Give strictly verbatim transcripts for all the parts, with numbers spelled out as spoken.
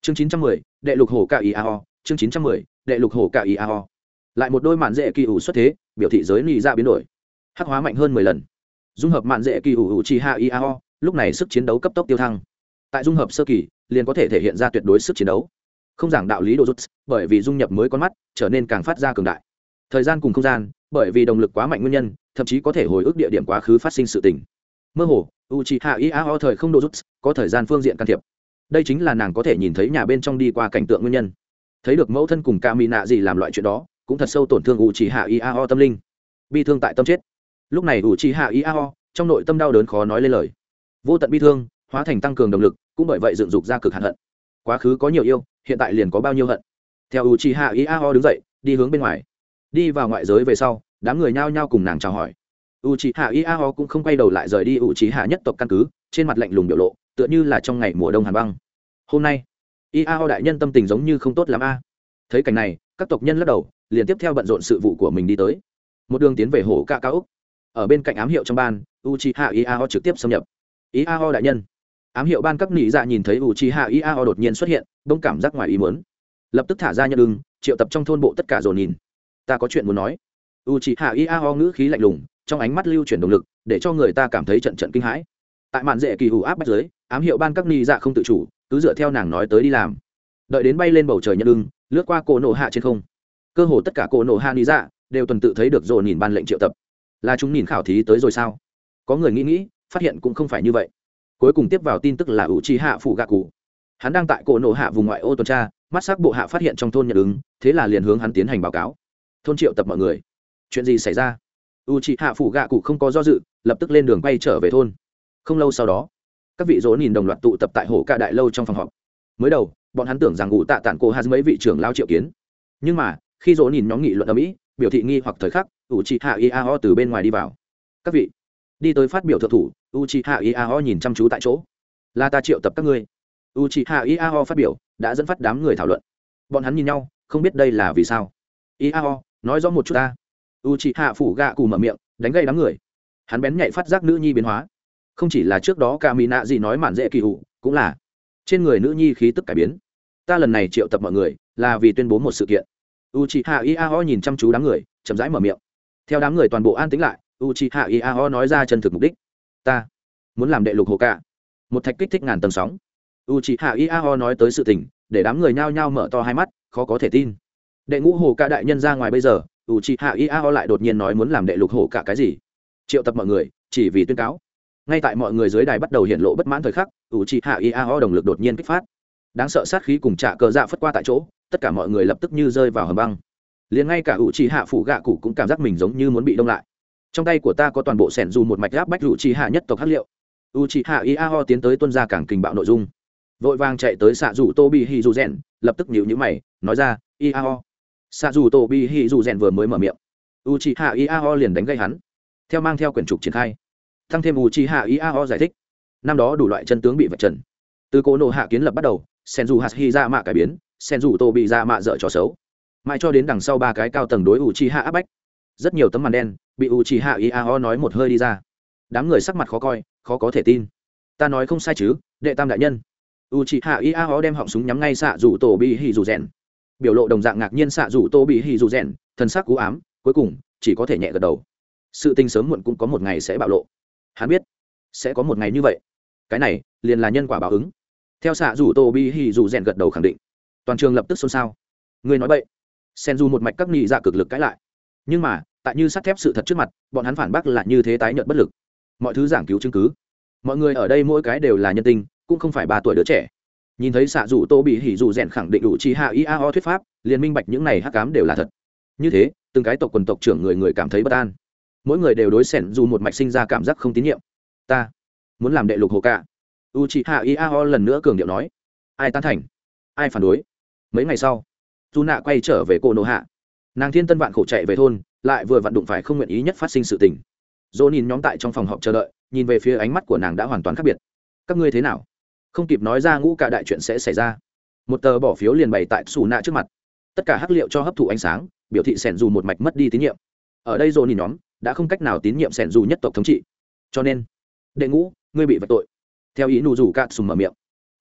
chương chín trăm mười đệ lục hổ cạ ý a ho chương chín trăm mười đệ lục hổ cạ ý a ho lại một đôi mạn dễ kỳ ủ xuất thế biểu thị giới nị dạ biến đổi hắc hóa mạnh hơn mười lần dung hợp mạn dễ kỳ ủ ủ chi hạ ý a ho lúc này sức chiến đấu cấp tốc tiêu thăng tại dung hợp sơ kỳ liền có thể thể hiện ra tuyệt đối sức chiến đấu không giảng đạo lý đồ rút bởi vì dung nhập mới con mắt trở nên càng phát ra cường đại thời gian cùng không gian bởi vì động lực quá mạnh nguyên nhân thậm chí có thể hồi ức địa điểm quá khứ phát sinh sự tình mơ hồ u chi hạ ý a ho thời không đồ rút có thời gian phương diện can thiệp đây chính là nàng có thể nhìn thấy nhà bên trong đi qua cảnh tượng nguyên nhân thấy được mẫu thân cùng ca mỹ nạ gì làm loại chuyện đó cũng thật sâu tổn thương u chi hạ ý a ho tâm linh bi thương tại tâm chết lúc này u chi hạ ý a ho trong nội tâm đau đớn khó nói lên lời vô tận bi thương hóa thành tăng cường động lực cũng bởi vậy dựng dục ra cực hạn hận quá khứ có nhiều yêu hiện tại liền có bao nhiêu hận theo u chi hạ ý a ho đứng dậy đi hướng bên ngoài đi vào ngoại giới về sau đám người nhao nhao cùng nàng chào hỏi u chi hạ ý a ho cũng không quay đầu lại rời đi u chi hạ nhất tộc căn cứ trên mặt lạnh lùng biểu lộ tựa như là trong ngày mùa đông hàn băng hôm nay i a ho đại nhân tâm tình giống như không tốt lắm a thấy cảnh này các tộc nhân lắc đầu liền tiếp theo bận rộn sự vụ của mình đi tới một đường tiến về hồ ca cao úc ở bên cạnh ám hiệu trong ban u chi hạ i a ho trực tiếp xâm nhập i a ho đại nhân ám hiệu ban các nị dạ nhìn thấy u chi hạ i a ho đột nhiên xuất hiện đông cảm giác ngoài ý muốn lập tức thả ra nhân ưng triệu tập trong thôn bộ tất cả dồn nhìn ta có chuyện muốn nói u chi hạ i a ho ngữ khí lạnh lùng trong ánh mắt lưu chuyển động lực để cho người ta cảm thấy trận trận kinh hãi tại mạn dễ kỳ hủ áp bách giới ám hiệu ban các nị dạ không tự chủ cứ dựa theo nàng nói tới đi làm đợi đến bay lên bầu trời nhân ưng lướt qua cổ nổ hạ trên không cơ hồ tất cả cổ nổ hạ nị dạ đều tuần tự thấy được dồn nhìn ban lệnh triệu tập là chúng nhìn khảo thí tới rồi sao có người nghĩ nghĩ phát hiện cũng không phải như vậy cuối cùng tiếp vào tin tức là ủ trì hạ phụ gạ cụ hắn đang tại cổ nổ hạ vùng ngoại ô tuần tra mắt sắc bộ hạ phát hiện trong thôn nhận ứng thế là liền hướng hắn tiến hành báo cáo thôn triệu tập mọi người chuyện gì xảy ra u trì hạ phụ gạ cụ không có do dự lập tức lên đường bay trở về thôn không lâu sau đó các vị dỗ nhìn đồng loạt tụ tập tại hồ ca đại lâu trong phòng họp mới đầu bọn hắn tưởng rằng ngụ tạ tản cô hát mấy vị trưởng lao triệu kiến nhưng mà khi dỗ nhìn nhóm nghị luận ở mỹ biểu thị nghi hoặc thời khắc u chi hạ ia ho từ bên ngoài đi vào các vị đi tới phát biểu thượng thủ u chi hạ ia ho nhìn chăm chú tại chỗ là ta triệu tập các ngươi u chi hạ ia ho phát biểu đã dẫn phát đám người thảo luận bọn hắn nhìn nhau không biết đây là vì sao ia ho nói rõ một chút ta u chi hạ phủ gạ cù mở miệng đánh gây đám người hắn bén nhạy phát giác nữ nhi biến hóa không chỉ là trước đó ca mỹ nạ gì nói mạn dễ kỳ hụ cũng là trên người nữ nhi khí tức cải biến ta lần này triệu tập mọi người là vì tuyên bố một sự kiện u c h i h a i a ho nhìn chăm chú đám người chậm rãi mở miệng theo đám người toàn bộ an tính lại u c h i h a i a ho nói ra chân thực mục đích ta muốn làm đệ lục hồ ca một thạch kích thích ngàn tầng sóng u c h i h a i a ho nói tới sự tình để đám người nhao nhao mở to hai mắt khó có thể tin đệ ngũ hồ ca đại nhân ra ngoài bây giờ u c h i h a i a ho lại đột nhiên nói muốn làm đệ lục hồ ca cái gì triệu tập mọi người chỉ vì tuyên cáo ngay tại mọi người dưới đài bắt đầu hiện lộ bất mãn thời khắc u chi hạ ia ho đồng lực đột nhiên kích phát đáng sợ sát khí cùng trả cờ dạ phất qua tại chỗ tất cả mọi người lập tức như rơi vào hầm băng liền ngay cả u chi hạ phủ gạ cụ cũng cảm giác mình giống như muốn bị đông lại trong tay của ta có toàn bộ sẻn dù một mạch gáp bách u chi hạ nhất tộc hát liệu u chi hạ ia ho tiến tới tuân ra cảng kình bạo nội dung vội vàng chạy tới xạ dù tô bi hi dù rèn lập tức nhịu nhữ mày nói ra ia ho xạ dù tô bi hi dù rèn vừa mới mở miệng u chi hạ ia ho liền đánh gây hắn theo mang theo quyển trục triển khai tăng thêm u chi hạ ý a ho giải thích năm đó đủ loại chân tướng bị vạch trần từ cố nộ hạ kiến lập bắt đầu sen dù hạt hy ra mạ cải biến sen dù tô bị ra mạ dở trò xấu mãi cho đến đằng sau ba cái cao tầng đối u chi hạ áp bách rất nhiều tấm màn đen bị u chi hạ ý a ho nói một hơi đi ra đám người sắc mặt khó coi khó có thể tin ta nói không sai chứ đệ tam đại nhân u chi hạ ý a ho đem họng súng nhắm ngay xạ rủ tổ bị hì dù rèn biểu lộ đồng dạng ngạc nhiên xạ rủ tô bị hì dù rèn thần sắc cú ám cuối cùng chỉ có thể nhẹ gật đầu sự tình sớm muộn cũng có một ngày sẽ bạo lộ hắn biết sẽ có một ngày như vậy cái này liền là nhân quả báo ứng theo xạ rủ tô bi hì dù rèn gật đầu khẳng định toàn trường lập tức xôn xao người nói vậy sen dù một mạch các nghị dạ cực lực cãi lại nhưng mà tại như sắt thép sự thật trước mặt bọn hắn phản bác là như thế tái nhợt bất lực mọi thứ giảng cứu chứng cứ mọi người ở đây mỗi cái đều là nhân tinh cũng không phải ba tuổi đứa trẻ nhìn thấy xạ rủ tô bị hì dù rèn khẳng định đủ chi hạ ia ho thuyết pháp liền minh bạch những này hắc cám đều là thật như thế từng cái tộc quần tộc trưởng người người cảm thấy bất an mỗi người đều đối xẻn dù một mạch sinh ra cảm giác không tín nhiệm ta muốn làm đệ lục hồ ca u c h i h a i a ho lần nữa cường điệu nói ai tán thành ai phản đối mấy ngày sau dù nạ quay trở về cô nô hạ nàng thiên tân vạn khổ chạy về thôn lại vừa vặn đụng phải không nguyện ý nhất phát sinh sự tình dỗ nhìn nhóm tại trong phòng họp chờ đợi nhìn về phía ánh mắt của nàng đã hoàn toàn khác biệt các ngươi thế nào không kịp nói ra ngũ cả đại chuyện sẽ xảy ra một tờ bỏ phiếu liền bày tại xù nạ trước mặt tất cả hắc liệu cho hấp thụ ánh sáng biểu thị sẻn dù một mạch mất đi tín nhiệm ở đây dỗ nhìn nhóm đã không cách nào tín nhiệm sẻn dù nhất tộc thống trị cho nên đệ ngũ ngươi bị vạch tội theo ý nụ rủ cạn sùng mở miệng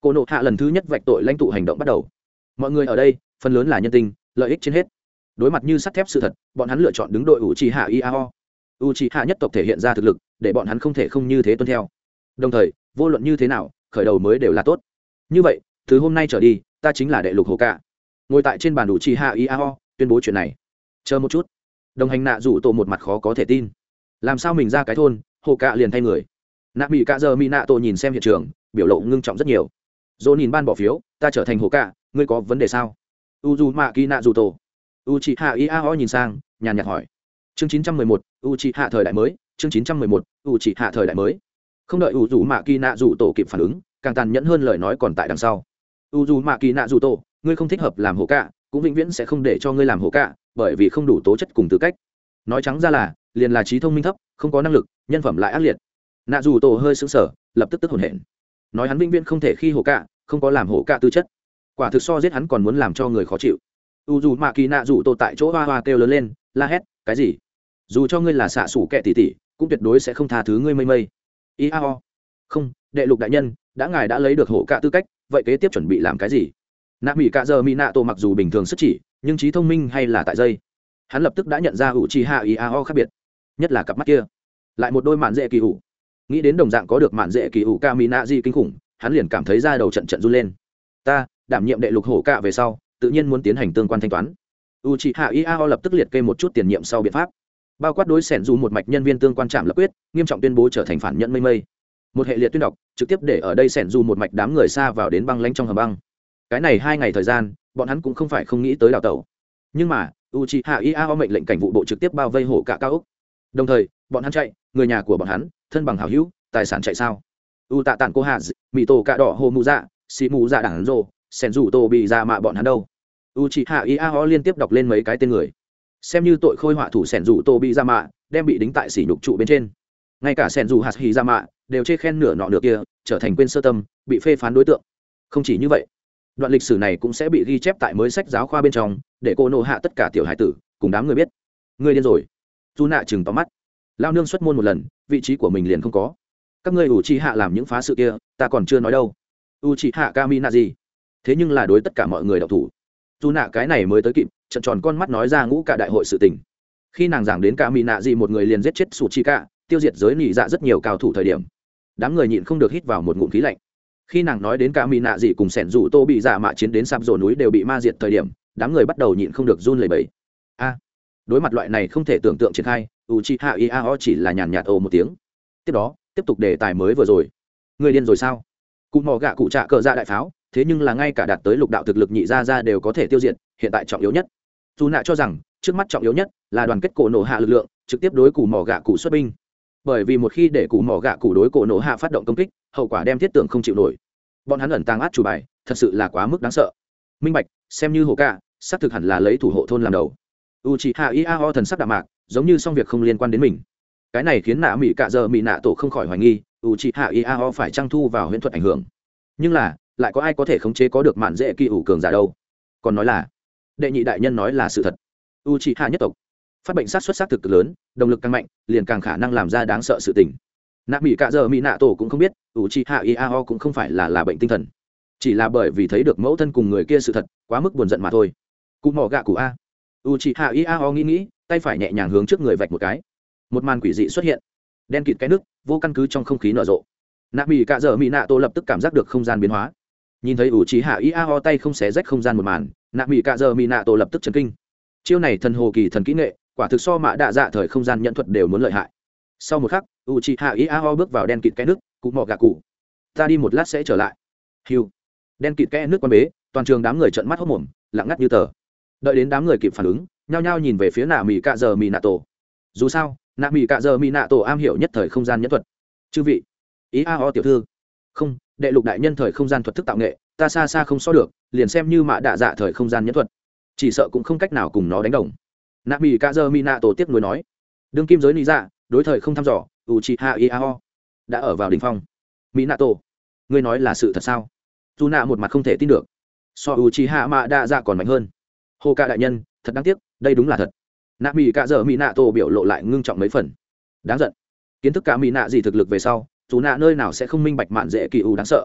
Cô nộ hạ lần thứ nhất vạch tội lãnh tụ hành động bắt đầu. Mọi người ở đây phần lớn là nhân tình, lợi ích trên hết. Đối mặt như sắt thép sự thật, bọn hắn lựa chọn đứng đội Uchiha Iao. Uchiha nhất tộc thể hiện ra thực lực, để bọn hắn không thể không như thế tuân theo. Đồng thời, vô luận như thế nào, khởi đầu mới đều là tốt. Như vậy, từ hôm nay trở đi, ta chính là đệ lục hồ cạ. Ngồi tại trên bàn Uchiha Iao, tuyên bố chuyện này. Chờ một chút. Đồng hành nạ rủ tổ một mặt khó có thể tin. Làm sao mình ra cái thôn, hồ cạ liền thay người. Nạ mỹ cạ giờ mỹ nạ tổ nhìn xem hiện trường, biểu lộ ngưng trọng rất nhiều. Dỗ nhìn ban bỏ phiếu, ta trở thành hồ cạ, ngươi có vấn đề sao? Uzumaki nạ rủ tổ. Uchiha Iao nhìn sang, nhàn nhạt hỏi. Chương chín trăm mười một, Uchiha thời đại mới. Chương chín trăm mười một, Uchiha thời đại mới. Không đợi Uzumaki nạ rủ tổ kịp phản ứng, càng tàn nhẫn hơn lời nói còn tại đằng sau. Uzumaki nạ rủ tổ, ngươi không thích hợp làm hồ cạ, cũng vĩnh viễn sẽ không để cho ngươi làm hồ cạ, bởi vì không đủ tố chất cùng tư cách. Nói trắng ra là, liền là trí thông minh thấp, không có năng lực, nhân phẩm lại ác liệt. Nạ rủ tổ hơi sững sờ, lập tức tức hổn hển. Nói hắn vĩnh viễn không thể khi hồ cạ, không có làm hồ cạ tư chất. Quả thực so giết hắn còn muốn làm cho người khó chịu. Uzumaki nạ rủ tổ tại chỗ hoa hoa kêu lớn lên, la hét, cái gì? Dù cho ngươi là xạ sủ kẻ tỷ tỷ, cũng tuyệt đối sẽ không tha thứ ngươi mây mây. Iao. Không, đệ lục đại nhân, đã ngài đã lấy được hổ cạ tư cách, vậy kế tiếp chuẩn bị làm cái gì? Nạ mỹ cạ giờ mỹ nạ tổ mặc dù bình thường sức chỉ, nhưng trí thông minh hay là tại dây. Hắn lập tức đã nhận ra Uchiha Iao khác biệt, nhất là cặp mắt kia, lại một đôi mạn dễ kỳ ủ. Nghĩ đến đồng dạng có được mạn dễ kỳ ủ Kaminazi kinh khủng, hắn liền cảm thấy da đầu trận trận run lên. Ta đảm nhiệm đệ lục hổ cạ về sau, tự nhiên muốn tiến hành tương quan thanh toán. Uchiha Iao lập tức liệt kê một chút tiền nhiệm sau biện pháp, bao quát đối sẻn dù một mạch nhân viên tương quan trạm lập quyết, nghiêm trọng tuyên bố trở thành phản nhận mây mây. Một hệ liệt tuyên đọc trực tiếp để ở đây sẻn dù một mạch đám người xa vào đến băng lãnh trong hầm băng. Cái này hai ngày thời gian, bọn hắn cũng không phải không nghĩ tới đào tẩu, nhưng mà Uchiha Iao mệnh lệnh cảnh vụ bộ trực tiếp bao vây hổ cạ cao ốc. Đồng thời bọn hắn chạy, người nhà của bọn hắn, thân bằng hảo hữu, tài sản chạy sao? U tạ tản cô hà, mỹ tổ cạ đỏ hồ mù dạ, xì mù dạ đảng rồ, sẻn dù tô bị ra mạ bọn hắn đâu? Uchiha Iao liên tiếp đọc lên mấy cái tên người, xem như tội khôi họa thủ sẻn dù tô bị ra mạ, đem bị đính tại sỉ nhục trụ bên trên. Ngay cả sẻn dù hạt hì ra mạ đều chê khen nửa nọ nửa kia, trở thành quên sơ tâm, bị phê phán đối tượng. Không chỉ như vậy, đoạn lịch sử này cũng sẽ bị ghi chép tại mới sách giáo khoa bên trong, để cô nộ hạ tất cả tiểu hải tử cùng đám người biết. Ngươi điên rồi? Du nạ chừng tóm mắt. Lao nương xuất môn một lần, vị trí của mình liền không có. Các ngươi Uchiha làm những phá sự kia, ta còn chưa nói đâu. Uchiha Kaminazi. Thế nhưng là đối tất cả mọi người đạo thủ. Du nạ cái này mới tới kịp, trận tròn con mắt nói ra ngũ cả đại hội sự tình. Khi nàng giảng đến Kaminazi một người liền giết chết Tsuchika, tiêu diệt giới nỉ dạ rất nhiều cao thủ thời điểm, đám người nhịn không được hít vào một ngụm khí lạnh. Khi nàng nói đến Kaminazi cùng sẻn dù tô bị dạ mạ chiến đến sạp rổ núi đều bị ma diệt thời điểm, đám người bắt đầu nhịn không được run lẩy bẩy. A, đối mặt loại này không thể tưởng tượng triển khai, Uchiha Iao chỉ là nhàn nhạt ồ một tiếng. Tiếp đó tiếp tục đề tài mới vừa rồi. Người điên rồi sao? Cụ mò gạ cụ trạ cờ ra đại pháo, thế nhưng là ngay cả đạt tới lục đạo thực lực nhị gia gia đều có thể tiêu diệt, hiện tại trọng yếu nhất. Dù nạ cho rằng trước mắt trọng yếu nhất là đoàn kết cổ nổ hạ lực lượng, trực tiếp đối cụ mò gạ cụ xuất binh. Bởi vì một khi để cụ mò gạ cụ đối cổ nổ hạ phát động công kích, hậu quả đem thiết tưởng không chịu nổi. Bọn hắn ẩn tàng át chủ bài, thật sự là quá mức đáng sợ. Minh bạch, xem như hồ cạ, xác thực hẳn là lấy thủ hộ thôn làm đầu. Uchiha Iao thần sắc đạm mạc, giống như xong việc không liên quan đến mình. Cái này khiến nạ mỹ cạ giờ mỹ nạ tổ không khỏi hoài nghi Uchiha Iao phải trang thu vào huyễn thuật ảnh hưởng. Nhưng là lại có ai có thể khống chế có được mạn dễ kỳ ủ cường giả đâu? Còn nói là đệ nhị đại nhân nói là sự thật. Uchiha nhất tộc phát bệnh sát xuất sắc thực lớn, động lực càng mạnh liền càng khả năng làm ra đáng sợ sự tình. Nạ mỹ cạ giờ mỹ nạ tổ cũng không biết Uchiha Iao cũng không phải là là bệnh tinh thần, chỉ là bởi vì thấy được mẫu thân cùng người kia sự thật quá mức buồn giận mà thôi. Cụ mỏ gạ cụ a. Uchiha Iao nghĩ nghĩ, tay phải nhẹ nhàng hướng trước người vạch một cái, một màn quỷ dị xuất hiện, đen kịt cái nước vô căn cứ trong không khí nở rộ. Nạ mỹ cạ dở mỹ nạ tổ lập tức cảm giác được không gian biến hóa, nhìn thấy Uchiha Iao tay không xé rách không gian một màn, nạ mỹ cạ dở mỹ nạ tổ lập tức chấn kinh. Chiêu này thần hồ kỳ thần kỹ nghệ, quả thực so mã đạ dạ thời không gian nhận thuật đều muốn lợi hại. Sau một khắc, Uchiha Iao bước vào đen kịt cái nước, cụ mỏ gạ cụ, ta đi một lát sẽ trở lại. Hiu, đen kịt cái nước quan bế, toàn trường đám người trợn mắt hốt mồm, lặng ngắt như tờ. Đợi đến đám người kịp phản ứng, nhao nhao nhìn về phía nạ mỹ cạ dở mỹ nạ tổ. Dù sao nạ mỹ cạ dơ mỹ nạ tổ am hiểu nhất thời không gian nhẫn thuật. Chư vị, ý a ho tiểu thư, không, đệ lục đại nhân thời không gian thuật thức tạo nghệ ta xa xa không so được, liền xem như mạ đạ dạ thời không gian nhẫn thuật chỉ sợ cũng không cách nào cùng nó đánh đồng. nạ mỹ cạ dơ mỹ nạ tổ tiếp nối nói, đương kim giới lý dạ đối thời không thăm dò u chi ha i a ho đã ở vào đỉnh phong. mỹ nạ tổ, ngươi nói là sự thật sao? dù nạ một mặt không thể tin được, so u chi ha mạ đạ dạ còn mạnh hơn. hồ ca đại nhân, thật đáng tiếc, đây đúng là thật. nạ mỹ cạ dở mỹ nạ tổ biểu lộ lại ngưng trọng mấy phần. Đáng giận, kiến thức cả mỹ nạ gì thực lực về sau, dù nạ nơi nào sẽ không minh bạch mạn dễ kỳ ủ đáng sợ.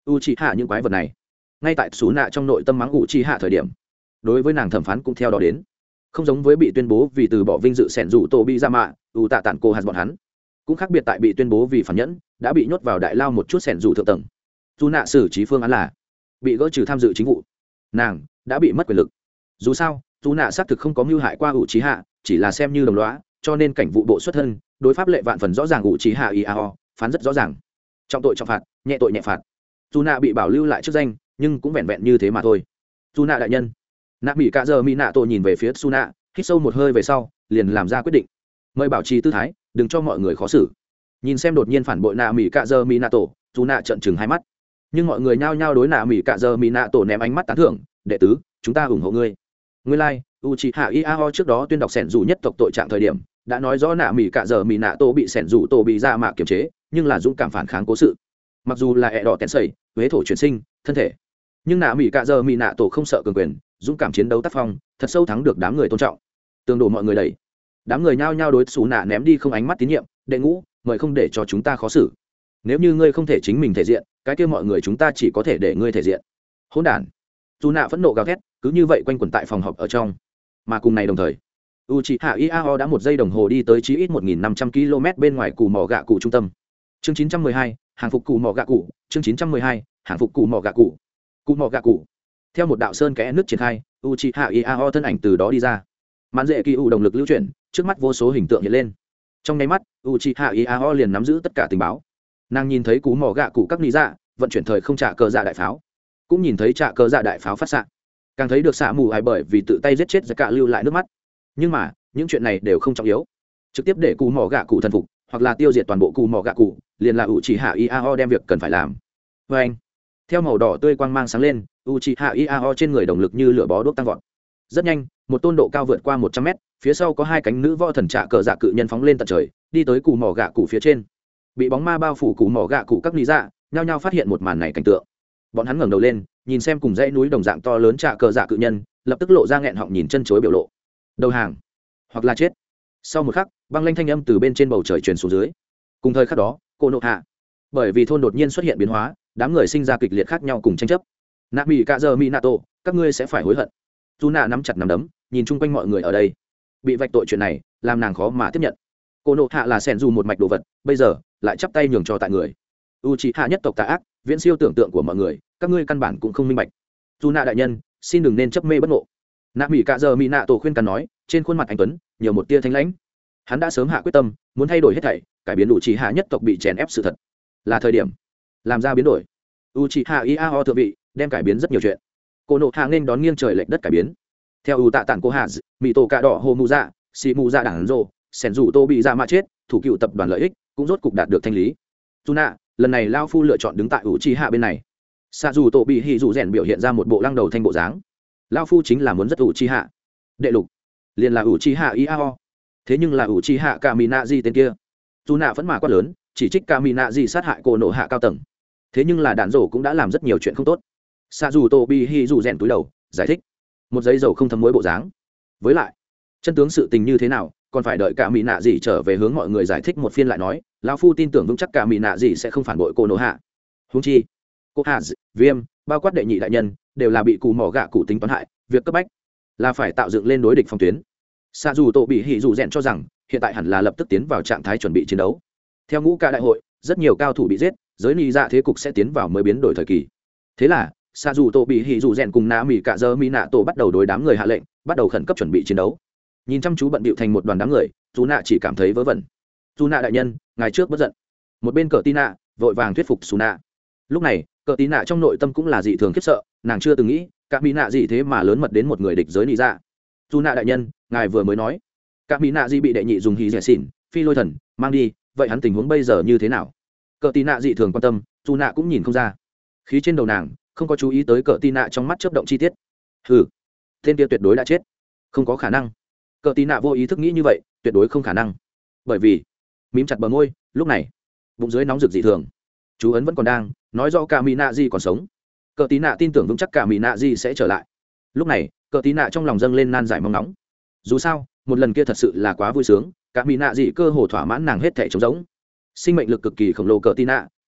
u chi hạ những quái vật này ngay tại xú nạ trong nội tâm mắng u chi hạ thời điểm, đối với nàng thẩm phán cũng theo đó đến. Không giống với bị tuyên bố vì từ bỏ vinh dự sẻn rủ tổ bị ra mạ u tạ tản cô hạt bọn hắn, cũng khác biệt tại bị tuyên bố vì phản nhẫn đã bị nhốt vào đại lao một chút sẻn rủ thượng tầng. Dù nạ xử trí phương án là bị gỡ trừ tham dự chính vụ, nàng đã bị mất quyền lực. Dù sao dù nạ xác thực không có mưu hại qua u chi hạ, chỉ là xem như đồng lõa, cho nên cảnh vụ bộ xuất thân đối pháp lệ vạn phần rõ ràng. U chi hạ iao phán rất rõ ràng, trọng tội trọng phạt, nhẹ tội nhẹ phạt. Dù nạ bị bảo lưu lại chức danh, nhưng cũng vẹn vẹn như thế mà thôi. Dù nạ đại nhân. Nạ mỹ cạ giờ mỹ nạ tổ nhìn về phía su nạ, hít sâu một hơi về sau liền làm ra quyết định, mời bảo trì tư thái, đừng cho mọi người khó xử. Nhìn xem đột nhiên phản bội nạ mỹ cạ giờ mỹ nạ tổ, dù nạ trợn trừng hai mắt, nhưng mọi người nhao nhao đối nạ mỹ cạ giờ mỹ nạ tổ ném ánh mắt tán thưởng. Đệ tứ, chúng ta ủng hộ ngươi. Ngươi lai Uchiha Iao trước đó tuyên đọc sẻn dù nhất tộc tội trạng thời điểm đã nói rõ nạ mỹ cạ giờ mỹ nạ tổ bị sẻn dù tổ bị ra mạ kiềm chế, nhưng là dũng cảm phản kháng cố sự. Mặc dù là ẹ đỏ tèn sầy huế thổ chuyển sinh thân thể, nhưng nạ mỹ cạ giờ mỹ nạ tổ không sợ cường quyền, dũng cảm chiến đấu tác phong thật sâu thắng được đám người tôn trọng, tương đổ mọi người đẩy. Đám người nhao nhao đối xù nạ ném đi không ánh mắt tín nhiệm. Đệ ngũ, mời không để cho chúng ta khó xử. Nếu như ngươi không thể chính mình thể diện, cái kia mọi người chúng ta chỉ có thể để ngươi thể diện. Hỗn đản. Dù nạ phẫn nộ gào thét, cứ như vậy quanh quẩn tại phòng họp ở trong. Mà cùng này đồng thời, Uchiha Iao đã một giây đồng hồ đi tới chí ít một nghìn năm trăm ki lô mét bên ngoài cù mỏ gạ cụ trung tâm. Chương chín trăm mười hai, hàng phục cù mỏ gạ cụ. Chương chín trăm mười hai, hàng phục cù mỏ gạ cụ. Cù mỏ gạ cụ. Theo một đạo sơn kẽ nước triển khai, Uchiha Iao thân ảnh từ đó đi ra. Mạn dễ kỳ u động lực lưu chuyển, trước mắt vô số hình tượng hiện lên. Trong nháy mắt, Uchiha Iao liền nắm giữ tất cả tình báo. Nàng nhìn thấy cú mỏ gạ cụ các lý dạ vận chuyển thời không trả cờ dạ đại pháo, cũng nhìn thấy trả cờ dạ đại pháo phát xạ, càng thấy được xạ mù ai bởi vì tự tay giết chết giặc cả lưu lại nước mắt. Nhưng mà những chuyện này đều không trọng yếu, trực tiếp để cú mỏ gạ cụ thần phục hoặc là tiêu diệt toàn bộ cú mỏ gạ cụ liền là Uchiha Iao đem việc cần phải làm. Và anh, theo màu đỏ tươi quang mang sáng lên, Uchiha Iao trên người động lực như lửa bó đuốc tăng vọt. Rất nhanh, một tôn độ cao vượt qua một trăm mét, phía sau có hai cánh nữ võ thần trạ cờ dạ cự nhân phóng lên tận trời, đi tới cù mỏ gạ cụ phía trên. Bị bóng ma bao phủ cù mỏ gạ cụ các lý dạ nhao nhao phát hiện một màn này cảnh tượng. Bọn hắn ngẩng đầu lên, nhìn xem cùng dãy núi đồng dạng to lớn trạ cờ dạ cự nhân, lập tức lộ ra nghẹn họng nhìn chân chối biểu lộ. Đầu hàng, hoặc là chết. Sau một khắc, băng lanh thanh âm từ bên trên bầu trời truyền xuống dưới. Cùng thời khắc đó, cô nộ hạ, bởi vì thôn đột nhiên xuất hiện biến hóa, đám người sinh ra kịch liệt khác nhau cùng tranh chấp. Nạ mỹ cạ giờ mỹ nạ tổ, các ngươi sẽ phải hối hận. Dù nạ nắm chặt nắm đấm, nhìn chung quanh mọi người ở đây, bị vạch tội chuyện này làm nàng khó mà tiếp nhận. Cô nộ hạ là sẻn dù một mạch đồ vật, bây giờ lại chắp tay nhường cho tại người. U c hạ nhất tộc tà ác, viễn siêu tưởng tượng của mọi người, các ngươi căn bản cũng không minh bạch. Dù nạ đại nhân, xin đừng nên chấp mê bất ngộ. Nạ mỹ cạ giờ mỹ nạ tổ khuyên can nói, trên khuôn mặt anh tuấn nhiều một tia thanh lãnh. Hắn đã sớm hạ quyết tâm muốn thay đổi hết thảy, cải biến U c hạ nhất tộc bị chèn ép sự thật, là thời điểm làm ra biến đổi. U c hạ iao thượng vị đem cải biến rất nhiều chuyện. Cô nộ hạ nên đón nghiêng trời lệch đất cải biến. Theo U tạ tản cô hạ mỹ tổ cạ đỏ hồ mù dạ xì mù dạ đảng rồ sẻn dù tô bị ra mạ chết, thủ cựu tập đoàn lợi ích cũng rốt cục đạt được thanh lý. Dù nạ, lần này lao phu lựa chọn đứng tại U chi hạ bên này. Xạ dù tô bị hì dù rèn biểu hiện ra một bộ lăng đầu thanh bộ dáng. Lao phu chính là muốn rất U chi hạ. Đệ lục liền là U chi hạ iao, thế nhưng là U chi hạ cả mỹ nạ gì tên kia. Dù nạ vẫn mà quát lớn, chỉ trích cả mỹ nạ gì sát hại cô nộ hạ cao tầng, thế nhưng là đạn rổ cũng đã làm rất nhiều chuyện không tốt. Xạ dù tô bị hì dù rèn túi đầu giải thích, một giấy dầu không thấm muối bộ dáng. Với lại chân tướng sự tình như thế nào còn phải đợi cả mỹ nạ gì trở về hướng mọi người giải thích một phiên lại nói. Lão phu tin tưởng vững chắc cả mỹ nạ gì sẽ không phản bội cô nộ hạ. Huống chi cô hạ viêm bao quát đệ nhị đại nhân đều là bị cù mỏ gạ cụ tính toán hại, việc cấp bách là phải tạo dựng lên đối địch phòng tuyến. Xa dù tổ bị hỉ dù rèn cho rằng hiện tại hẳn là lập tức tiến vào trạng thái chuẩn bị chiến đấu. Theo ngũ ca đại hội, rất nhiều cao thủ bị giết, giới nị dạ thế cục sẽ tiến vào mới biến đổi thời kỳ. Thế là xa dù tổ bị hỉ dù rèn cùng nạ mỹ cả giờ mỹ nạ tổ bắt đầu đối đám người hạ lệnh, bắt đầu khẩn cấp chuẩn bị chiến đấu. Nhìn chăm chú bận bịu thành một đoàn đám người, dù nạ chỉ cảm thấy vớ vẩn. Dù nạ đại nhân, ngày trước bất giận. Một bên cờ tí nạ vội vàng thuyết phục xù nạ. Lúc này cờ tí nạ trong nội tâm cũng là dị thường khiếp sợ, nàng chưa từng nghĩ cả mỹ nạ gì thế mà lớn mật đến một người địch giới nị dạ. Dù nạ đại nhân, ngài vừa mới nói cả mỹ nạ gì bị đệ nhị dùng hì rẻ xỉn phi lôi thần mang đi, vậy hắn tình huống bây giờ như thế nào? Cờ tí nạ dị thường quan tâm, dù nạ cũng nhìn không ra. Khí trên đầu nàng không có chú ý tới cờ tí nạ trong mắt chớp động chi tiết. Hừ, tên kia tuyệt đối đã chết, không có khả năng. Cờ tí nạ vô ý thức nghĩ như vậy, tuyệt đối không khả năng. Bởi vì mím chặt bờ môi, lúc này bụng dưới nóng rực dị thường, chú ấn vẫn còn đang nói rõ cả mỹ nạ gì còn sống. Cờ tí nạ tin tưởng vững chắc cả mỹ nạ gì sẽ trở lại. Lúc này cờ tí nạ trong lòng dâng lên nan giải mong nóng. Dù sao một lần kia thật sự là quá vui sướng, cả mỹ nạ gì cơ hồ thỏa mãn nàng hết thể trống rỗng. Sinh mệnh lực cực kỳ khổng lồ cờ tí nạ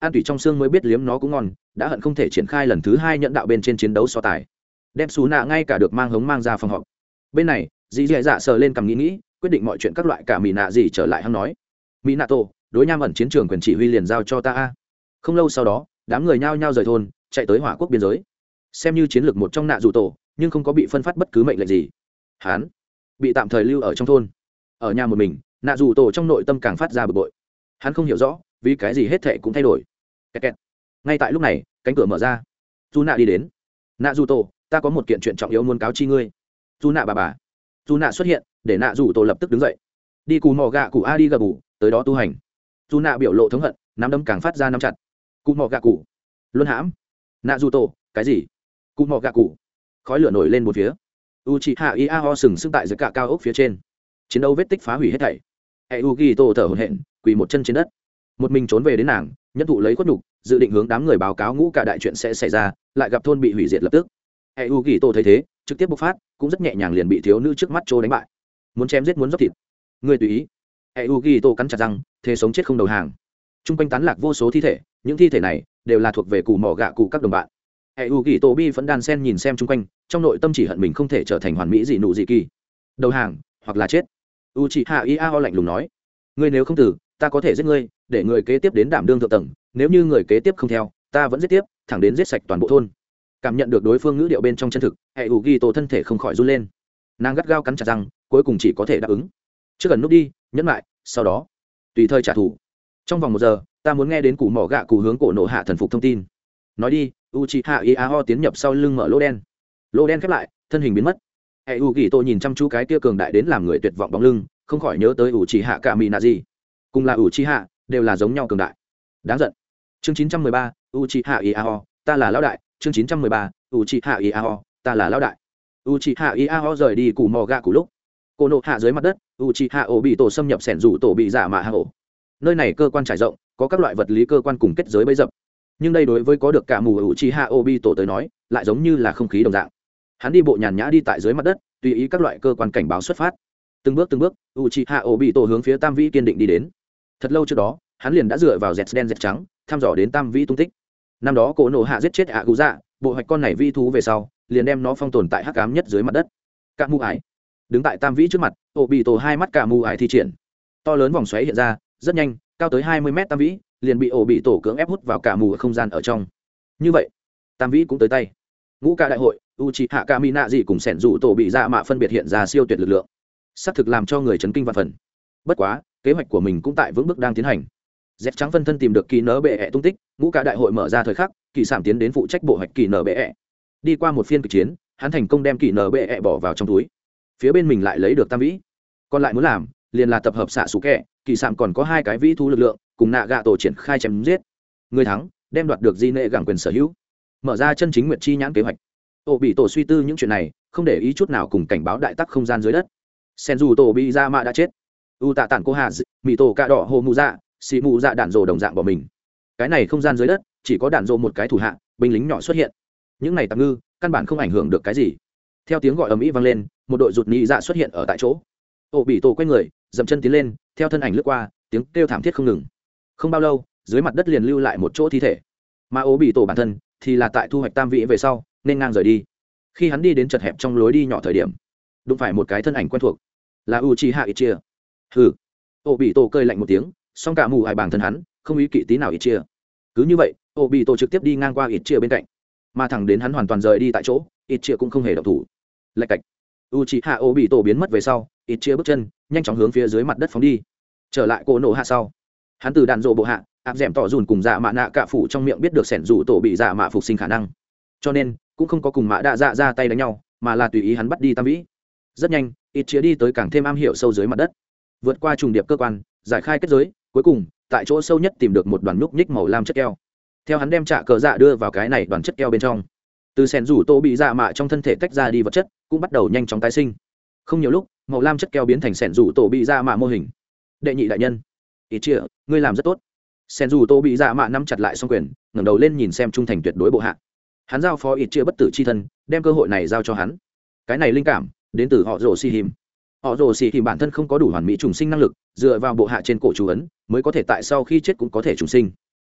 an tủy trong xương mới biết liếm nó cũng ngon, đã hận không thể triển khai lần thứ hai nhận đạo bên trên chiến đấu so tài, đem xù nạ ngay cả được mang hống mang ra phòng họp. Bên này dì dì dạ sờ lên cầm nghĩ nghĩ, quyết định mọi chuyện các loại cả mỹ nạ gì trở lại hăng nói, mỹ nạ tổ đối nham ẩn chiến trường quyền chỉ huy liền giao cho ta a. Không lâu sau đó đám người nhao nhao rời thôn chạy tới hỏa quốc biên giới, xem như chiến lược một trong nạ dù tổ, nhưng không có bị phân phát bất cứ mệnh lệnh gì. Hắn bị tạm thời lưu ở trong thôn, ở nhà một mình. Nạ dù tổ trong nội tâm càng phát ra bực bội, hắn không hiểu rõ vì cái gì hết thệ cũng thay đổi. Kẹt kẹt. Ngay tại lúc này cánh cửa mở ra, dù nạ đi đến. Nạ dù tổ, ta có một kiện chuyện trọng yếu muốn cáo chi ngươi. Dù nạ bà bà. Dù nạ xuất hiện để nạ dù tổ lập tức đứng dậy, đi cù mò gạ cụ a đi gà bù tới đó tu hành. Dù nạ biểu lộ thống hận, nắm đấm càng phát ra nắm chặt. Cù mò gạ cụ luân hãm. Nạ dù tổ, cái gì? Cù mò gạ cụ. Khói lửa nổi lên một phía. Uchiha Iaho sừng sững tại dưới cả cao ốc phía trên, chiến đấu vết tích phá hủy hết thảy. Eugito thở hổn hển, quỳ một chân trên đất, một mình trốn về đến nàng, nhân thụ lấy khuất nhục, dự định hướng đám người báo cáo ngũ cả đại chuyện sẽ xảy ra, lại gặp thôn bị hủy diệt lập tức. Eugito thấy thế, trực tiếp bộc phát, cũng rất nhẹ nhàng liền bị thiếu nữ trước mắt trô đánh bại. Muốn chém giết muốn dốc thịt, người tùy ý. Eugito cắn chặt răng, thế sống chết không đầu hàng. Trung quanh tán lạc vô số thi thể, những thi thể này đều là thuộc về củ mỏ gạ cụ các đồng bạn. Eugito bi vẫn đan sen nhìn xem chung quanh, trong nội tâm chỉ hận mình không thể trở thành hoàn mỹ gì nụ gì kỳ, đầu hàng hoặc là chết. Uchiha Iao lạnh lùng nói, ngươi nếu không tử, ta có thể giết ngươi, để người kế tiếp đến đảm đương thượng tầng, nếu như người kế tiếp không theo, ta vẫn giết tiếp, thẳng đến giết sạch toàn bộ thôn. Cảm nhận được đối phương ngữ điệu bên trong chân thực, Eugito thân thể không khỏi run lên, nàng gắt gao cắn chặt răng, cuối cùng chỉ có thể đáp ứng. Trước gần núp đi, nhẫn lại, sau đó tùy thời trả thù. Trong vòng một giờ, ta muốn nghe đến củ mỏ gạ cụ hướng cổ nổ hạ thần phục thông tin. Nói đi. Uchiha Iao tiến nhập sau lưng mở lỗ đen, lỗ đen khép lại, thân hình biến mất. Eugito nhìn chăm chú cái kia cường đại đến làm người tuyệt vọng bóng lưng, không khỏi nhớ tới Uchiha Kaminazi, cùng là Uchiha, đều là giống nhau cường đại. Đáng giận. Chương chín trăm mười ba, Uchiha Iao, ta là lão đại. Chương chín trăm mười ba, Uchiha Iao, ta là lão đại. Uchiha Iao rời đi củ mò gạ cụ lúc, cô nộ hạ dưới mặt đất, Uchiha Obito xâm nhập sẻn rủ tổ bị giả mạ hạ ổ. Nơi này cơ quan trải rộng, có các loại vật lý cơ quan cùng kết giới bấy dập, nhưng đây đối với có được cả mù Uchiha Obito tới nói lại giống như là không khí đồng dạng. Hắn đi bộ nhàn nhã đi tại dưới mặt đất, tùy ý các loại cơ quan cảnh báo xuất phát. Từng bước từng bước, Uchiha Obito hướng phía Tam Vĩ kiên định đi đến. Thật lâu trước đó, hắn liền đã dựa vào dẹt đen dẹt trắng, thăm dò đến Tam Vĩ tung tích. Năm đó Cổ Nổ Hạ giết chết Aguza, bộ hoạch con này vi thú về sau, liền đem nó phong tồn tại hắc ám nhất dưới mặt đất. Cả mù ải đứng tại Tam Vĩ trước mặt, Obito hai mắt cả mù ải thi triển, to lớn vòng xoáy hiện ra, rất nhanh, cao tới hai mươi mét Tam Vĩ liền bị Obito cưỡng ép hút vào cả mù ở không gian ở trong. Như vậy, Tam Vĩ cũng tới tay. Ngũ cả đại hội, Uchiha Kaminazi cùng sẻn rủ tổ bị dạ mạ phân biệt hiện ra siêu tuyệt lực lượng, xác thực làm cho người chấn kinh vạn phần. Bất quá, kế hoạch của mình cũng tại vững bước đang tiến hành. Dẹt trắng phân thân tìm được kỳ nở bệ ẹ tung tích, ngũ cả đại hội mở ra thời khắc, kỳ sản tiến đến phụ trách bộ hoạch kỳ nở bệ ẹ. Đi qua một phiên kịch chiến, hắn thành công đem kỳ nở bệ ẹ bỏ vào trong túi. Phía bên mình lại lấy được Tam Vĩ, còn lại muốn làm liền là tập hợp xạ sủ kẹ, kỳ sản còn có hai cái vĩ thú lực lượng, cùng nạ gạ tổ triển khai chém giết. Người thắng đem đoạt được di nệ gẳng quyền sở hữu, mở ra chân chính nguyệt chi nhãn kế hoạch. Tổ bị tổ suy tư những chuyện này, không để ý chút nào cùng cảnh báo đại tắc không gian dưới đất. Sen dù tổ bị ra mạ đã chết, u tạ tản cô hà mỹ tổ cạ đỏ hồ mù dạ xì mù dạ đạn rồ đồng dạng bỏ mình. Cái này không gian dưới đất chỉ có đạn rồ một cái thủ hạ, binh lính nhỏ xuất hiện. Những này tạm ngư căn bản không ảnh hưởng được cái gì. Theo tiếng gọi ầm ĩ vang lên, một đội rụt nhị dạ xuất hiện ở tại chỗ. Tổ bị tổ quay người, dậm chân tiến lên, theo thân ảnh lướt qua, tiếng kêu thảm thiết không ngừng. Không bao lâu, dưới mặt đất liền lưu lại một chỗ thi thể, mà ố bị tổ bản thân thì là tại thu hoạch Tam Vĩ về sau nên ngang rời đi. Khi hắn đi đến chật hẹp trong lối đi nhỏ thời điểm, đụng phải một cái thân ảnh quen thuộc, là Uchiha Itachi. Hừ. Ố bị tổ cười lạnh một tiếng, song cả mù ai bản thân hắn không ý kỵ tí nào Itachi. Cứ như vậy, Ố bị tổ trực tiếp đi ngang qua Itachi bên cạnh, mà thẳng đến hắn hoàn toàn rời đi tại chỗ, Itachi cũng không hề động thủ. Lạch cạch. Uchiha Ố bị tổ biến mất về sau, Itachi bước chân nhanh chóng hướng phía dưới mặt đất phóng đi. Trở lại Cổ Nổ Hạ sau, hắn từ đạn rộ bộ hạ áp d tỏ dùn cùng dạ mạ nạ cạ phủ trong miệng biết được sẻn rủ tổ bị dạ mạ phục sinh khả năng, cho nên cũng không có cùng mạ đạ dạ ra tay đánh nhau, mà là tùy ý hắn bắt đi Tam Vĩ. Rất nhanh, ít chia đi tới càng thêm am hiểu sâu dưới mặt đất, vượt qua trùng điệp cơ quan, giải khai kết giới, cuối cùng tại chỗ sâu nhất tìm được một đoàn núc nhích màu lam chất keo. Theo hắn đem trạ cờ dạ đưa vào cái này đoàn chất keo bên trong, từ sẻn rủ tổ bị dạ mạ trong thân thể tách ra đi vật chất cũng bắt đầu nhanh chóng tái sinh. Không nhiều lúc, màu lam chất keo biến thành sẻn rủ tổ bị dạ mạ mô hình. Đệ nhị đại nhân, ít chia, ngươi làm rất tốt. Sen dù tô bị dạ mạ nắm chặt lại xong quyền, ngẩng đầu lên nhìn xem trung thành tuyệt đối bộ hạ. Hắn giao phó ít chia bất tử chi thân, đem cơ hội này giao cho hắn. Cái này linh cảm đến từ họ rồ xì hìm. Họ rồ xì hìm bản thân không có đủ hoàn mỹ trùng sinh năng lực, dựa vào bộ hạ trên cổ chú ấn mới có thể tại sau khi chết cũng có thể trùng sinh.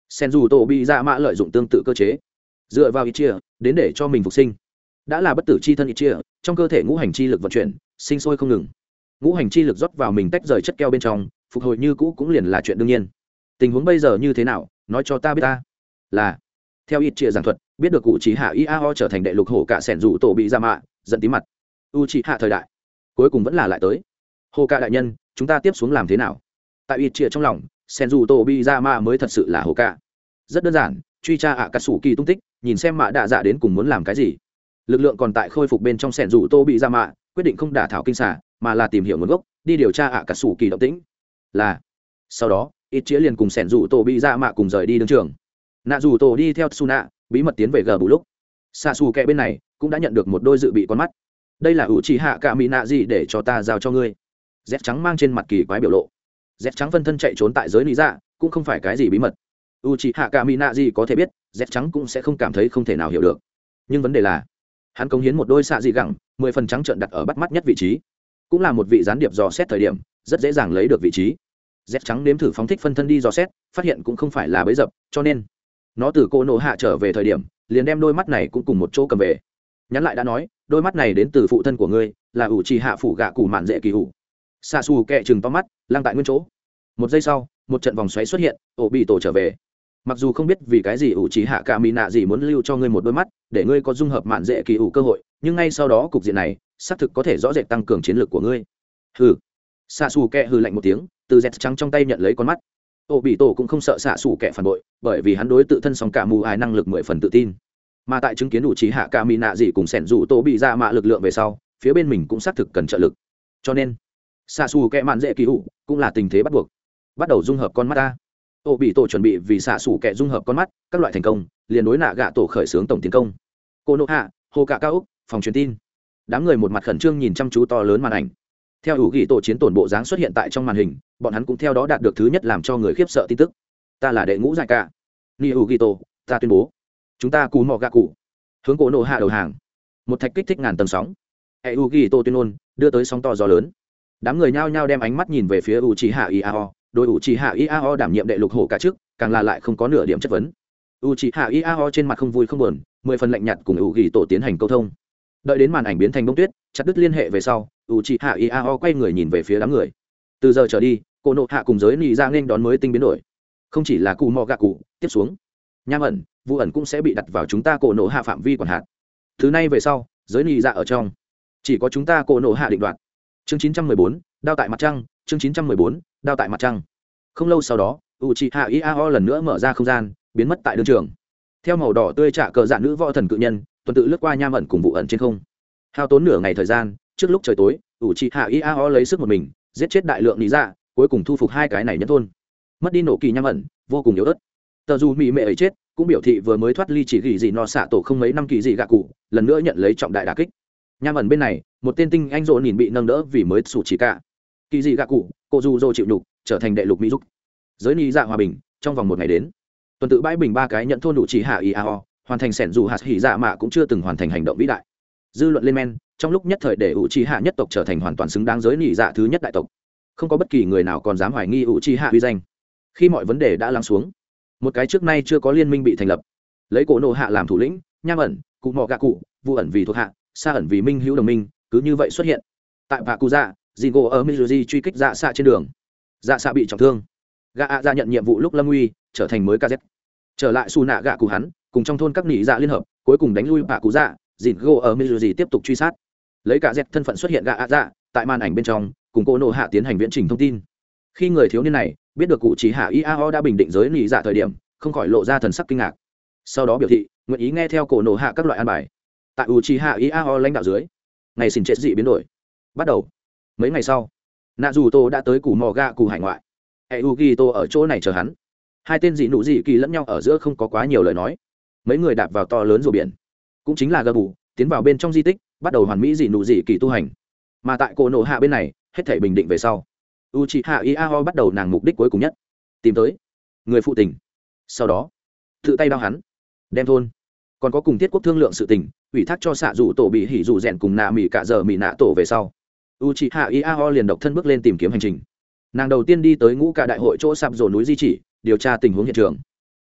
sen dù tổ bị dạ mạ lợi dụng tương tự cơ chế dựa vào ít chia đến để cho mình phục sinh. Đã là bất tử chi thân ít chia, trong cơ thể ngũ hành chi lực vận chuyển sinh sôi không ngừng, ngũ hành chi lực rót vào mình tách rời chất keo bên trong, phục hồi như cũ cũng liền là chuyện đương nhiên. Tình huống bây giờ như thế nào, nói cho ta biết ta. Là theo ít chia giảng thuật, biết được cụ chỉ hạ iao trở thành đệ lục hổ cả sẻn rủ tổ bị ra mạ giận tí mặt. U chỉ hạ thời đại cuối cùng vẫn là lại tới. Hồ cả đại nhân, chúng ta tiếp xuống làm thế nào? Tại ít chia trong lòng, sẻn rủ tổ bị ra mạ mới thật sự là hồ cả. Rất đơn giản, truy tra ạ cà sủ kỳ tung tích, nhìn xem mạ đạ dạ đến cùng muốn làm cái gì. Lực lượng còn tại khôi phục bên trong sẻn rủ tô bị ra mạ, quyết định không đả thảo kinh xả, mà là tìm hiểu nguồn gốc, đi điều tra ạ cà sủ kỳ động tĩnh. Là sau đó ít chia liền cùng sẻn rủ tô bị ra mạ cùng rời đi đường trường. Nạ rủ tổ đi theo Suna bí mật tiến về gờ bù lúc xạ xù kẹ bên này cũng đã nhận được một đôi dự bị con mắt. Đây là ủ trì hạ cả mỹ nạ gì để cho ta giao cho ngươi. Dép trắng mang trên mặt kỳ quái biểu lộ. Dép trắng phân thân chạy trốn tại giới lý dạ cũng không phải cái gì bí mật. U trì hạ cả mỹ nạ gì có thể biết, dép trắng cũng sẽ không cảm thấy không thể nào hiểu được. Nhưng vấn đề là hắn cống hiến một đôi xạ dị gẳng mười phần trắng trợn đặt ở bắt mắt nhất vị trí, cũng là một vị gián điệp dò xét thời điểm rất dễ dàng lấy được vị trí. Dép trắng nếm thử phóng thích phân thân đi dò xét, phát hiện cũng không phải là bẫy dập, cho nên nó từ cô nộ hạ trở về thời điểm liền đem đôi mắt này cũng cùng một chỗ cầm về. Nhắn lại đã nói đôi mắt này đến từ phụ thân của ngươi, là ủ trì hạ phủ gạ cụ mạn dễ kỳ ủ. Xạ xù kẹ chừng to mắt lăng tại nguyên chỗ. Một giây sau một trận vòng xoáy xuất hiện, ổ bị tổ trở về. Mặc dù không biết vì cái gì ủ trì hạ cả mỹ nạ gì muốn lưu cho ngươi một đôi mắt để ngươi có dung hợp mạn dễ kỳ ủ cơ hội, nhưng ngay sau đó cục diện này xác thực có thể rõ rệt tăng cường chiến lược của ngươi. Hừ. Xạ xù kẹ hừ lạnh một tiếng, từ dẹt trắng trong tay nhận lấy con mắt. Ô bị tổ cũng không sợ xạ xù kẻ phản bội, bởi vì hắn đối tự thân song cả mù ái năng lực mười phần tự tin. Mà tại chứng kiến đủ trí hạ cả mỹ nạ gì cùng sẻn dù tổ bị ra mạ lực lượng về sau, phía bên mình cũng xác thực cần trợ lực. Cho nên xạ xù kẻ mạn dễ kỳ hụ cũng là tình thế bắt buộc. Bắt đầu dung hợp con mắt ta. Ô bị tổ chuẩn bị vì xạ xù kẻ dung hợp con mắt, các loại thành công, liền đối nạ gạ tổ khởi xướng tổng tiến công. Cô nộ hạ, hồ cả cao úc, phòng truyền tin. Đám người một mặt khẩn trương nhìn chăm chú to lớn màn ảnh. Theo ủ ghi tổ chiến tổn bộ dáng xuất hiện tại trong màn hình, bọn hắn cũng theo đó đạt được thứ nhất làm cho người khiếp sợ tin tức. Ta là đệ ngũ giải cả ni ủ ghi tổ, ta tuyên bố chúng ta cù mò gạ cụ hướng cổ nổ hạ đầu hàng. Một thạch kích thích ngàn tầng sóng, e u ghi tổ tuyên ngôn đưa tới sóng to gió lớn. Đám người nhao nhao đem ánh mắt nhìn về phía u chi hạ iao, đội u chi hạ iao đảm nhiệm đệ lục hổ cả trước, càng là lại không có nửa điểm chất vấn. U chi hạ iao trên mặt không vui không buồn, mười phần lạnh nhạt cùng u ghi tổ tiến hành câu thông. Đợi đến màn ảnh biến thành bông tuyết, chặt đứt liên hệ về sau, u chi hạ iao quay người nhìn về phía đám người. Từ giờ trở đi, cô nộ hạ cùng giới nị ra nên đón mới tinh biến đổi. Không chỉ là cù mò gạ cụ, tiếp xuống nham ẩn vụ ẩn cũng sẽ bị đặt vào chúng ta cổ nộ hạ phạm vi quản hạt. Thứ này về sau, giới nị ra ở trong chỉ có chúng ta cổ nộ hạ định đoạt. Chương chín trăm mười bốn, đao tại mặt trăng. Chương chín trăm mười bốn, đao tại mặt trăng. Không lâu sau đó, Uchiha Iao lần nữa mở ra không gian, biến mất tại đường trường. Theo màu đỏ tươi trả cờ dạng nữ võ thần cự nhân tuần tự lướt qua nham ẩn cùng vụ ẩn trên không. Hao tốn nửa ngày thời gian, trước lúc trời tối, Uchiha Iao lấy sức một mình giết chết đại lượng nị dạ, cuối cùng thu phục hai cái này nhân thôn. Mất đi nổ kỳ nham ẩn, vô cùng yếu ớt. Tờ dù mỹ mẹ ấy chết, cũng biểu thị vừa mới thoát ly chỉ gỉ gì no xạ tổ không mấy năm kỳ gì gạ cụ, lần nữa nhận lấy trọng đại đả kích. Nham ẩn bên này, một tên tinh anh rộ nhìn bị nâng đỡ vì mới sủ chỉ cả. Kỳ gì gạ cụ, cô dù dô chịu nhục, trở thành đệ lục mỹ giúp. Giới nị dạ hòa bình, trong vòng một ngày đến. Tuần tự bãi bình ba cái nhận thôn đủ chỉ hạ iao, hoàn thành sẻn dù hạt hỉ dạ mạ cũng chưa từng hoàn thành hành động vĩ đại. Dư luận lên men, trong lúc nhất thời để ủ chỉ hạ nhất tộc trở thành hoàn toàn xứng đáng giới nị dạ thứ nhất đại tộc. Không có bất kỳ người nào còn dám hoài nghi ủ chỉ hạ uy danh. Khi mọi vấn đề đã lắng xuống, một cái trước nay chưa có liên minh bị thành lập, lấy cổ nộ hạ làm thủ lĩnh, nham ẩn cụ mò gạ cụ, vụ ẩn vì thuộc hạ, xa ẩn vì minh hữu đồng minh, cứ như vậy xuất hiện tại bạ cụ dạ Jingo ở Mizuji truy kích dạ xạ trên đường. Dạ xạ bị trọng thương, gạ ạ ra nhận nhiệm vụ lúc lâm nguy, trở thành mới kz, trở lại su nạ gạ cụ hắn cùng trong thôn các nị dạ liên hợp, cuối cùng đánh lui bạ cụ dạ Jingo ở Mizuji tiếp tục truy sát, lấy cả z thân phận xuất hiện gạ ạ dạ tại màn ảnh bên trong, cùng cổ nộ hạ tiến hành viễn trình thông tin. Khi người thiếu niên này biết được cụ chỉ hạ iao đã bình định giới nị dạ thời điểm, không khỏi lộ ra thần sắc kinh ngạc, sau đó biểu thị nguyện ý nghe theo cổ nộ hạ các loại an bài. Tại u chi hạ iao lãnh đạo dưới, ngày xin chết dị biến đổi bắt đầu. Mấy ngày sau, nạ dù tô đã tới củ mò gạ cụ hải ngoại, e u ghi tô ở chỗ này chờ hắn. Hai tên dị nụ dị kỳ lẫn nhau ở giữa không có quá nhiều lời nói, mấy người đạp vào to lớn rùa biển, cũng chính là gờ bù, tiến vào bên trong di tích, bắt đầu hoàn mỹ dị nụ dị kỳ tu hành. Mà tại cổ nộ hạ bên này, hết thảy bình định về sau, Uchiha Iao bắt đầu nàng mục đích cuối cùng nhất, tìm tới người phụ tình. Sau đó tự tay đao hắn, đem thôn còn có cùng tiết quốc thương lượng sự tình ủy thác cho xạ rủ tổ bị hỉ rủ rèn cùng nạ mỹ cả giờ mỹ nạ tổ về sau, Uchiha Iao liền độc thân bước lên tìm kiếm hành trình. Nàng đầu tiên đi tới ngũ cả đại hội chỗ sạp rổ núi di chỉ, điều tra tình huống hiện trường.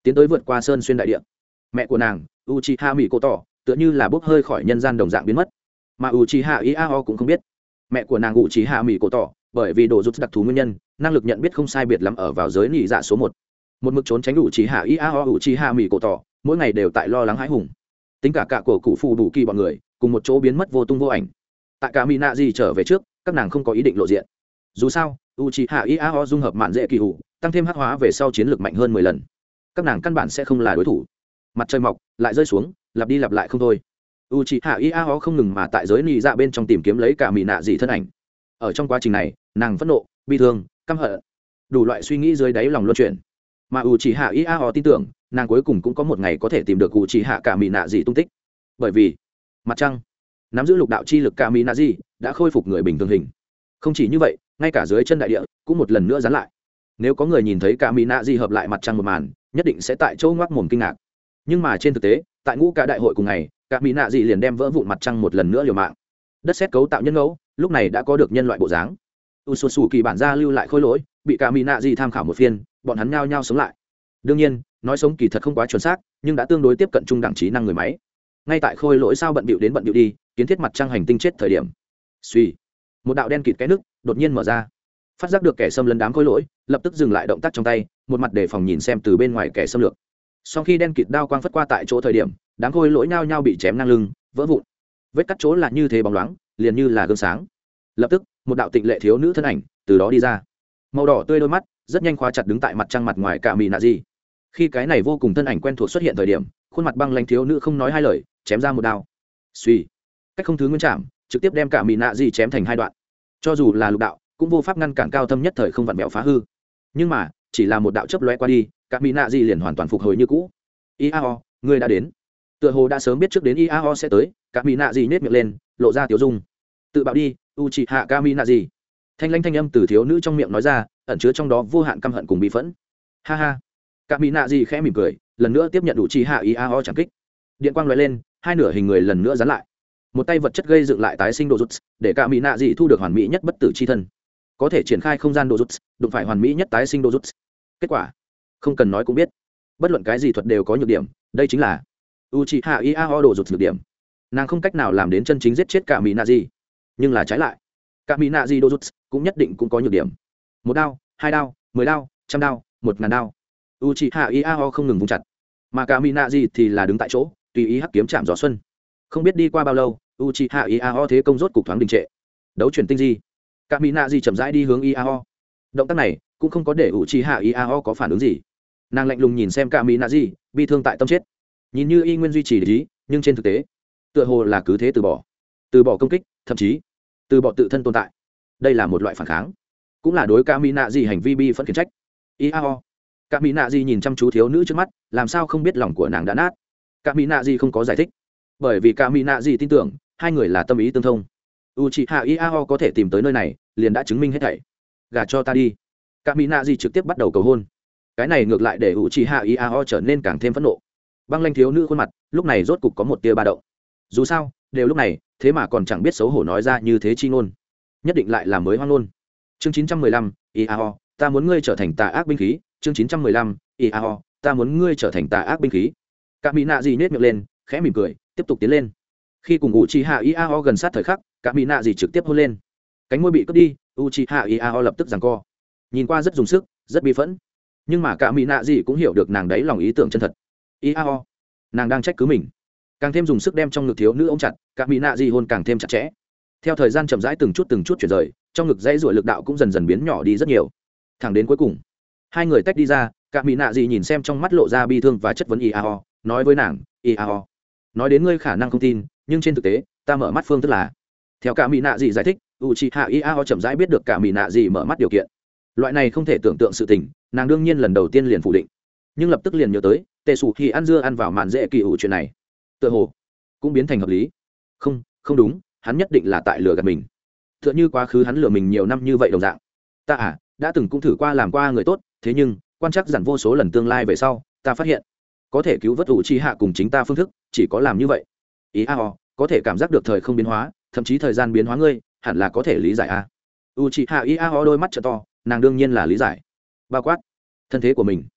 tiến tới vượt qua sơn xuyên đại địa. Mẹ của nàng Uchiha Mỹ Cổ Tỏ tựa như là bốc hơi khỏi nhân gian đồng dạng biến mất, mà Uchiha Iao cũng không biết. Mẹ của nàng Uchiha Mỹ Cổ Tỏ bởi vì đồ rút đặc thù nguyên nhân, năng lực nhận biết không sai biệt lắm ở vào giới nhị dạ số một. Một mực trốn tránh Uchiha Iao Uchiha Mỹ Cổ Tỏ, mỗi ngày đều tại lo lắng hãi hùng. Tính cả cả của cụ phụ đủ kỳ bọn người, cùng một chỗ biến mất vô tung vô ảnh. Tại cả Minazi trở về trước, các nàng không có ý định lộ diện. Dù sao, Uchiha Iao dung hợp mạn dễ kỳ hủ, tăng thêm hắc hóa về sau chiến lược mạnh hơn mười lần. Các nàng căn bản sẽ không là đối thủ. Mặt trời mọc, lại rơi xuống, lặp đi lặp lại không thôi. Uchiha Iao không ngừng mà tại giới nị dạ bên trong tìm kiếm lấy cả mỹ nạ dị thân ảnh. Ở trong quá trình này, nàng phẫn nộ, bi thương, căm hận, đủ loại suy nghĩ dưới đáy lòng luân chuyển. Mà Uchiha Iao tin tưởng, nàng cuối cùng cũng có một ngày có thể tìm được Uchiha cả mỹ nạ dị tung tích. Bởi vì, mặt trăng nắm giữ lục đạo chi lực cả mỹ nạ dị đã khôi phục người bình thường hình. Không chỉ như vậy, ngay cả dưới chân đại địa cũng một lần nữa dán lại. Nếu có người nhìn thấy cả mỹ nạ dị hợp lại mặt trăng một màn, nhất định sẽ tại chỗ ngoác mồm kinh ngạc. Nhưng mà trên thực tế, tại ngũ cả đại hội cùng ngày, cả mỹ nạ dị liền đem vỡ vụn mặt trăng một lần nữa liều mạng. Đất sét cấu tạo nhân ngẫu lúc này đã có được nhân loại bộ dáng. u sù sù kỳ bản gia lưu lại khôi lỗi, bị cả mỹ nạ dị tham khảo một phiên, bọn hắn nhao nhao sống lại. Đương nhiên, nói sống kỳ thật không quá chuẩn xác, nhưng đã tương đối tiếp cận trung đẳng trí năng người máy. Ngay tại khôi lỗi sao bận bịu đến bận bịu đi, kiến thiết mặt trăng hành tinh chết thời điểm. Suy, một đạo đen kịt cái nước đột nhiên mở ra. Phát giác được kẻ xâm lấn đám khôi lỗi, lập tức dừng lại động tác trong tay, một mặt để phòng nhìn xem từ bên ngoài kẻ xâm lược. Sau khi đen kịt đao quang phất qua tại chỗ thời điểm, đám khôi lỗi nhao nhao bị chém ngang lưng, vỡ vụn. Vết cắt chỗ là như thế bóng loáng, liền như là gương sáng. Lập tức, một đạo tịnh lệ thiếu nữ thân ảnh từ đó đi ra. Màu đỏ tươi đôi mắt, rất nhanh khóa chặt đứng tại mặt trăng mặt ngoài cả mỹ nạ gì. Khi cái này vô cùng thân ảnh quen thuộc xuất hiện thời điểm, khuôn mặt băng lãnh thiếu nữ không nói hai lời, chém ra một đao. Suy, cách không thứ nguyên chạm, trực tiếp đem cả mỹ nạ gì chém thành hai đoạn. Cho dù là lục đạo, cũng vô pháp ngăn cản cao thâm nhất thời không vặn vẹo phá hư. Nhưng mà, chỉ là một đạo chớp lóe qua đi, cả mỹ nạ gì liền hoàn toàn phục hồi như cũ. Iao, ngươi đã đến. Tựa hồ đã sớm biết trước đến Iao sẽ tới, cả mỹ nạ gì nhếch miệng lên, lộ ra tiểu dung. Tự bạo đi, Uchiha Kaminazi. Thanh lãnh thanh âm từ thiếu nữ trong miệng nói ra, ẩn chứa trong đó vô hạn căm hận cùng bi phẫn. Ha ha. Kaminazi khẽ mỉm cười, lần nữa tiếp nhận Uchiha Iao chẳng kích. Điện quang lóe lên, hai nửa hình người lần nữa dán lại. Một tay vật chất gây dựng lại tái sinh độ rút, để Kaminazi thu được hoàn mỹ nhất bất tử chi thân. Có thể triển khai không gian độ rút, đụng phải hoàn mỹ nhất tái sinh độ rút. Kết quả, không cần nói cũng biết, bất luận cái gì thuật đều có nhược điểm, đây chính là Uchiha Iao độ rút nhược điểm. Nàng không cách nào làm đến chân chính giết chết Kaminazi, nhưng là trái lại, Kaminazi độ rút cũng nhất định cũng có nhược điểm. Một đao, hai đao, mười đao, trăm đao, một ngàn đao. Uchiha Iao không ngừng vung chặt, mà Kaminazi thì là đứng tại chỗ, tùy ý hắc kiếm chạm gió xuân. Không biết đi qua bao lâu, Uchiha Iao thế công rốt cục thoáng đình trệ. Đấu chuyển tinh di. Kaminazi chậm rãi đi hướng Iao. Động tác này cũng không có để Uchiha Iao có phản ứng gì. Nàng lạnh lùng nhìn xem Kaminazi, bi thương tại tâm chết. Nhìn như y nguyên duy trì lý, nhưng trên thực tế, tựa hồ là cứ thế từ bỏ, từ bỏ công kích, thậm chí từ bỏ tự thân tồn tại. Đây là một loại phản kháng, cũng là đối Kaminazi hành vi bi phẫn khiển trách. Iao. Kaminazi nhìn chăm chú thiếu nữ trước mắt, làm sao không biết lòng của nàng đã nát. Kaminazi không có giải thích, bởi vì Kaminazi tin tưởng hai người là tâm ý tương thông. Uchiha Iao có thể tìm tới nơi này, liền đã chứng minh hết thảy. Gả cho ta đi. Kaminazi trực tiếp bắt đầu cầu hôn. Cái này ngược lại để Uchiha Iao trở nên càng thêm phẫn nộ. Băng lãnh thiếu nữ khuôn mặt, lúc này rốt cục có một tia ba động. Dù sao, đều lúc này, thế mà còn chẳng biết xấu hổ nói ra như thế chi ngôn. Nhất định lại là mới hoang ngôn. Chương chín trăm mười lăm, Iao, ta muốn ngươi trở thành tà ác binh khí. Chương chín trăm mười lăm, Iao, ta muốn ngươi trở thành tà ác binh khí. Kaminazi nhếch miệng lên, khẽ mỉm cười, tiếp tục tiến lên. Khi cùng Uchiha Iao gần sát thời khắc, Kaminazi trực tiếp hôn lên. Cánh môi bị cướp đi, Uchiha Iao lập tức giằng co. Nhìn qua rất dùng sức, rất bi phẫn. Nhưng mà Kaminazi cũng hiểu được nàng đấy lòng ý tưởng chân thật. Iao, nàng đang trách cứ mình. Càng thêm dùng sức đem trong ngực thiếu nữ ôm chặt, Kaminazi hôn càng thêm chặt chẽ. Theo thời gian chậm rãi từng chút từng chút chuyển rời, trong ngực dãy ruồi lực đạo cũng dần dần biến nhỏ đi rất nhiều. Thẳng đến cuối cùng, hai người tách đi ra, Kaminazi nhìn xem trong mắt lộ ra bi thương và chất vấn Iao, nói với nàng, Iao, nói đến ngươi khả năng không tin, nhưng trên thực tế, ta mở mắt phương thức là. Theo Kaminazi giải thích, Uchiha Iao chậm rãi biết được Kaminazi mở mắt điều kiện. Loại này không thể tưởng tượng sự tình, nàng đương nhiên lần đầu tiên liền phủ định, nhưng lập tức liền nhớ tới, tề sủ thì ăn dưa ăn vào màn dễ kỳ ủ chuyện này, tựa hồ cũng biến thành hợp lý. Không, không đúng, hắn nhất định là tại lừa gạt mình. Tựa như quá khứ hắn lừa mình nhiều năm như vậy đồng dạng. Ta à, đã từng cũng thử qua làm qua người tốt, thế nhưng quan trắc dặn vô số lần tương lai về sau, ta phát hiện có thể cứu vớt Uchiha cùng chính ta phương thức, chỉ có làm như vậy. Iao, có thể cảm giác được thời không biến hóa, thậm chí thời gian biến hóa ngươi, hẳn là có thể lý giải a. À. Uchiha Iao đôi mắt trợ to, nàng đương nhiên là lý giải. Bao quát thân thế của mình.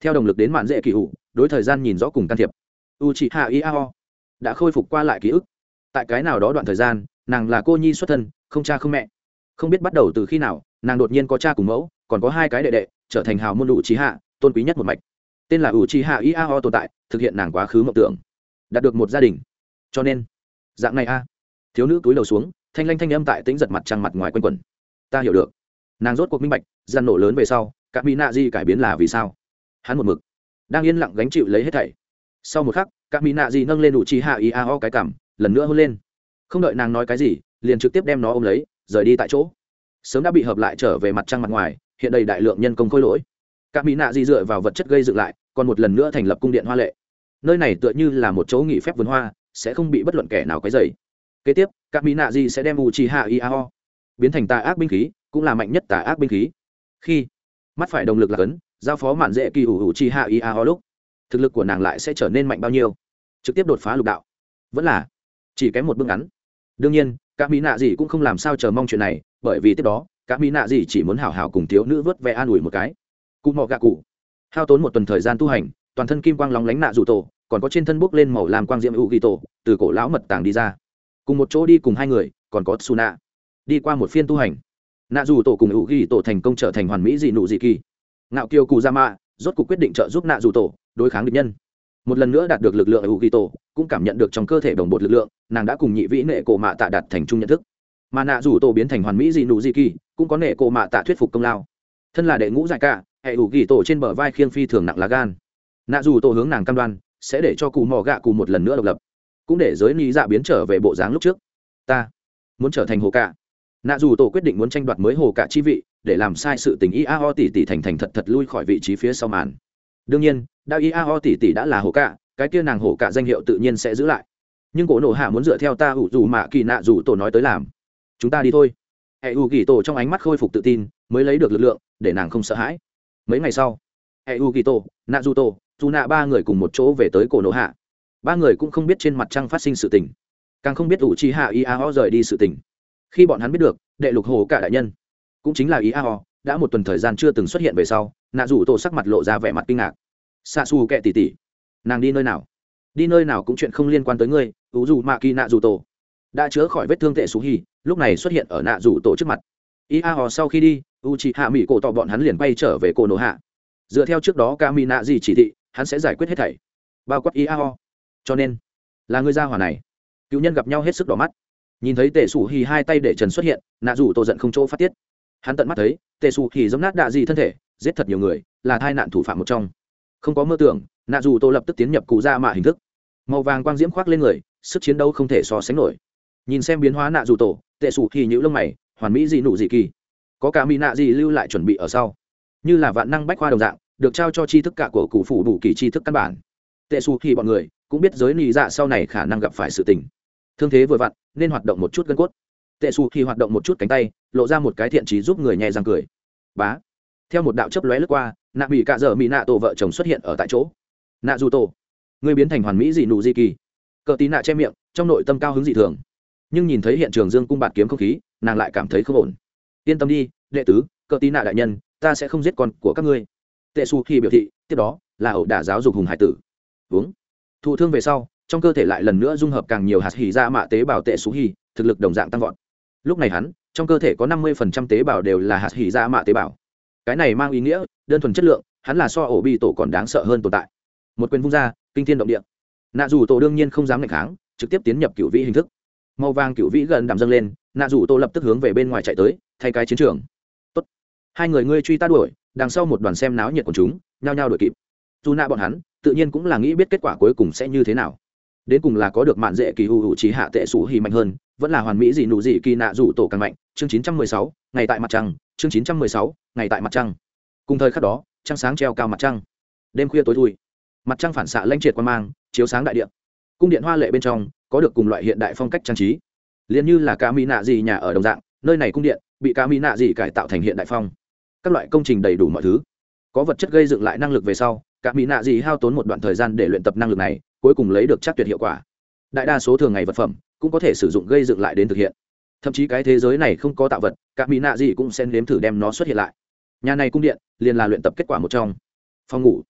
theo động lực đến mạn dễ kỳ ủ đối thời gian nhìn rõ cùng can thiệp u chị hạ y a ho đã khôi phục qua lại ký ức. Tại cái nào đó đoạn thời gian nàng là cô nhi xuất thân, không cha không mẹ, không biết bắt đầu từ khi nào nàng đột nhiên có cha cùng mẫu, còn có hai cái đệ đệ, trở thành hào môn u chị hạ tôn quý nhất một mạch, tên là u chị hạ y a ho tồn tại, thực hiện nàng quá khứ mộng tưởng, đạt được một gia đình. Cho nên dạng này a thiếu nữ túi đầu xuống, thanh lanh thanh âm tại tĩnh giật mặt trăng mặt ngoài quanh quẩn. Ta hiểu được. Nàng rốt cuộc minh bạch gian nổ lớn về sau cả mỹ nạ di cải biến là vì sao. Hắn một mực đang yên lặng gánh chịu lấy hết thảy. Sau một khắc cả mỹ nạ di nâng lên u chi hạ y a ho cái cảm, lần nữa hôn lên. Không đợi nàng nói cái gì, liền trực tiếp đem nó ôm lấy, rời đi tại chỗ. Sớm đã bị hợp lại trở về mặt trăng mặt ngoài, hiện đầy đại lượng nhân công khôi lỗi. Cả mỹ nạ di dựa vào vật chất gây dựng lại, còn một lần nữa thành lập cung điện hoa lệ. Nơi này tựa như là một chỗ nghỉ phép vườn hoa, sẽ không bị bất luận kẻ nào quấy rầy. Kế tiếp các mỹ nạ di sẽ đem u chi hạ y a ho biến thành tà ác binh khí, cũng là mạnh nhất tà ác binh khí. Khi mắt phải động lực là cấn giao phó mạn dễ kỳ ủ u chi hạ y a ho lúc, thực lực của nàng lại sẽ trở nên mạnh bao nhiêu, trực tiếp đột phá lục đạo, vẫn là chỉ kém một bước ngắn. Đương nhiên các mỹ nạ gì cũng không làm sao chờ mong chuyện này, bởi vì tiếp đó các mỹ nạ gì chỉ muốn hảo hảo cùng thiếu nữ vớt ve an ủi một cái. Cụ mò gạ cụ hao tốn một tuần thời gian tu hành, toàn thân kim quang lóng lánh nạ dù tổ, còn có trên thân bốc lên màu làm quang diễm u ghi tổ từ cổ lão mật tàng đi ra, cùng một chỗ đi cùng hai người còn có Suna. Đi qua một phiên tu hành, nạ dù tổ cùng u ghi tổ thành công trở thành hoàn mỹ dị nụ dị kỳ. Ngạo kiều cụ ra mạ rốt cuộc quyết định trợ giúp nạ dù tổ đối kháng địch nhân, một lần nữa đạt được lực lượng u ghi tổ, cũng cảm nhận được trong cơ thể đồng bột lực lượng, nàng đã cùng nhị vĩ nệ cổ mạ tạ đạt thành chung nhận thức, mà nạ dù tổ biến thành hoàn mỹ dị nụ dị kỳ cũng có nệ cổ mạ tạ thuyết phục công lao. Thân là đệ ngũ giải cả, hệ u ghi tổ trên bờ vai khiêng phi thường nặng lá gan, nạ dù tổ hướng nàng cam đoan sẽ để cho cụ mò gạ cụ một lần nữa độc lập, cũng để giới ni dạ biến trở về bộ dáng lúc trước. Ta muốn trở thành hồ cạ. Nạ dù tổ quyết định muốn tranh đoạt mới hồ cạ chi vị, để làm sai sự tình iao tỷ tỷ thành thành thật thật lui khỏi vị trí phía sau màn. Đương nhiên đã iao tỷ tỷ đã là hồ cạ, cái kia nàng hồ cạ danh hiệu tự nhiên sẽ giữ lại. Nhưng cổ nổ hạ muốn dựa theo ta ủ dù mạ kỳ nạ dù tổ nói tới làm. Chúng ta đi thôi. Hệ u kỳ tổ trong ánh mắt khôi phục tự tin, mới lấy được lực lượng để nàng không sợ hãi. Mấy ngày sau, hệ u kỳ tổ, nạ dù tổ, dù nạ ba người cùng một chỗ về tới cổ nổ hạ. Ba người cũng không biết trên mặt trăng phát sinh sự tình, càng không biết ủ chi hạ iao rời đi sự tình. Khi bọn hắn biết được đệ lục hồ cả đại nhân cũng chính là iao đã một tuần thời gian chưa từng xuất hiện về sau, nạ dù tổ sắc mặt lộ ra vẻ mặt kinh ngạc. Sa su kệ tỉ tỉ, nàng đi nơi nào? Đi nơi nào cũng chuyện không liên quan tới ngươi. ủ dù mạ kỳ nạ dù tổ đã chữa khỏi vết thương tệ xú hi, lúc này xuất hiện ở nạ dù tổ trước mặt. Iao sau khi đi, u chi hạ mỹ cổ tỏ bọn hắn liền bay trở về cổ nổ hạ. Dựa theo trước đó Kami nạ gì chỉ thị, hắn sẽ giải quyết hết thảy, bao quát Iao. Cho nên là người gia hỏa này. Cựu nhân gặp nhau hết sức đỏ mắt. Nhìn thấy tệ sủ hì hai tay để trần xuất hiện, nạ dù tổ giận không chỗ phát tiết. Hắn tận mắt thấy tệ sủ hì giống nát đạ gì thân thể, giết thật nhiều người, là tai nạn thủ phạm một trong. Không có mơ tưởng, nạ dù tổ lập tức tiến nhập cụ ra mạ hình thức, màu vàng quang diễm khoác lên người, sức chiến đấu không thể so sánh nổi. Nhìn xem biến hóa nạ dù tổ, tệ sủ hì nhíu lông mày, hoàn mỹ dị nụ dị kỳ, có cả mỹ nạ gì lưu lại chuẩn bị ở sau, như là vạn năng bách khoa đồng dạng, được trao cho tri thức cả của cụ phủ đủ kỳ tri thức căn bản. Tệ sủ hì bọn người cũng biết giới nị dạ sau này khả năng gặp phải sự tình, thương thế vừa vặn nên hoạt động một chút gân cốt. Tệ sủ hì hoạt động một chút cánh tay, lộ ra một cái thiện trí giúp người nhẹ răng cười. Bá, theo một đạo chớp lóe lướt qua, nạ bị cạ dở mỹ nạ tổ vợ chồng xuất hiện ở tại chỗ. Nạ dù tổ, người biến thành hoàn mỹ dị nụ dị kỳ. Cờ tí nạ che miệng, trong nội tâm cao hứng dị thường, nhưng nhìn thấy hiện trường dương cung bạt kiếm không khí, nàng lại cảm thấy không ổn. Yên tâm đi đệ tứ, cờ tí nạ đại nhân, ta sẽ không giết con của các ngươi. Tệ su khi biểu thị tiếp đó là ẩu đả giáo dục hùng hải tử. Uống thụ thương về sau, trong cơ thể lại lần nữa dung hợp càng nhiều hạt hỉ ra mạ tế bào tệ su hi, thực lực đồng dạng tăng vọt. Lúc này hắn trong cơ thể có năm mươi phần trăm tế bào đều là hạt hỉ ra mạ tế bào. Cái này mang ý nghĩa đơn thuần chất lượng, hắn là so ổ bị tổ còn đáng sợ hơn tồn tại. Một quyền vung ra, kinh thiên động địa. Nạ dù tổ đương nhiên không dám nghịch kháng, trực tiếp tiến nhập cựu vĩ hình thức. Màu vàng cựu vĩ gần đạm dâng lên, nạ dù tổ lập tức hướng về bên ngoài chạy tới, thay cái chiến trường. Tốt, hai người ngươi truy ta đuổi, đằng sau một đoàn xem náo nhiệt của chúng nhao nhao đuổi kịp. Dù nạ bọn hắn tự nhiên cũng là nghĩ biết kết quả cuối cùng sẽ như thế nào, đến cùng là có được mạn dễ kỳ hữu hữu trí hạ tệ sủ hì mạnh hơn, vẫn là hoàn mỹ dị nụ dị kỳ nạ dù tổ càng mạnh. Chương chín trăm mười sáu, ngày tại mặt trăng. Chương chín trăm mười sáu, ngày tại mặt trăng. Cùng thời khắc đó, trăng sáng treo cao mặt trăng. Đêm khuya tối thui, mặt trăng phản xạ lanh triệt quang mang, chiếu sáng đại điện. Cung điện hoa lệ bên trong có được cùng loại hiện đại phong cách trang trí, liền như là cá mỹ nạ gì nhà ở đồng dạng. Nơi này cung điện bị cá mỹ nạ gì cải tạo thành hiện đại phong, các loại công trình đầy đủ mọi thứ, có vật chất gây dựng lại năng lực về sau, cá mỹ nạ gì hao tốn một đoạn thời gian để luyện tập năng lực này, cuối cùng lấy được chắc tuyệt hiệu quả. Đại đa số thường ngày vật phẩm cũng có thể sử dụng gây dựng lại đến thực hiện, thậm chí cái thế giới này không có tạo vật, cá mỹ nạ gì cũng sẽ nếm thử đem nó xuất hiện lại. Nhà này cung điện liền là luyện tập kết quả một trong. Phòng ngủ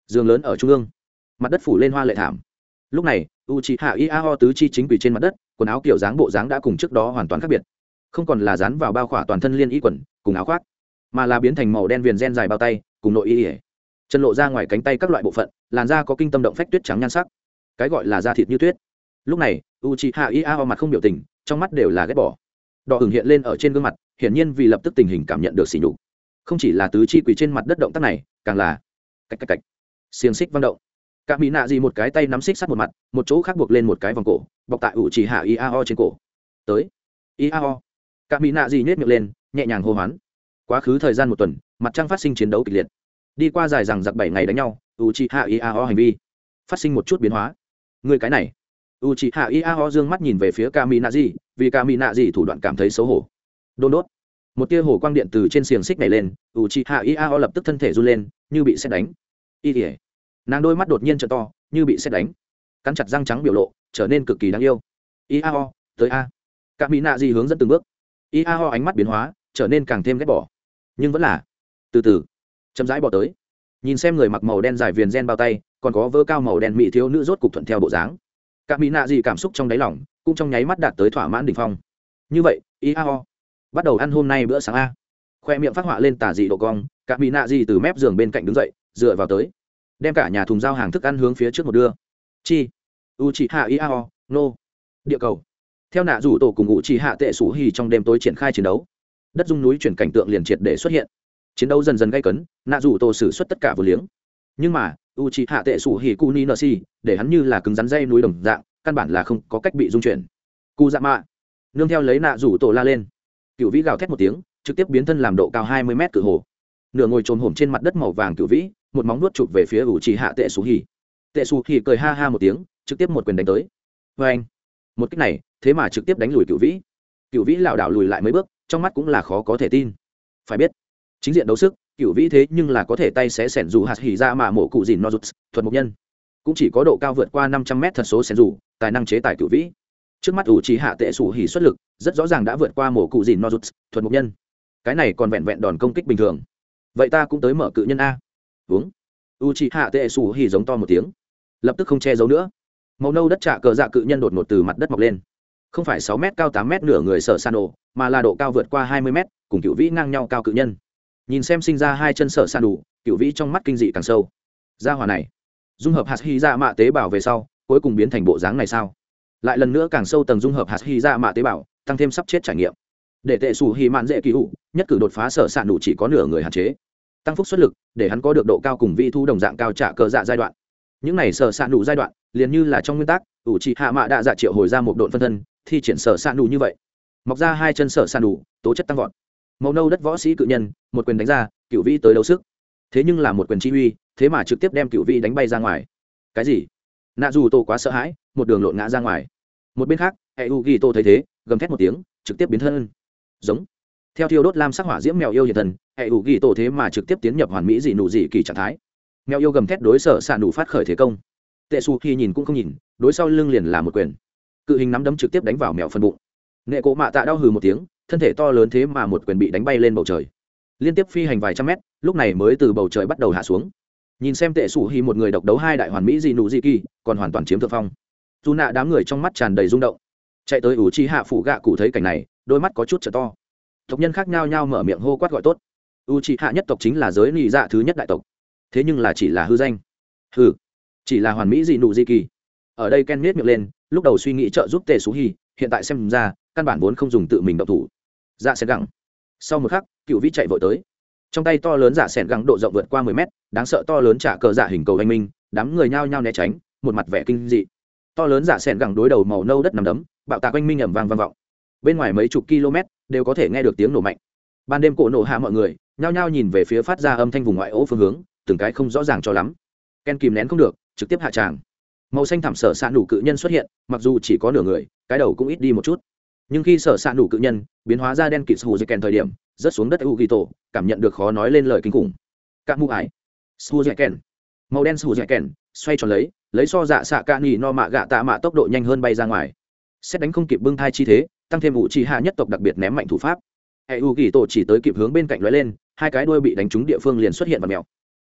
giường lớn ở trung ương, mặt đất phủ lên hoa lệ thảm. Lúc này Uchiha Iao tứ chi chính quỳ trên mặt đất, quần áo kiểu dáng bộ dáng đã cùng trước đó hoàn toàn khác biệt, không còn là dán vào bao khỏa toàn thân liên y quần cùng áo khoác, mà là biến thành màu đen viền ren dài bao tay cùng nội y ỉa, chân lộ ra ngoài cánh tay các loại bộ phận, làn da có kinh tâm động phách tuyết trắng nhan sắc, cái gọi là da thịt như tuyết. Lúc này Uchiha Iao mặt không biểu tình, trong mắt đều là ghét bỏ, đỏ ửng hiện lên ở trên gương mặt, hiển nhiên vì lập tức tình hình cảm nhận được sỉ nhục. Không chỉ là tứ chi quỳ trên mặt đất động tác này, càng là cách cách cách xiềng xích văng động. Cả mỹ nạ gì một cái tay nắm xích sắt một mặt, một chỗ khác buộc lên một cái vòng cổ, bọc tại Uchiha Iao trên cổ. Tới, Iao. Cả mỹ nạ gì nhếch miệng lên, nhẹ nhàng hô hoán. Quá khứ thời gian một tuần, mặt trăng phát sinh chiến đấu kịch liệt. Đi qua dài rằng giặc bảy ngày đánh nhau, Uchiha Iao hành vi phát sinh một chút biến hóa. Người cái này, Uchiha Iao dương mắt nhìn về phía Kaminazi, vì Kaminazi thủ đoạn cảm thấy xấu hổ. Đôn đốt, một tia hồ quang điện từ trên xiềng xích này lên, Uchiha Iao lập tức thân thể run lên, như bị sét đánh. Y Liễu, nàng đôi mắt đột nhiên trợn to, như bị sét đánh, cắn chặt răng trắng biểu lộ, trở nên cực kỳ đáng yêu. Iao, tới a. Kaminazi hướng dẫn từng bước. Iao ánh mắt biến hóa, trở nên càng thêm ghét bỏ, nhưng vẫn là từ từ chậm rãi bỏ tới, nhìn xem người mặc màu đen dài viền ren bao tay, còn có vớ cao màu đen mỹ thiếu nữ rốt cục thuận theo bộ dáng. Cả mỹ nạ gì cảm xúc trong đáy lòng cũng trong nháy mắt đạt tới thỏa mãn đỉnh phong. Như vậy Iao bắt đầu ăn hôm nay bữa sáng a. Khoe miệng phát họa lên tà dị độ cong, cả mỹ nạ gì từ mép giường bên cạnh đứng dậy, dựa vào tới, đem cả nhà thùng giao hàng thức ăn hướng phía trước một đưa. Chi Uchiha Iao no địa cầu. Theo nạ rủ tổ cùng Uchiha tệ sủ hì trong đêm tối triển khai chiến đấu, đất dung núi chuyển cảnh tượng liền triệt để xuất hiện. Chiến đấu dần dần gay cấn, nạ rủ tổ sử xuất tất cả vừa liếng, nhưng mà Uchiha tệ sủ hì Kuni Nasi để hắn như là cứng rắn dây núi đồng dạng, căn bản là không có cách bị dung chuyển. Cu dạ mạ nương theo lấy nạ rủ tổ la lên, cựu vĩ gào thét một tiếng, trực tiếp biến thân làm độ cao hai mươi mét cự hồ, nửa ngồi trồm hổm trên mặt đất màu vàng cựu vĩ, một móng nuốt chụp về phía Uchiha tệ sủ hì. Tệ sủ hì cười ha ha một tiếng, trực tiếp một quyền đánh tới. Với anh, một kích này thế mà trực tiếp đánh lùi cựu vĩ. Cựu vĩ lảo đảo lùi lại mấy bước, trong mắt cũng là khó có thể tin. Phải biết, chính diện đấu sức, cựu vĩ thế nhưng là có thể tay xé sẻn dù hạt hỉ ra mà mổ cụ dìn nozuts thuật mục nhân, cũng chỉ có độ cao vượt qua năm trăm mét thật số sẻn dù, tài năng chế tài cựu vĩ. Trước mắt ủ trí hạ tệ sủ hỉ xuất lực rất rõ ràng đã vượt qua mổ cụ dìn nozuts thuật mục nhân, cái này còn vẹn vẹn đòn công kích bình thường. Vậy ta cũng tới mở cự nhân a. Uống. U trí hạ tệ sủ hỉ giống to một tiếng, lập tức không che giấu nữa, màu nâu đất trạ cờ dạ cự nhân đột ngột từ mặt đất mọc lên, không phải sáu mét cao tám mét nửa người sở san đồ, mà là độ cao vượt qua hai mươi mét, cùng cựu vĩ ngang nhau cao cự nhân. Nhìn xem sinh ra hai chân sở san đủ, cựu vĩ trong mắt kinh dị càng sâu. Gia hỏa này dung hợp hạt hy dạ mạ tế bào về sau, cuối cùng biến thành bộ dáng này sao? Lại lần nữa càng sâu tầng dung hợp hạt hy dạ mạ tế bào, tăng thêm sắp chết trải nghiệm. Để tệ sủ hy mạn dễ kỳ hụ nhất cử đột phá sở san đủ chỉ có nửa người hạn chế, tăng phúc xuất lực để hắn có được độ cao cùng vị thu đồng dạng cao trả cờ dạ giai đoạn. Những này sở san đủ giai đoạn liền như là trong nguyên tắc ủ trị hạ mạ đa dạ triệu hồi ra một độn phân thân, thi triển sở san đủ như vậy, mọc ra hai chân sở san đủ, tố chất tăng vọt. Màu nâu đất võ sĩ cự nhân một quyền đánh ra, cựu vĩ tới đấu sức, thế nhưng là một quyền chi uy, thế mà trực tiếp đem cựu vĩ đánh bay ra ngoài. Cái gì? Nạ dù tổ quá sợ hãi, một đường lộn ngã ra ngoài. Một bên khác hệ u ghi tô thấy thế, gầm thét một tiếng, trực tiếp biến thân giống theo thiêu đốt lam sắc hỏa diễm mèo yêu hiện thần. Hệ u ghi tô thế mà trực tiếp tiến nhập hoàn mỹ dị nụ dị kỳ trạng thái. Mèo yêu gầm thét đối sở xạ nụ phát khởi thế công. Tệ su khi nhìn cũng không nhìn, đối sau lưng liền là một quyền, cự hình nắm đấm trực tiếp đánh vào mèo phân bụng. Nệ cổ mạ tạ đau hừ một tiếng, thân thể to lớn thế mà một quyền bị đánh bay lên bầu trời, liên tiếp phi hành vài trăm mét, lúc này mới từ bầu trời bắt đầu hạ xuống. Nhìn xem tệ sủ hi một người độc đấu hai đại hoàn mỹ dị nụ dị kỳ, còn hoàn toàn chiếm thượng phong. Dù nạ đám người trong mắt tràn đầy rung động, chạy tới ủ chi hạ phủ gạ cụ thấy cảnh này, đôi mắt có chút trợ to. Tộc nhân khác nhau nhau mở miệng hô quát gọi tốt. U chi hạ nhất tộc chính là giới nị dạ thứ nhất đại tộc, thế nhưng là chỉ là hư danh. Hừ, chỉ là hoàn mỹ dị nụ dị kỳ. Ở đây Ken miết miệng lên, lúc đầu suy nghĩ trợ giúp tệ sủ hi, hiện tại xem ra căn bản vốn không dùng tự mình động thủ. Dạ sẽ gặng. Sau một khắc, cựu vĩ chạy vội tới, trong tay to lớn dạ sẹn găng độ rộng vượt qua mười mét, đáng sợ to lớn trả cờ dạ hình cầu anh minh, đám người nhao nhao né tránh, một mặt vẻ kinh dị. To lớn dạ sẹn găng đối đầu màu nâu đất nằm đấm, bạo tạc anh minh ầm vang vang vọng, bên ngoài mấy chục km đều có thể nghe được tiếng nổ mạnh. Ban đêm cổ nổ hạ mọi người nhao nhao nhìn về phía phát ra âm thanh vùng ngoại ô phương hướng, từng cái không rõ ràng cho lắm. Ken kìm nén không được, trực tiếp hạ tràng. Màu xanh thảm sở sạn đủ cự nhân xuất hiện, mặc dù chỉ có nửa người, cái đầu cũng ít đi một chút, nhưng khi sở sạn đủ cự nhân biến hóa ra đen kịt hù dây kèn thời điểm rớt xuống đất u ghi tổ, cảm nhận được khó nói lên lời kinh khủng. Các mũ ải hù dây kèn màu đen hù dây kèn xoay tròn lấy lấy so dạ xạ ca nỉ no mạ gạ tạ mạ tốc độ nhanh hơn bay ra ngoài, xét đánh không kịp bưng thai chi thế, tăng thêm vụ chỉ hạ nhất tộc đặc biệt ném mạnh thủ pháp. Hệ u ghi tổ chỉ tới kịp hướng bên cạnh lóe lên, hai cái đuôi bị đánh trúng địa phương liền xuất hiện và mèo.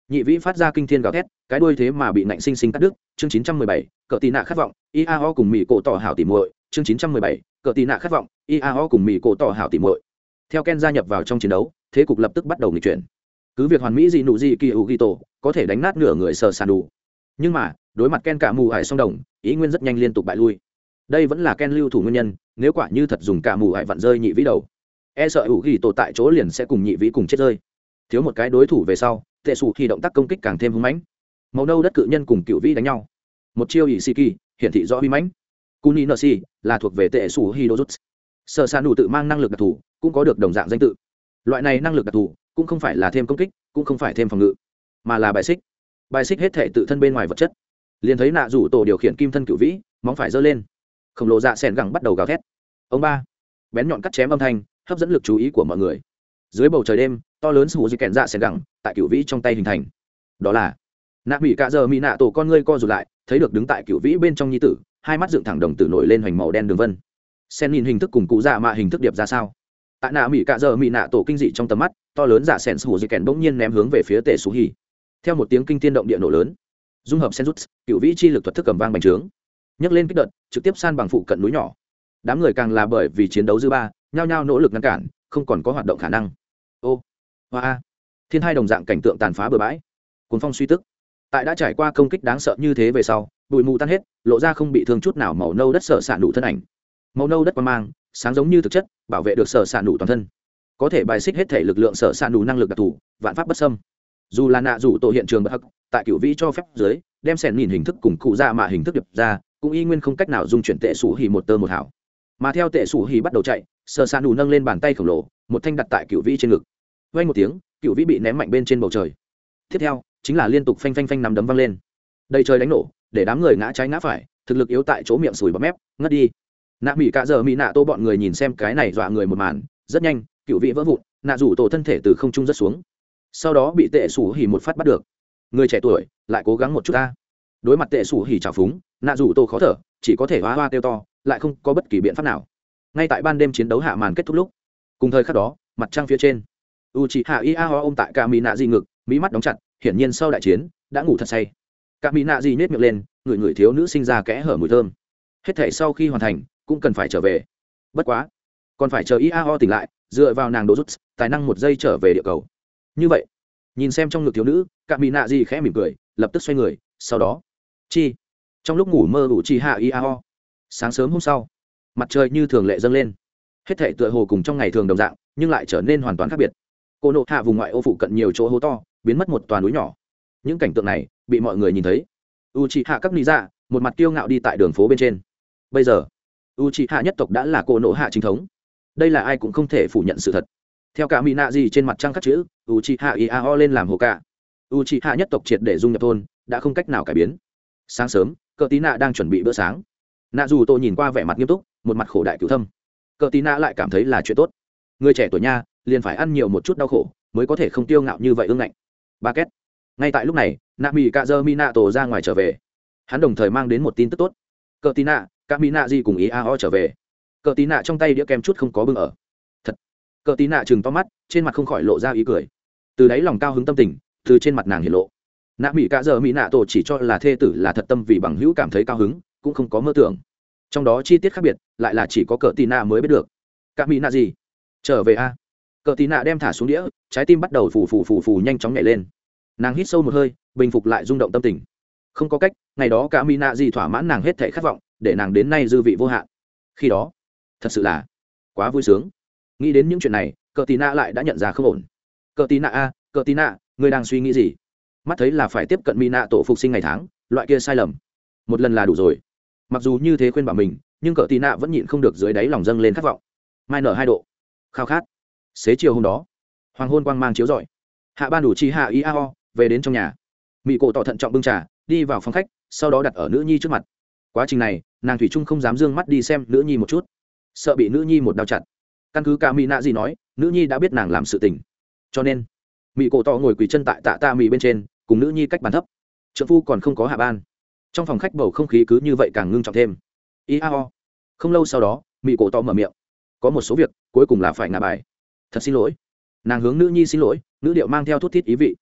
nhị vĩ phát ra kinh thiên gào thét, cái đuôi thế mà bị nạnh sinh sinh cắt đứt. Chương chín trăm mười bảy, cờ tì nạ khát vọng, iao cùng mỹ cổ tỏ hảo tỉ muội. Chương chín trăm mười bảy, cờ tì nạ khát vọng, iao cùng mỹ cổ tỏ hảo tỉ muội. Theo Ken gia nhập vào trong chiến đấu, thế cục lập tức bắt đầu nghịch chuyển. Cứ việc hoàn mỹ gì nụ gì kỳ hữu ghi tổ có thể đánh nát nửa người sờ sàn đủ, nhưng mà đối mặt Ken cả mù ải song đồng, ý nguyên rất nhanh liên tục bại lui. Đây vẫn là Ken lưu thủ nguyên nhân, nếu quả như thật dùng cả mù ải vặn rơi nhị vĩ đầu, e sợ hữu ghi tổ tại chỗ liền sẽ cùng nhị vĩ cùng chết rơi. Thiếu một cái đối thủ về sau, tệ sủ thì động tác công kích càng thêm hung mãnh. Màu nâu đất cự nhân cùng cựu vĩ đánh nhau, một chiêu ỷ xì kỳ hiển thị rõ uy mãnh. Kuni nợ xì là thuộc về tệ sủ hidojutsu. Sở sàn đủ tự mang năng lực đặc thù, cũng có được đồng dạng danh tự. Loại này năng lực đặc thù cũng không phải là thêm công kích, cũng không phải thêm phòng ngự, mà là bài xích. Bài xích hết thể tự thân bên ngoài vật chất. Liền thấy nạ rủ tổ điều khiển kim thân cựu vĩ, móng phải giơ lên, khổng lồ dạ sẻn gẳng bắt đầu gào thét. Ông ba, bén nhọn cắt chém âm thanh hấp dẫn lực chú ý của mọi người. Dưới bầu trời đêm, to lớn sủ di kèn dạ sẻn gẳng tại cựu vĩ trong tay hình thành. Đó là nạ mỹ cạ giờ mỹ nạ tổ con ngươi co rụt lại, thấy được đứng tại cựu vĩ bên trong nhi tử, hai mắt dựng thẳng đồng tử nổi lên hoành màu đen đường vân. Sen nhìn hình thức cùng cụ dạ mạ hình thức điệp ra sao? Tại nạ mỹ cạ giờ mỹ nạ tổ kinh dị trong tầm mắt, to lớn dạ sẻn sủ di kèn bỗng nhiên ném hướng về phía tệ sủ hỉ. Theo một tiếng kinh thiên động địa nổ lớn, dung hợp sen rút, cựu vĩ chi lực thuật thức cầm vang bành trướng, nhấc lên kích đợt, trực tiếp san bằng phụ cận núi nhỏ. Đám người càng là bởi vì chiến đấu dư ba, nhao nhao nỗ lực ngăn cản, không còn có hoạt động khả năng. Ô, hoa, thiên hai đồng dạng cảnh tượng tàn phá bừa bãi, cuồng phong suy tức. Tại đã trải qua công kích đáng sợ như thế về sau, bụi mù tan hết, lộ ra không bị thương chút nào màu nâu đất sở sạn đủ thân ảnh. Màu nâu đất quang mang, sáng giống như thực chất, bảo vệ được sở sạn đủ toàn thân, có thể bài xích hết thể lực lượng sở sạn đủ năng lực đặc thù, vạn pháp bất xâm. Dù là nạ rủ tổ hiện trường bất hắc, tại cựu vĩ cho phép dưới, đem sẻn nhìn hình thức cùng cụ ra mạ hình thức điệp ra, cũng y nguyên không cách nào dung chuyển tệ sủ hỉ một tơ một hảo. Mà theo tệ sủ hỉ bắt đầu chạy, sở sạn đủ nâng lên bàn tay khổng lồ, một thanh đặt tại cựu vĩ trên ngực. Vang một tiếng, cựu vĩ bị ném mạnh bên trên bầu trời. Tiếp theo chính là liên tục phanh phanh phanh nắm đấm văng lên, đầy trời đánh nổ, để đám người ngã trái ngã phải, thực lực yếu tại chỗ miệng sùi bọt mép, ngất đi. Nạ mỹ cạ giờ mỹ nạ tô bọn người nhìn xem cái này dọa người một màn, rất nhanh cựu vĩ vỡ vụn, nạ rủ tổ thân thể từ không trung rất xuống, sau đó bị tệ sủ hỉ một phát bắt được. Người trẻ tuổi lại cố gắng một chút ta. Đối mặt tệ sủ hỉ trào phúng, nạ rủ tổ khó thở, chỉ có thể hoa hoa kêu to, lại không có bất kỳ biện pháp nào. Ngay tại ban đêm chiến đấu hạ màn kết thúc lúc, cùng thời khắc đó, mặt trăng phía trên, Uchiha Iao ôm tại cả mỹ nạ di ngực, mí mắt đóng chặt, hiển nhiên sau đại chiến đã ngủ thật say. Cả mỹ nạ di nhếch miệng lên, người người thiếu nữ sinh ra kẽ hở mùi thơm. Hết thể sau khi hoàn thành, cũng cần phải trở về. Bất quá, còn phải chờ Iao tỉnh lại, dựa vào nàng đố rút, tài năng một giây trở về địa cầu. Như vậy, nhìn xem trong ngực thiếu nữ, cả mỹ nạ di khẽ mỉm cười, lập tức xoay người, sau đó, chi, trong lúc ngủ mơ Uchiha Iao. Sáng sớm hôm sau, mặt trời như thường lệ dâng lên. Hết thể tựa hồ cùng trong ngày thường đồng dạng, nhưng lại trở nên hoàn toàn khác biệt. Cô nộ hạ vùng ngoại ô phụ cận nhiều chỗ hố to, biến mất một toàn núi nhỏ. Những cảnh tượng này bị mọi người nhìn thấy. Uchiha các lý dạ một mặt kiêu ngạo đi tại đường phố bên trên. Bây giờ Uchiha nhất tộc đã là cô nộ hạ chính thống, đây là ai cũng không thể phủ nhận sự thật. Theo cả mỹ nạ gì trên mặt trăng khắc chữ Uchiha Iao lên làm hồ cả. Uchiha nhất tộc triệt để dung nhập thôn, đã không cách nào cải biến. Sáng sớm, cờ tí nạ đang chuẩn bị bữa sáng. Nạ dù tôi nhìn qua vẻ mặt nghiêm túc, một mặt khổ đại cửu thâm. Cờ tí nạ lại cảm thấy là chuyện tốt. Người trẻ tuổi nha, liền phải ăn nhiều một chút đau khổ, mới có thể không tiêu ngạo như vậy ương ngạnh. Ba két. Ngay tại lúc này, nạ mỹ cạ dơ mỹ nạ tổ ra ngoài trở về. Hắn đồng thời mang đến một tin tức tốt. Cờ tí nạ, cả mỹ nạ gì cùng ý a o trở về. Cờ tí nạ trong tay đĩa kem chút không có bưng ở. Thật. Cờ tí nạ chừng to mắt, trên mặt không khỏi lộ ra ý cười. Từ đấy lòng cao hứng tâm tình, từ trên mặt nàng hiển lộ. Nạ mỹ cạ dơ mỹ nạ tổ chỉ cho là thê tử là thật tâm vì bằng hữu cảm thấy cao hứng, cũng không có mơ tưởng. Trong đó chi tiết khác biệt, lại là chỉ có cờ tí nạ mới biết được. Cả mỹ nạ gì? Trở về a. Cờ tí nạ đem thả xuống đĩa, trái tim bắt đầu phù phù phù phù nhanh chóng nhảy lên. Nàng hít sâu một hơi, bình phục lại rung động tâm tình. Không có cách, ngày đó cả mỹ nạ gì thỏa mãn nàng hết thảy khát vọng, để nàng đến nay dư vị vô hạn. Khi đó, thật sự là quá vui sướng. Nghĩ đến những chuyện này, cờ tí nạ lại đã nhận ra không ổn. Cờ tí nạ a, cờ tí nạ, ngươi đang suy nghĩ gì? Mắt thấy là phải tiếp cận mỹ nạ tổ phục sinh ngày tháng, loại kia sai lầm, một lần là đủ rồi. Mặc dù như thế khuyên bảo mình, nhưng cờ tí nạ vẫn nhịn không được dưới đáy lòng dâng lên khát vọng. Mai nở hai độ, khao khát. Xế chiều hôm đó, hoàng hôn quang mang chiếu rọi, hạ ban đủ chi hạ Iao về đến trong nhà. Mỹ cổ tỏ thận trọng bưng trà đi vào phòng khách, sau đó đặt ở nữ nhi trước mặt. Quá trình này, nàng thủy chung không dám dương mắt đi xem nữ nhi một chút, sợ bị nữ nhi một đao chặt. Căn cứ cả mỹ nạ gì nói, nữ nhi đã biết nàng làm sự tình, cho nên Mỹ cổ tỏ ngồi quỳ chân tại tạ ta mì bên trên, cùng nữ nhi cách bàn thấp. Trợ phu còn không có hạ ban, trong phòng khách bầu không khí cứ như vậy càng ngưng trọng thêm. Iao. Không lâu sau đó, Mỹ cổ tỏ mở miệng, có một số việc cuối cùng là phải ngả bài. Thật xin lỗi. Nàng hướng nữ nhi xin lỗi, nữ điệu mang theo thút thít ý vị.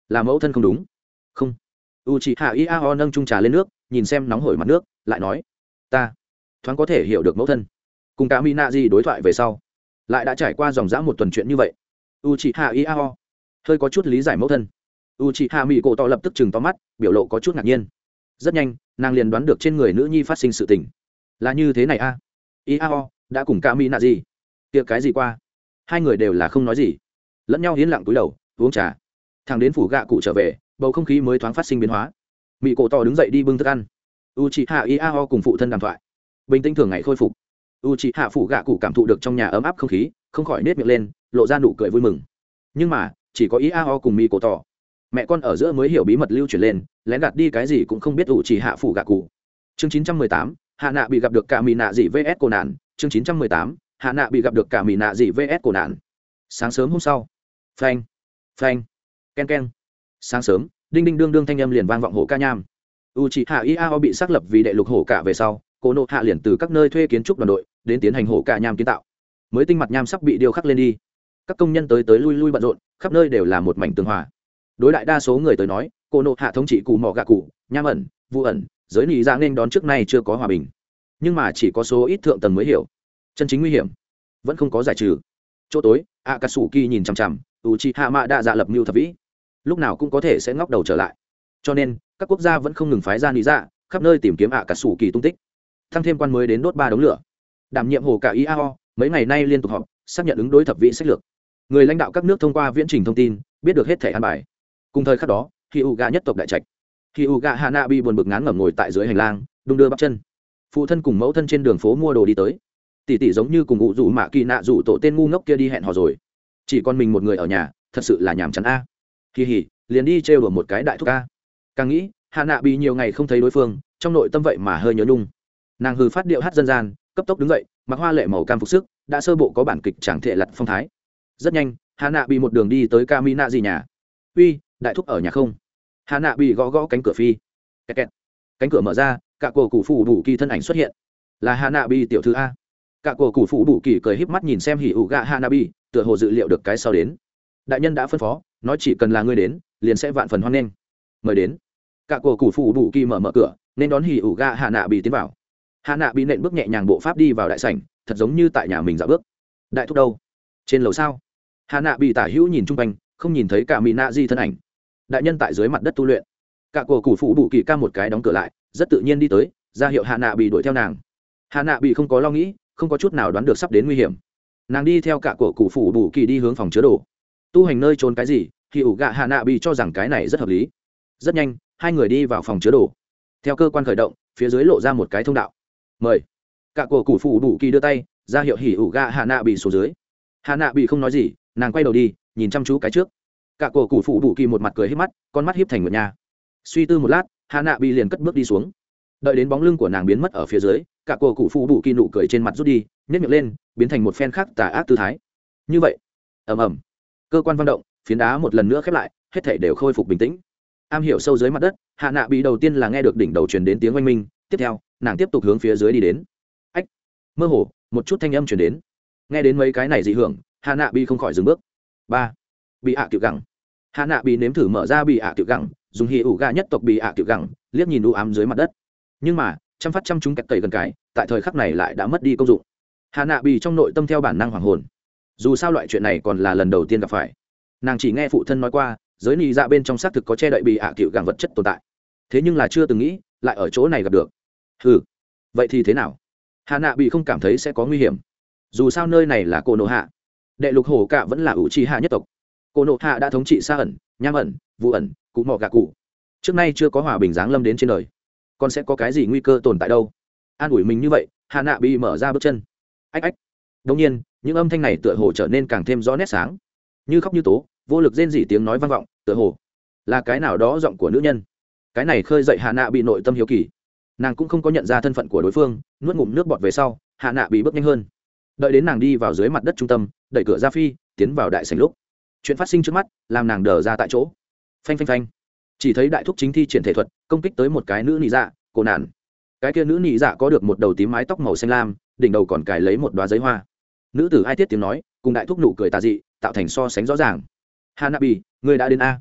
là mẫu thân không đúng. Không. U chị hạ Iao nâng chung trà lên nước, nhìn xem nóng hổi mặt nước, lại nói, ta thoáng có thể hiểu được mẫu thân. Cùng cả Mina gì đối thoại về sau, lại đã trải qua dòng dã một tuần chuyện như vậy. U chị hạ Iao hơi có chút lý giải mẫu thân. U chị hạ mỹ cổ tỏ lập tức chừng to mắt, biểu lộ có chút ngạc nhiên. Rất nhanh, nàng liền đoán được trên người nữ nhi phát sinh sự tình. Là như thế này a. À? Iao đã cùng cả Mina gì tiệc cái gì qua, hai người đều là không nói gì, lẫn nhau yên lặng túi đầu uống trà. Thằng đến phủ gạ cụ trở về, bầu không khí mới thoáng phát sinh biến hóa. Mỹ cổ tỏ đứng dậy đi bưng thức ăn. U chị hạ Iao cùng phụ thân đàm thoại, bình tĩnh thường ngày khôi phục. U chị hạ phủ gạ cụ cảm thụ được trong nhà ấm áp không khí, không khỏi nết miệng lên, lộ ra nụ cười vui mừng. Nhưng mà chỉ có Iao cùng Mỹ cổ tỏ, mẹ con ở giữa mới hiểu bí mật lưu truyền lên, lén gạt đi cái gì cũng không biết. U chị hạ phủ gạ cụ. Chương chín trăm mười tám, hạ nạ bị gặp được cả Mỹ nạ dị vs cô nạn. Chương chín trăm mười tám, hạ nạ bị gặp được cả Mỹ nạ dị vs cô nạn. Sáng sớm hôm sau, phanh phanh ken ken, sáng sớm đinh đinh đương đương thanh âm liền vang vọng hồ ca nham. U chị hạ Iao bị xác lập vì đệ lục hổ cả về sau, cô nộ hạ liền từ các nơi thuê kiến trúc đoàn đội đến tiến hành hổ cả nham kiến tạo. Mới tinh mặt nham sắp bị điêu khắc lên đi, các công nhân tới tới lui lui bận rộn, khắp nơi đều là một mảnh tường hòa. Đối đại đa số người tới nói, cô nộ hạ thống trị cụ mỏ gạ cụ, nham ẩn, vu ẩn, giới nị dạ nên đón trước nay chưa có hòa bình. Nhưng mà chỉ có số ít thượng tầng mới hiểu, chân chính nguy hiểm vẫn không có giải trừ. Chỗ tối, Akatsuki nhìn chằm chằm Uchiha Mạ đã dạ lập mưu thập vĩ, lúc nào cũng có thể sẽ ngóc đầu trở lại. Cho nên các quốc gia vẫn không ngừng phái ra nị dạ khắp nơi tìm kiếm Akatsuki tung tích. Thăng thêm quan mới đến đốt ba đống lửa. Đảm nhiệm hồ cả Iao mấy ngày nay liên tục họp, xác nhận ứng đối thập vĩ sách lược. Người lãnh đạo các nước thông qua viễn trình thông tin, biết được hết thể an bài. Cùng thời khắc đó, Hyuga nhất tộc đại trạch, Hyuga Hanabi buồn bực ngán ngẩm ngồi tại dưới hành lang, đung đưa bắp chân. Phụ thân cùng mẫu thân trên đường phố mua đồ đi tới. Tỷ tỷ giống như cùng ngụ rủ mạ kỳ nạ rủ tổ tên ngu ngốc kia đi hẹn hò rồi, chỉ còn mình một người ở nhà, thật sự là nhàm chán a. Kỳ hỉ, liền đi trêu đùa một cái đại thúc a. Càng nghĩ, hạ nạ bị nhiều ngày không thấy đối phương, trong nội tâm vậy mà hơi nhớ nhung. Nàng hừ phát điệu hát dân gian, cấp tốc đứng dậy, mặc hoa lệ màu cam phục sức, đã sơ bộ có bản kịch chẳng thể lật phong thái. Rất nhanh, hạ nạ bị một đường đi tới Kamina gì nhà. Uy, đại thúc ở nhà không? Hạ nạ bị gõ gõ cánh cửa phi. Kẹt kẹt. Cánh cửa mở ra, cả cổ cụ phụ đủ kỳ thân ảnh xuất hiện. Là hạ nạ bị tiểu thư a. Cả cổ cụ phụ đủ kỳ cười híp mắt nhìn xem hỉ ủ gạ hạ nạ bị, tựa hồ dự liệu được cái sau đến. Đại nhân đã phân phó, nói chỉ cần là ngươi đến, liền sẽ vạn phần hoan nghênh. Mời đến. Cả cổ cụ phụ đủ kỳ mở mở cửa, nên đón hỉ ủ gạ hạ nạ bị tiến vào. Hạ nạ bị nện bước nhẹ nhàng bộ pháp đi vào đại sảnh, thật giống như tại nhà mình dạo bước. Đại thúc đâu? Trên lầu sao? Hạ nạ bị tả hữu nhìn chung quanh, không nhìn thấy cả mỹ nạ di thân ảnh. Đại nhân tại dưới mặt đất tu luyện. Cả cổ cụ phụ đủ kỳ ca một cái đóng cửa lại, rất tự nhiên đi tới, ra hiệu hạ nạ bị đuổi theo nàng. Hạ nạ bị không có lo nghĩ, không có chút nào đoán được sắp đến nguy hiểm. Nàng đi theo cả cổ cụ phụ đủ kỳ đi hướng phòng chứa đồ. Tu hành nơi trốn cái gì, thì ủ gạ hạ nạ bị cho rằng cái này rất hợp lý. Rất nhanh, hai người đi vào phòng chứa đồ. Theo cơ quan khởi động, phía dưới lộ ra một cái thông đạo. Mời. Cả cổ cụ phụ đủ kỳ đưa tay ra hiệu hỉ ủ gạ hạ nạ bị xuống dưới. Hạ nạ bị không nói gì, nàng quay đầu đi nhìn chăm chú cái trước. Cả cổ cụ phụ đủ kỳ một mặt cười híp mắt, con mắt híp thành một nhà. Suy tư một lát, hạ nạ bị liền cất bước đi xuống. Đợi đến bóng lưng của nàng biến mất ở phía dưới, cả cổ cụ phụ đủ kỳ nụ cười trên mặt rút đi, nhếch miệng lên, biến thành một phen khác tà ác tư thái. Như vậy, ầm ầm, cơ quan vận động, phiến đá một lần nữa khép lại, hết thảy đều khôi phục bình tĩnh. Am hiểu sâu dưới mặt đất, hạ nạ bị đầu tiên là nghe được đỉnh đầu truyền đến tiếng oanh minh, tiếp theo nàng tiếp tục hướng phía dưới đi đến. Ách, mơ hồ một chút thanh âm truyền đến. Nghe đến mấy cái này dị hưởng, hạ nạ bị không khỏi dừng bước. Ba, bị ạ tiểu gẳng. Hạ nạ bị nếm thử mở ra bị ạ tiểu gẳng, dùng hì ủ gà nhất tộc bị ạ tiểu gẳng, liếc nhìn u ám dưới mặt đất. Nhưng mà chăm phát chăm chúng kẹt cầy gần cái, tại thời khắc này lại đã mất đi công dụng. Hạ nạ bị trong nội tâm theo bản năng hoàng hồn. Dù sao loại chuyện này còn là lần đầu tiên gặp phải, nàng chỉ nghe phụ thân nói qua, giới nị dạ bên trong xác thực có che đậy bị ạ tiểu gẳng vật chất tồn tại, thế nhưng là chưa từng nghĩ lại ở chỗ này gặp được. Hừ, vậy thì thế nào? Hạ nạ bị không cảm thấy sẽ có nguy hiểm. Dù sao nơi này là cô nộ hạ, đệ lục hổ cạ vẫn là ủ trì hạ nhất tộc. Cô nộ hạ đã thống trị xa ẩn, nham ẩn, vụ ẩn, cụ mỏ gạ cụ, trước nay chưa có hòa bình giáng lâm đến trên đời, còn sẽ có cái gì nguy cơ tồn tại đâu? An ủi mình như vậy, hạ nạ bị mở ra bước chân. Ách ách. Đông nhiên những âm thanh này tựa hồ trở nên càng thêm rõ nét sáng, như khóc như tố, vô lực rên rỉ tiếng nói vang vọng, tựa hồ là cái nào đó giọng của nữ nhân. Cái này khơi dậy hạ nạ bị nội tâm hiếu kỳ. Nàng cũng không có nhận ra thân phận của đối phương, nuốt ngụm nước bọt về sau, hạ nạ bị bước nhanh hơn. Đợi đến nàng đi vào dưới mặt đất trung tâm, đẩy cửa ra phi tiến vào đại sảnh lúc, chuyện phát sinh trước mắt làm nàng đờ ra tại chỗ. Phanh phanh phanh, chỉ thấy đại thúc chính thi triển thể thuật công kích tới một cái nữ nị dạ, cô nạn. Cái kia nữ nị dạ có được một đầu tím mái tóc màu xanh lam, đỉnh đầu còn cài lấy một đóa giấy hoa. Nữ tử ai tiết tiếng nói cùng đại thúc nụ cười tà dị tạo thành so sánh rõ ràng. Hanabi, người đã đến a?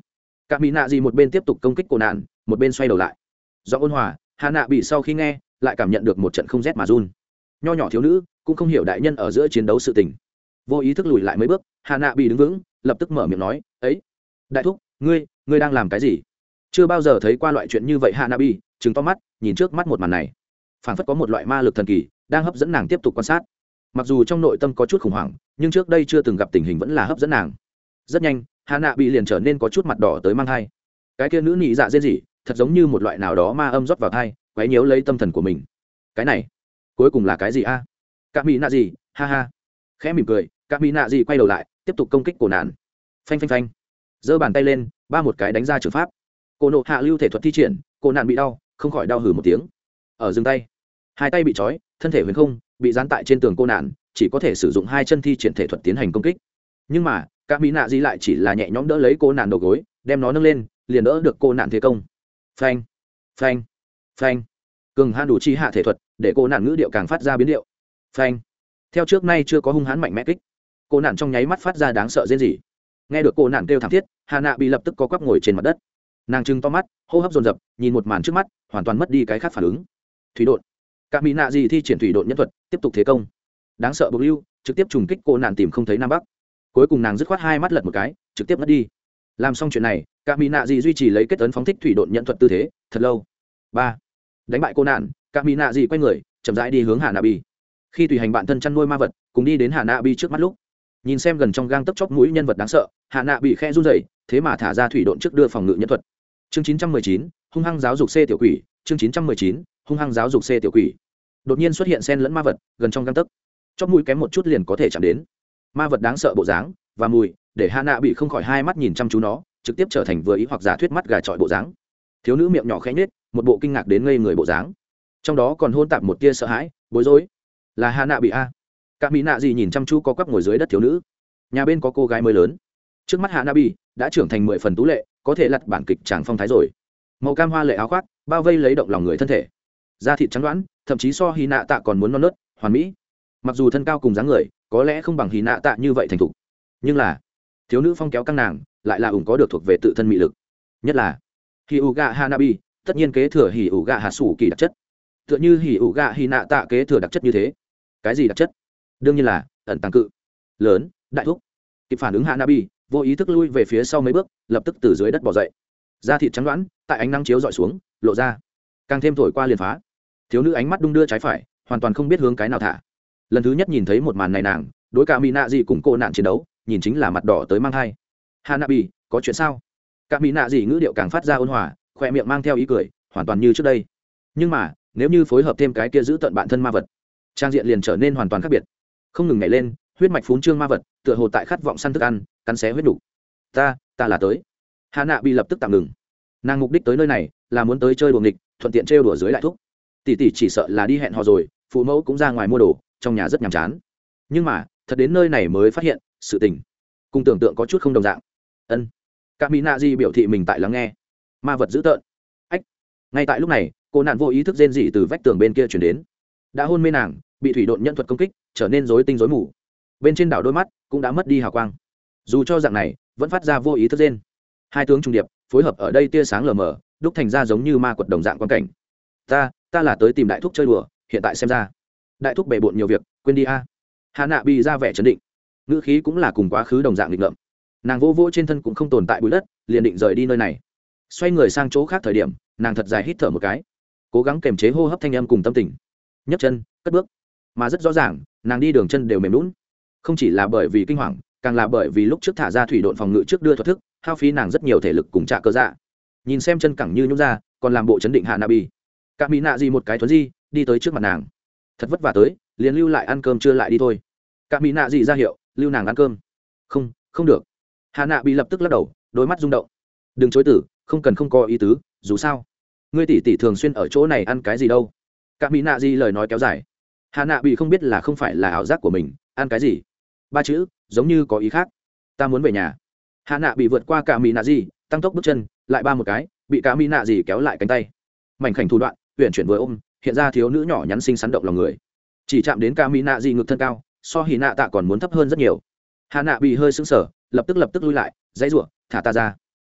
cả mỹ nạ gì một bên tiếp tục công kích cô nạn, một bên xoay đầu lại. Do ôn hòa, hạ nạ bị sau khi nghe lại cảm nhận được một trận không rét mà run. Nho nhỏ thiếu nữ cũng không hiểu đại nhân ở giữa chiến đấu sự tình, vô ý thức lùi lại mấy bước. Hạ nạ bị đứng vững, lập tức mở miệng nói, ấy, đại thúc, ngươi ngươi đang làm cái gì? Chưa bao giờ thấy qua loại chuyện như vậy. Hạ nạ bị trừng to mắt nhìn trước mắt một màn này, phảng phất có một loại ma lực thần kỳ đang hấp dẫn nàng tiếp tục quan sát. Mặc dù trong nội tâm có chút khủng hoảng, nhưng trước đây chưa từng gặp tình hình vẫn là hấp dẫn nàng. Rất nhanh, Hạ nạ bị liền trở nên có chút mặt đỏ tới mang thai. Cái kia nữ nhị dạ rên rỉ, thật giống như một loại nào đó ma âm rót vào thai, quấy nhiễu lấy tâm thần của mình. Cái này cuối cùng là cái gì a? Cả mỹ nạ gì? Ha ha. Khẽ mỉm cười, cả mỹ nạ gì quay đầu lại tiếp tục công kích cổ nạn. Phanh phanh phanh, giơ bàn tay lên, ba một cái đánh ra trường pháp. Cổ nộ hạ lưu thể thuật thi triển, cổ nạn bị đau, không khỏi đau hừ một tiếng. Ở dừng tay, hai tay bị trói, thân thể huyền không bị dán tại trên tường cô nạn, chỉ có thể sử dụng hai chân thi triển thể thuật tiến hành công kích. Nhưng mà cả mỹ nạ gì lại chỉ là nhẹ nhõm đỡ lấy cô nạn đầu gối, đem nó nâng lên, liền đỡ được cô nạn thế công. Phanh phanh phanh, cường han đủ chi hạ thể thuật để cô nạn ngữ điệu càng phát ra biến điệu. Phanh, theo trước nay chưa có hung hãn mạnh mẽ kích, cô nạn trong nháy mắt phát ra đáng sợ rên rỉ. Nghe được cô nạn kêu thảm thiết, Hà Nạ bị lập tức có quắp ngồi trên mặt đất. Nàng trừng to mắt, hô hấp dồn dập, nhìn một màn trước mắt, hoàn toàn mất đi cái khác phản ứng. Thủy độn, cả mỹ nạ gì thi triển thủy độn nhân thuật tiếp tục thế công. Đáng sợ bộc lưu trực tiếp trùng kích cô nạn tìm không thấy nam bắc. Cuối cùng nàng dứt khoát hai mắt lật một cái, trực tiếp mất đi. Làm xong chuyện này, cả mỹ nạ gì duy trì lấy kết ấn phóng thích thủy độn nhận thuật tư thế thật lâu. Ba, đánh bại cô nạn, cả mỹ nạ gì quay người chậm rãi đi hướng Hà Nạ Bi. Khi tùy hành bạn thân chăn nuôi ma vật cùng đi đến Hà Nạ Bi trước mắt lúc, nhìn xem gần trong gang tấc chóp mũi nhân vật đáng sợ, Hà Nạ Bi khe run rẩy, thế mà thả ra thủy độn trước đưa phòng ngự nhân thuật. Chương chín trăm mười chín, hung hăng giáo dục C tiểu quỷ. Chương chín trăm mười chín, hung hăng giáo dục C tiểu quỷ. Đột nhiên xuất hiện xen lẫn ma vật gần trong gang tấc, chóp mũi kém một chút liền có thể chạm đến. Ma vật đáng sợ bộ dáng và mùi để Hà Nạ Bi không khỏi hai mắt nhìn chăm chú nó, trực tiếp trở thành vừa ý hoặc giả thuyết mắt gà trọi bộ dáng. Thiếu nữ miệng nhỏ khẽ nhếch, một bộ kinh ngạc đến ngây người bộ dáng, trong đó còn hôn tạp một tia sợ hãi, bối rối. Là Hà Nạ Bị a? Cả mỹ nạ gì nhìn chăm chú có quắp ngồi dưới đất thiếu nữ. Nhà bên có cô gái mới lớn, trước mắt Hà Nạ Bị đã trưởng thành mười phần tú lệ, có thể lật bản kịch tràng phong thái rồi. Màu cam hoa lệ áo khoác bao vây lấy động lòng người thân thể, da thịt trắng đoán, thậm chí so Hy Nạ Tạ còn muốn non nớt, hoàn mỹ. Mặc dù thân cao cùng dáng người có lẽ không bằng Hy Nạ Tạ như vậy thành thục, nhưng là thiếu nữ phong kéo căng nàng lại là ủng có được thuộc về tự thân mị lực. Nhất là Hỉ ủ gạ Hanabi tất nhiên kế thừa Hỉ ủ gạ Hạ Sủ Kỳ đặc chất, tựa như Hỉ ủ gạ Hy Nạ Tạ kế thừa đặc chất như thế. Cái gì đặc chất? Đương nhiên là ẩn tàng cự lớn đại thúc. Kịp phản ứng Hanabi vô ý thức lui về phía sau mấy bước, lập tức từ dưới đất bò dậy, da thịt trắng đoán tại ánh nắng chiếu dọi xuống lộ ra, càng thêm thổi qua liền phá. Thiếu nữ ánh mắt đung đưa trái phải, hoàn toàn không biết hướng cái nào thả. Lần thứ nhất nhìn thấy một màn này, nàng đối cả mỹ nạ gì cùng cô nạn chiến đấu nhìn chính là mặt đỏ tới mang thai. Hanabi, có chuyện sao? Cả mỹ nạ gì ngữ điệu càng phát ra ôn hòa, khoe miệng mang theo ý cười, hoàn toàn như trước đây. Nhưng mà nếu như phối hợp thêm cái kia giữ tận bạn thân ma vật, trang diện liền trở nên hoàn toàn khác biệt. Không ngừng nhảy lên, huyết mạch phún trương ma vật tựa hồ tại khát vọng săn thức ăn, cắn xé huyết đủ. Ta, ta là tới. Hà Nạ bị lập tức tạm ngừng. Nàng mục đích tới nơi này là muốn tới chơi đùa nghịch, thuận tiện trêu đùa dưới lại thúc. Tỷ tỷ chỉ sợ là đi hẹn hò rồi, phụ mẫu cũng ra ngoài mua đồ, trong nhà rất nhàm chán. Nhưng mà thật đến nơi này mới phát hiện sự tình cùng tưởng tượng có chút không đồng dạng. Ân. Cả mỹ nạ di biểu thị mình tại lắng nghe. Ma vật dữ tợn. Ách. Ngay tại lúc này, cô nạn vô ý thức rên rỉ từ vách tường bên kia chuyển đến. Đã hôn mê nàng bị thủy độn nhân thuật công kích, trở nên rối tinh rối mù, bên trên đảo đôi mắt cũng đã mất đi hào quang, dù cho dạng này vẫn phát ra vô ý thức rên. Hai tướng trung điệp phối hợp ở đây, tia sáng lờ mờ đúc thành ra giống như ma quật đồng dạng quan cảnh. Ta, ta là tới tìm đại thúc chơi đùa, hiện tại xem ra đại thúc bề bộn nhiều việc, quên đi a. Hà Nạ bị ra vẻ trấn định, ngữ khí cũng là cùng quá khứ đồng dạng nghịch ngợm. Nàng vô vô trên thân cũng không tồn tại bụi đất, liền định rời đi nơi này. Xoay người sang chỗ khác thời điểm, nàng thật dài hít thở một cái, cố gắng kiềm chế hô hấp thanh âm cùng tâm tình, nhấc chân cất bước. Mà rất rõ ràng, nàng đi đường chân đều mềm lún, không chỉ là bởi vì kinh hoàng, càng là bởi vì lúc trước thả ra thủy độn phòng ngự trước đưa thuật thức, hao phí nàng rất nhiều thể lực cùng trả cơ dạ. Nhìn xem chân cẳng như nhũn ra, còn làm bộ chấn định Hạ Nạ Bi. Cả mỹ nạ gì một cái thuấn di đi tới trước mặt nàng, thật vất vả tới, liền lưu lại ăn cơm chưa lại đi thôi. Cả mỹ nạ gì ra hiệu lưu nàng ăn cơm. Không, không được. Hạ Nạ Bi lập tức lắc đầu, đôi mắt rung động. Đừng chối từ, không cần không có ý tứ, dù sao ngươi tỷ tỷ thường xuyên ở chỗ này ăn cái gì đâu. Cả mỹ nạ gì lời nói kéo dài. Hạ Nạ Bi không biết là không phải là ảo giác của mình, ăn cái gì ba chữ giống như có ý khác. Ta muốn về nhà. Hạ Nạ Bi vượt qua cả mỹ nạ gì, tăng tốc bước chân, lại ba một cái bị cả mỹ nạ gì kéo lại cánh tay. Mảnh khảnh thủ đoạn uyển chuyển vừa ôm, hiện ra thiếu nữ nhỏ nhắn xinh xắn động lòng người. Chỉ chạm đến cả mỹ nạ gì ngực thân cao so Hỉ Nạ Tạ còn muốn thấp hơn rất nhiều. Hạ Nạ Bi hơi sững sờ, lập tức lập tức lui lại, dãy rủa, thả ta ra.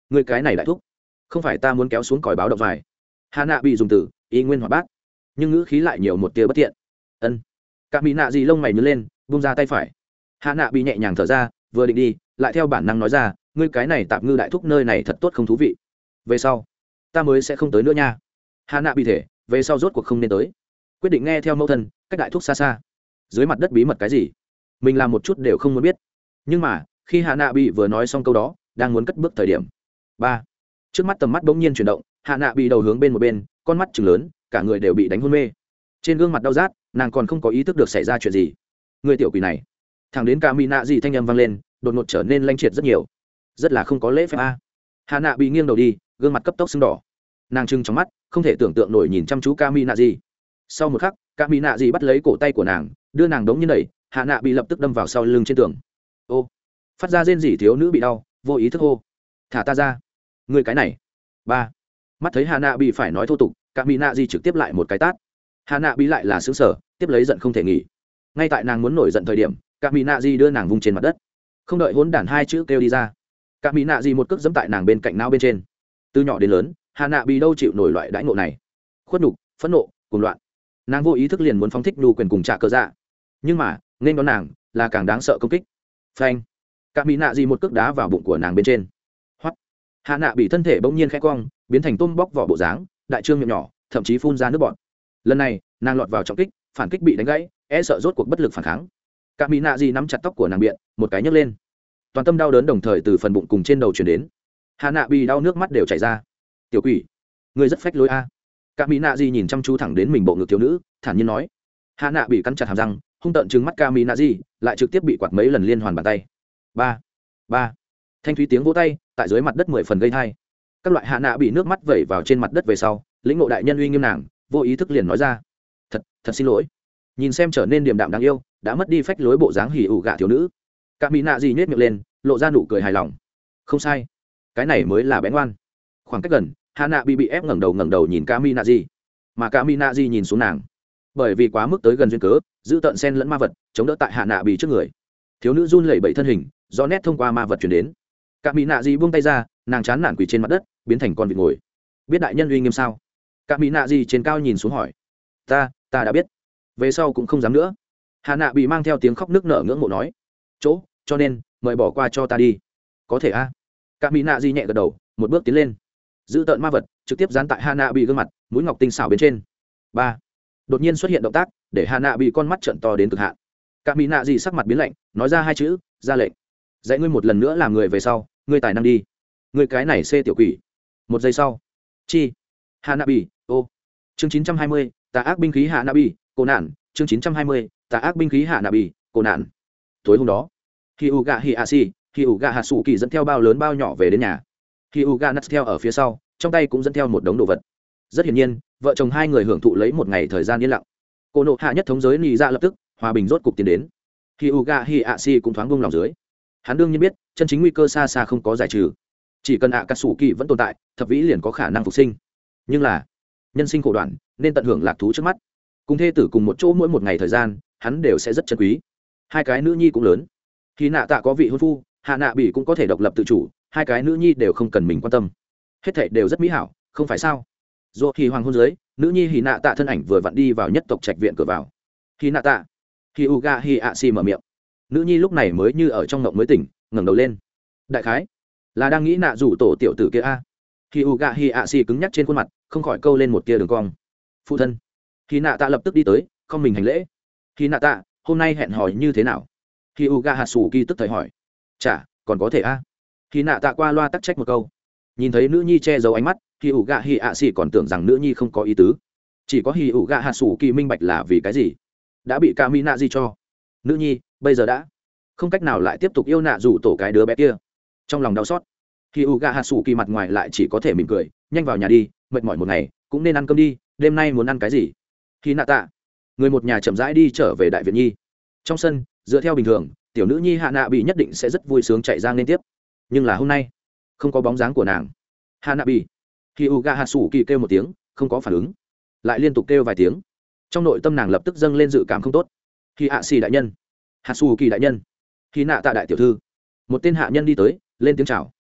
người cái này đại thúc không phải ta muốn kéo xuống còi báo động vải. Hà nạ bị dùng từ y nguyên hoạt bát nhưng ngữ khí lại nhiều một tia bất thiện. Ân. Cả mỹ nạ gì lông mày nhớ lên bung ra tay phải. Hà nạ bị nhẹ nhàng thở ra vừa định đi lại theo bản năng nói ra ngươi cái này tạp ngư đại thúc nơi này thật tốt không thú vị về sau ta mới sẽ không tới nữa nha. Hà nạ bị thể về sau rốt cuộc không nên tới quyết định nghe theo mẫu thân cách đại thúc xa xa dưới mặt đất bí mật cái gì mình làm một chút đều không muốn biết. Nhưng mà khi Hà nạ bị vừa nói xong câu đó đang muốn cất bước thời điểm ba trước mắt tầm mắt bỗng nhiên chuyển động. Hà nạ bị đầu hướng bên một bên con mắt chừng lớn cả người đều bị đánh hôn mê trên gương mặt đau rát nàng còn không có ý thức được xảy ra chuyện gì. Người tiểu quỷ này thằng đến cả mỹ nạ gì thanh âm vang lên đột ngột trở nên lanh triệt rất nhiều rất là không có lễ phép a. Hà nạ bị nghiêng đầu đi gương mặt cấp tốc sưng đỏ nàng trưng trong mắt không thể tưởng tượng nổi nhìn chăm chú ca mỹ nạ gì. Sau một khắc ca mỹ nạ gì bắt lấy cổ tay của nàng đưa nàng đống như đẩy. Hà nạ bị lập tức đâm vào sau lưng trên tường. Ô phát ra rên rỉ thiếu nữ bị đau vô ý thức hô thả ta ra người cái này ba mắt thấy Hà nạ bị phải nói thô tục ca mỹ nạ gì trực tiếp lại một cái tát. Hà nạ bị lại là xứng sở tiếp lấy giận không thể nghỉ. Ngay tại nàng muốn nổi giận thời điểm ca mỹ nạ gì đưa nàng vung trên mặt đất không đợi hỗn đản hai chữ kêu đi ra ca mỹ nạ gì một cước dẫm tại nàng bên cạnh não bên trên. Từ nhỏ đến lớn Hà nạ bị đâu chịu nổi loại đãi ngộ này khuất nhục phẫn nộ cùng loạn nàng vô ý thức liền muốn phóng thích nhu quyền cùng trả cờ dạ nhưng mà nên đón nàng là càng đáng sợ công kích. Phanh ca mỹ nạ gì một cước đá vào bụng của nàng bên trên hoắt Hà nạ bị thân thể bỗng nhiên khẽ cong biến thành tôm bóc vỏ bộ dáng đại trương miệng nhỏ thậm chí phun ra nước bọt. Lần này nàng lọt vào trọng kích phản kích bị đánh gãy e sợ rốt cuộc bất lực phản kháng. Cả mỹ nạ gì nắm chặt tóc của nàng biện một cái nhấc lên toàn tâm đau đớn đồng thời từ phần bụng cùng trên đầu chuyển đến. Hà nạ bị đau nước mắt đều chảy ra. Tiểu quỷ ngươi rất phách lối a. Cả mỹ nạ gì nhìn chăm chú thẳng đến mình bộ ngực thiếu nữ thản nhiên nói. Hà nạ bị cắn chặt hàm răng hung tợn trừng mắt ca mỹ nạ gì lại trực tiếp bị quạt mấy lần liên hoàn bàn tay. Ba ba thanh thúy tiếng vỗ tay tại dưới mặt đất mười phần gây thai. Các loại Hà nạ bị nước mắt vẩy vào trên mặt đất về sau lĩnh ngộ đại nhân uy nghiêm nàng vô ý thức liền nói ra thật thật xin lỗi. Nhìn xem trở nên điềm đạm đáng yêu đã mất đi phách lối bộ dáng hỉ ủ gạ thiếu nữ cả mỹ nạ gì nhếch miệng lên lộ ra nụ cười hài lòng. Không sai cái này mới là bé ngoan. Khoảng cách gần Hà nạ bị bị ép ngẩng đầu ngẩng đầu nhìn cả mỹ nạ gì mà cả mỹ nạ gì nhìn xuống nàng bởi vì quá mức tới gần duyên cớ giữ tận sen lẫn ma vật chống đỡ tại Hà nạ bị trước người. Thiếu nữ run lẩy bẩy thân hình do nét thông qua ma vật chuyển đến. Cả mỹ nạ gì buông tay ra nàng chán nản quỳ trên mặt đất biến thành con vịt ngồi. Biết đại nhân uy nghiêm sao? Cả mỹ nạ gì trên cao nhìn xuống hỏi. Ta ta đã biết về sau cũng không dám nữa. Hà nạ bị mang theo tiếng khóc nức nở ngưỡng mộ nói chỗ cho nên mời bỏ qua cho ta đi có thể a à? Cả mỹ nạ di nhẹ gật đầu một bước tiến lên giữ tợn ma vật trực tiếp dán tại Hà nạ bị gương mặt mũi ngọc tinh xảo bên trên. Ba đột nhiên xuất hiện động tác để Hà nạ bị con mắt trợn to đến cực hạn. Cả mỹ nạ di sắc mặt biến lạnh nói ra hai chữ ra lệnh dạy ngươi một lần nữa làm người về sau ngươi tài năng đi ngươi cái này xê tiểu quỷ. Một giây sau chi Hà nạ bị ô chương chín trăm hai mươi tà ác binh khí Hà nạ bị cô nạn chương chín trăm hai mươi tà ác binh khí Hà nạ bị cô nạn. Tối hôm đó khi u gạ hi a si khi u gạ hạt sủ kỳ dẫn theo bao lớn bao nhỏ về đến nhà khi u gạ nắt theo ở phía sau trong tay cũng dẫn theo một đống đồ vật. Rất hiển nhiên vợ chồng hai người hưởng thụ lấy một ngày thời gian yên lặng. Cô nộ hạ nhất thống giới nị ra lập tức hòa bình rốt cục tiến đến. Khi u gạ hi a si cũng thoáng buông lòng dưới hắn đương nhiên biết chân chính nguy cơ xa xa không có giải trừ. Chỉ cần ạ cà sủ kỳ vẫn tồn tại thập vĩ liền có khả năng phục sinh. Nhưng là nhân sinh khổ đoạn nên tận hưởng lạc thú trước mắt. Cùng thê tử cùng một chỗ mỗi một ngày thời gian hắn đều sẽ rất chân quý. Hai cái nữ nhi cũng lớn khi nạ tạ có vị hôn phu hạ nạ bị cũng có thể độc lập tự chủ hai cái nữ nhi đều không cần mình quan tâm hết thảy đều rất mỹ hảo không phải sao. Dù thì hoàng hôn dưới nữ nhi hì nạ tạ thân ảnh vừa vặn đi vào nhất tộc trạch viện cửa vào. Hì nạ tạ hì u ga hì ạ xì mở miệng nữ nhi lúc này mới như ở trong ngộng mới tỉnh ngẩng đầu lên đại khái là đang nghĩ nạ rủ tổ tiểu tử kia a. Hì u ga hì ạ xì cứng nhắc trên khuôn mặt không khỏi câu lên một tia đường cong. Phụ thân. Hì nạ tạ lập tức đi tới không mình hành lễ. Hì nạ tạ hôm nay hẹn hò như thế nào? Khi Uga Hatsuki tức thời hỏi. Chả, còn có thể a. À? Khi nạ tạ qua loa tắc trách một câu. Nhìn thấy nữ nhi che giấu ánh mắt, khi Uga Hi ạ xì còn tưởng rằng nữ nhi không có ý tứ. Chỉ có Hi Uga Hatsuki minh bạch là vì cái gì? Đã bị Kaminazi cho. Nữ nhi, bây giờ đã không cách nào lại tiếp tục yêu nạ rủ tổ cái đứa bé kia. Trong lòng đau xót, Hi Uga Hatsuki mặt ngoài lại chỉ có thể mỉm cười, nhanh vào nhà đi, mệt mỏi một ngày, cũng nên ăn cơm đi, đêm nay muốn ăn cái gì? Khi nạ tạ, người một nhà chậm rãi đi trở về đại viện nhi. Trong sân dựa theo bình thường tiểu nữ nhi hạ nạ bị nhất định sẽ rất vui sướng chạy ra liên tiếp nhưng là hôm nay không có bóng dáng của nàng. Hạ nạ bị khi u ga hạ sủ kỳ kêu một tiếng không có phản ứng lại liên tục kêu vài tiếng trong nội tâm nàng lập tức dâng lên dự cảm không tốt. Khi hạ xì đại nhân hạ sủ kỳ đại nhân khi nạ tạ đại tiểu thư một tên hạ nhân đi tới lên tiếng chào.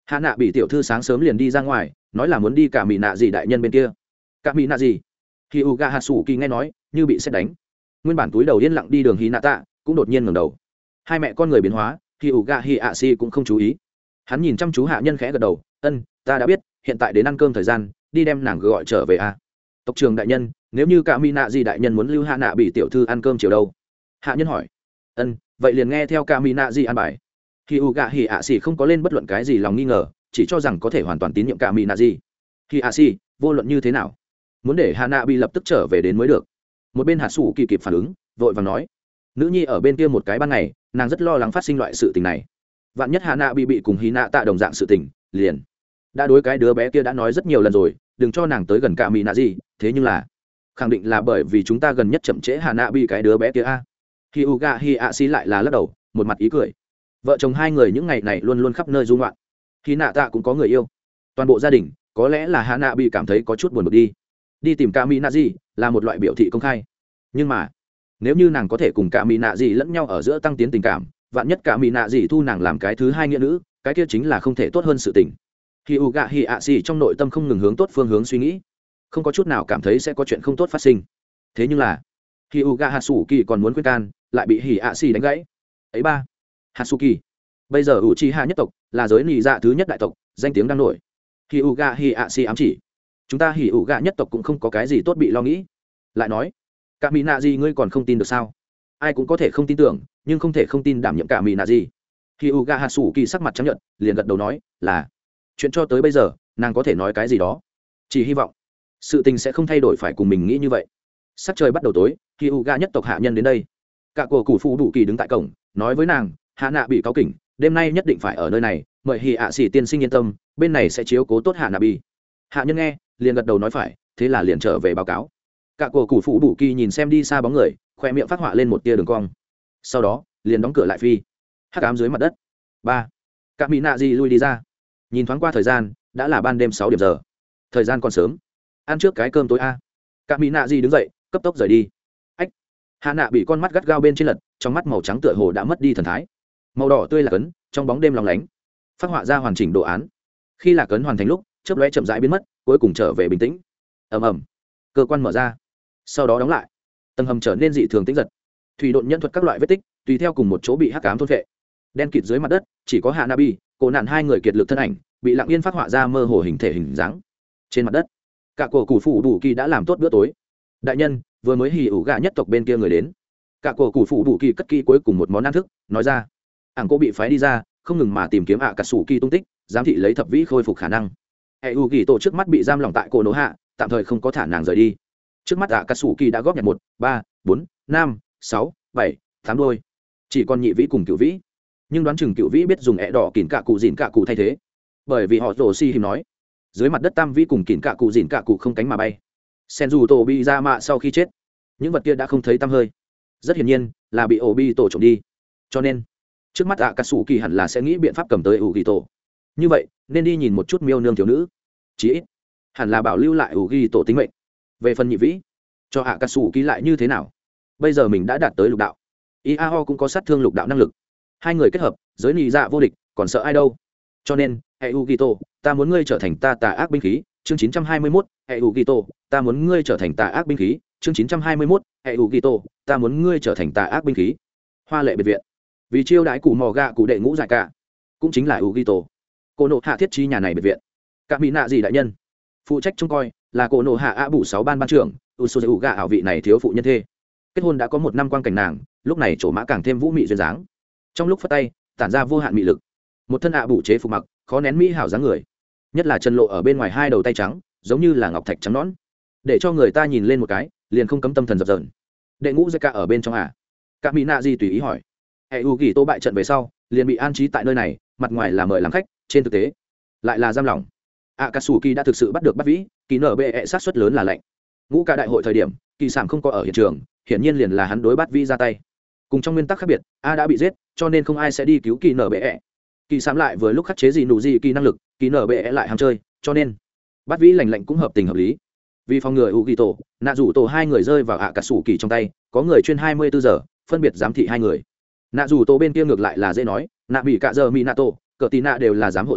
hạ nạ bị tiểu thư sáng sớm liền đi ra ngoài nói là muốn đi cả mỹ nạ gì đại nhân bên kia. Cả mỹ nạ gì? Khi u gạ hạ sủ kỳ nghe nói như bị xét đánh, nguyên bản túi đầu yên lặng đi đường hí nạ tạ cũng đột nhiên ngẩng đầu. Hai mẹ con người biến hóa, khi u gạ hi ạ si cũng không chú ý. Hắn nhìn chăm chú hạ nhân khẽ gật đầu, ân, ta đã biết, hiện tại đến ăn cơm thời gian, đi đem nàng gọi trở về a. Tộc trưởng đại nhân, nếu như cả mỹ nạ gì đại nhân muốn lưu hạ nạ bị tiểu thư ăn cơm chiều đâu? Hạ nhân hỏi. Ân, vậy liền nghe theo cả mỹ nạ gì ăn bài. Khi u gạ hi ạ si không có lên bất luận cái gì lòng nghi ngờ, chỉ cho rằng có thể hoàn toàn tín nhiệm cả mỹ nạ gì. Hi ạ si, vô luận như thế nào, muốn để hạ nạ bị lập tức trở về đến mới được. Một bên hạ sủ kỳ kịp phản ứng, vội vàng nói, nữ nhi ở bên kia một cái ban ngày, nàng rất lo lắng phát sinh loại sự tình này. Vạn nhất hạ nạ bị bị cùng hí nạ tạ đồng dạng sự tình, liền đã đối cái đứa bé kia đã nói rất nhiều lần rồi, đừng cho nàng tới gần cả mỹ nạ gì. Thế nhưng là khẳng định là bởi vì chúng ta gần nhất chậm trễ hạ nạ bị cái đứa bé kia a. Hi uga hi a si lại là lắc đầu, một mặt ý cười. Vợ chồng hai người những ngày này luôn luôn khắp nơi du ngoạn. Hí nạ tạ cũng có người yêu, toàn bộ gia đình có lẽ là hạ nạ bị cảm thấy có chút buồn bực đi đi tìm cả mỹ nạ gì là một loại biểu thị công khai. Nhưng mà nếu như nàng có thể cùng cả mỹ nạ gì lẫn nhau ở giữa tăng tiến tình cảm, vạn nhất cả mỹ nạ gì thu nàng làm cái thứ hai nghĩa nữ, cái kia chính là không thể tốt hơn sự tình. Khi u gạ hi ạ xì trong nội tâm không ngừng hướng tốt phương hướng suy nghĩ, không có chút nào cảm thấy sẽ có chuyện không tốt phát sinh. Thế nhưng là khi u gạ hatsuki còn muốn khuyên can, lại bị hi ạ xì đánh gãy. Ấy ba, Hatsuki bây giờ Uchiha nhất tộc là giới nị dạ thứ nhất đại tộc, danh tiếng đang nổi. Khi u gạ hi ạ xì ám chỉ chúng ta hỉ ủ gạ nhất tộc cũng không có cái gì tốt bị lo nghĩ. Lại nói cả mỹ nạ gì ngươi còn không tin được sao? Ai cũng có thể không tin tưởng, nhưng không thể không tin đảm nhiệm cả mỹ nạ gì. Khi u gạ hạ sủ kỳ sắc mặt chấp nhận, liền gật đầu nói là chuyện cho tới bây giờ nàng có thể nói cái gì đó, chỉ hy vọng sự tình sẽ không thay đổi phải cùng mình nghĩ như vậy. Sắc trời bắt đầu tối, khi u gạ nhất tộc hạ nhân đến đây, cả cổ củ phụ đủ kỳ đứng tại cổng nói với nàng hạ nạ bị cáo kỉnh, đêm nay nhất định phải ở nơi này, mời hỉ ạ xỉ tiên sinh yên tâm, bên này sẽ chiếu cố tốt hạ nạ bị. Hạ nhân nghe liền gật đầu nói phải, thế là liền trở về báo cáo. Cả cổ củ phụ đủ kỳ nhìn xem đi xa bóng người, khoe miệng phát họa lên một tia đường cong, sau đó liền đóng cửa lại phi. Hắc ám dưới mặt đất. Ba. Cả mỹ nạ gì lui đi ra, nhìn thoáng qua thời gian, đã là ban đêm sáu điểm giờ. Thời gian còn sớm, ăn trước cái cơm tối a. Cả mỹ nạ gì đứng dậy, cấp tốc rời đi. Ách. Hạ nạ bị con mắt gắt gao bên trên lật, trong mắt màu trắng tựa hồ đã mất đi thần thái, màu đỏ tươi là cấn, trong bóng đêm lóng lánh, phát họa ra hoàn chỉnh đồ án. Khi là cấn hoàn thành lúc, chớp lóe chậm rãi biến mất, cuối cùng trở về bình tĩnh. Ầm ầm, cơ quan mở ra, sau đó đóng lại. Tầng hầm trở nên dị thường tĩnh giật, thủy độn nhân thuật các loại vết tích tùy theo cùng một chỗ bị hắc ám thôn phệ. Đen kịt dưới mặt đất, chỉ có Hanabi, Cổ Nạn hai người kiệt lực thân ảnh, bị lặng yên phát họa ra mơ hồ hình thể hình dáng. Trên mặt đất, cả cổ củ phụ đủ kỳ đã làm tốt bữa tối. Đại nhân, vừa mới hỉ ủ gạ nhất tộc bên kia người đến. Cả cổ củ phụ đủ kỳ cất kỹ cuối cùng một món ăn thức, nói ra. Ảng cô bị phái đi ra, không ngừng mà tìm kiếm ạ cà sủ kỳ tung tích, giám thị lấy thập vĩ khôi phục khả năng. Hệ u kỳ tổ trước mắt bị giam lỏng tại cổ nổ hạ, tạm thời không có thả nàng rời đi. Trước mắt ạ cà sủ kỳ đã góp nhặt một, ba, bốn, năm, sáu, bảy, tám đôi, chỉ còn nhị vĩ cùng cựu vĩ. Nhưng đoán chừng cựu vĩ biết dùng ẹ đỏ kỉn cạ cụ dìn cạ cụ thay thế, bởi vì họ rồ si hiếm nói dưới mặt đất tam vĩ cùng kỉn cạ cụ dìn cạ cụ không cánh mà bay. Sen dù tổ bị ra mạ sau khi chết, những vật kia đã không thấy tăm hơi, rất hiển nhiên là bị ổ bi tổ trộm đi. Cho nên trước mắt ạ cà sủ kỳ hẳn là sẽ nghĩ biện pháp cầm tới ủ ghi tổ. Như vậy nên đi nhìn một chút miêu nương thiếu nữ, chí ít hẳn là bảo lưu lại ủ ghi tổ tính mệnh. Về phần nhị vĩ, cho ạ cà sủ kỳ lại như thế nào? Bây giờ mình đã đạt tới lục đạo, Iao cũng có sát thương lục đạo năng lực, hai người kết hợp giới nị dạ vô địch, còn sợ ai đâu. Cho nên hệ u ghi tổ, ta muốn ngươi trở thành ta tà ác binh khí. Chương chín trăm hai mươi mốt, hệ u ghi tổ, ta muốn ngươi trở thành tà ác binh khí. Chương chín trăm hai mươi mốt, hệ u ghi tổ, ta muốn ngươi trở thành tà ác binh khí. Hoa lệ biệt viện, vì chiêu đãi cụ mò gạ cụ đệ ngũ giải cả, cũng chính là u ghi tổ, cô nộ hạ thiết trí nhà này biệt viện. Cả mỹ nạ gì đại nhân phụ trách trông coi là cô nộ hạ a bù sáu ban ban trưởng usu gạ ảo vị này thiếu phụ nhân thê. Kết hôn đã có một năm quan cảnh nàng, lúc này trổ mã càng thêm vũ mị duyên dáng, trong lúc phất tay tản ra vô hạn mị lực. Một thân ạ bù chế phục mặc khó nén mỹ hảo dáng người, nhất là chân lộ ở bên ngoài hai đầu tay trắng giống như là ngọc thạch trắng nõn, để cho người ta nhìn lên một cái liền không cấm tâm thần dập dờn. Đệ ngũ giải cả ở bên trong à? Cả mỹ nạ gì tùy ý hỏi. Hệ u ghi tô bại trận về sau liền bị an trí tại nơi này, mặt ngoài là mời làm khách, trên thực tế lại là giam lỏng. Akatsuki đã thực sự bắt được bắt vĩ, kỳ nở bệ ẹ sát suất lớn là lệnh. Ngũ ca đại hội thời điểm, kỳ sản không có ở hiện trường, hiển nhiên liền là hắn đối bắt vĩ ra tay. Cùng trong nguyên tắc khác biệt, a đã bị giết, cho nên không ai sẽ đi cứu kỳ nở bệ ẹ. Kỳ sản lại vừa lúc khắc chế gì nụ gì kỳ năng lực, kỳ nở bệ ẹ lại ham chơi, cho nên bắt vĩ lành lạnh cũng hợp tình hợp lý. Vì phòng ngừa Ugito, nạ rủ tổ hai người rơi vào Akatsuki trong tay, có người chuyên hai mươi bốn giờ phân biệt giám thị hai người. Nạ rủ tổ bên kia ngược lại là dễ nói, nạ bị cả giờ minato, cờ tí nạ đều là giám hộ giả,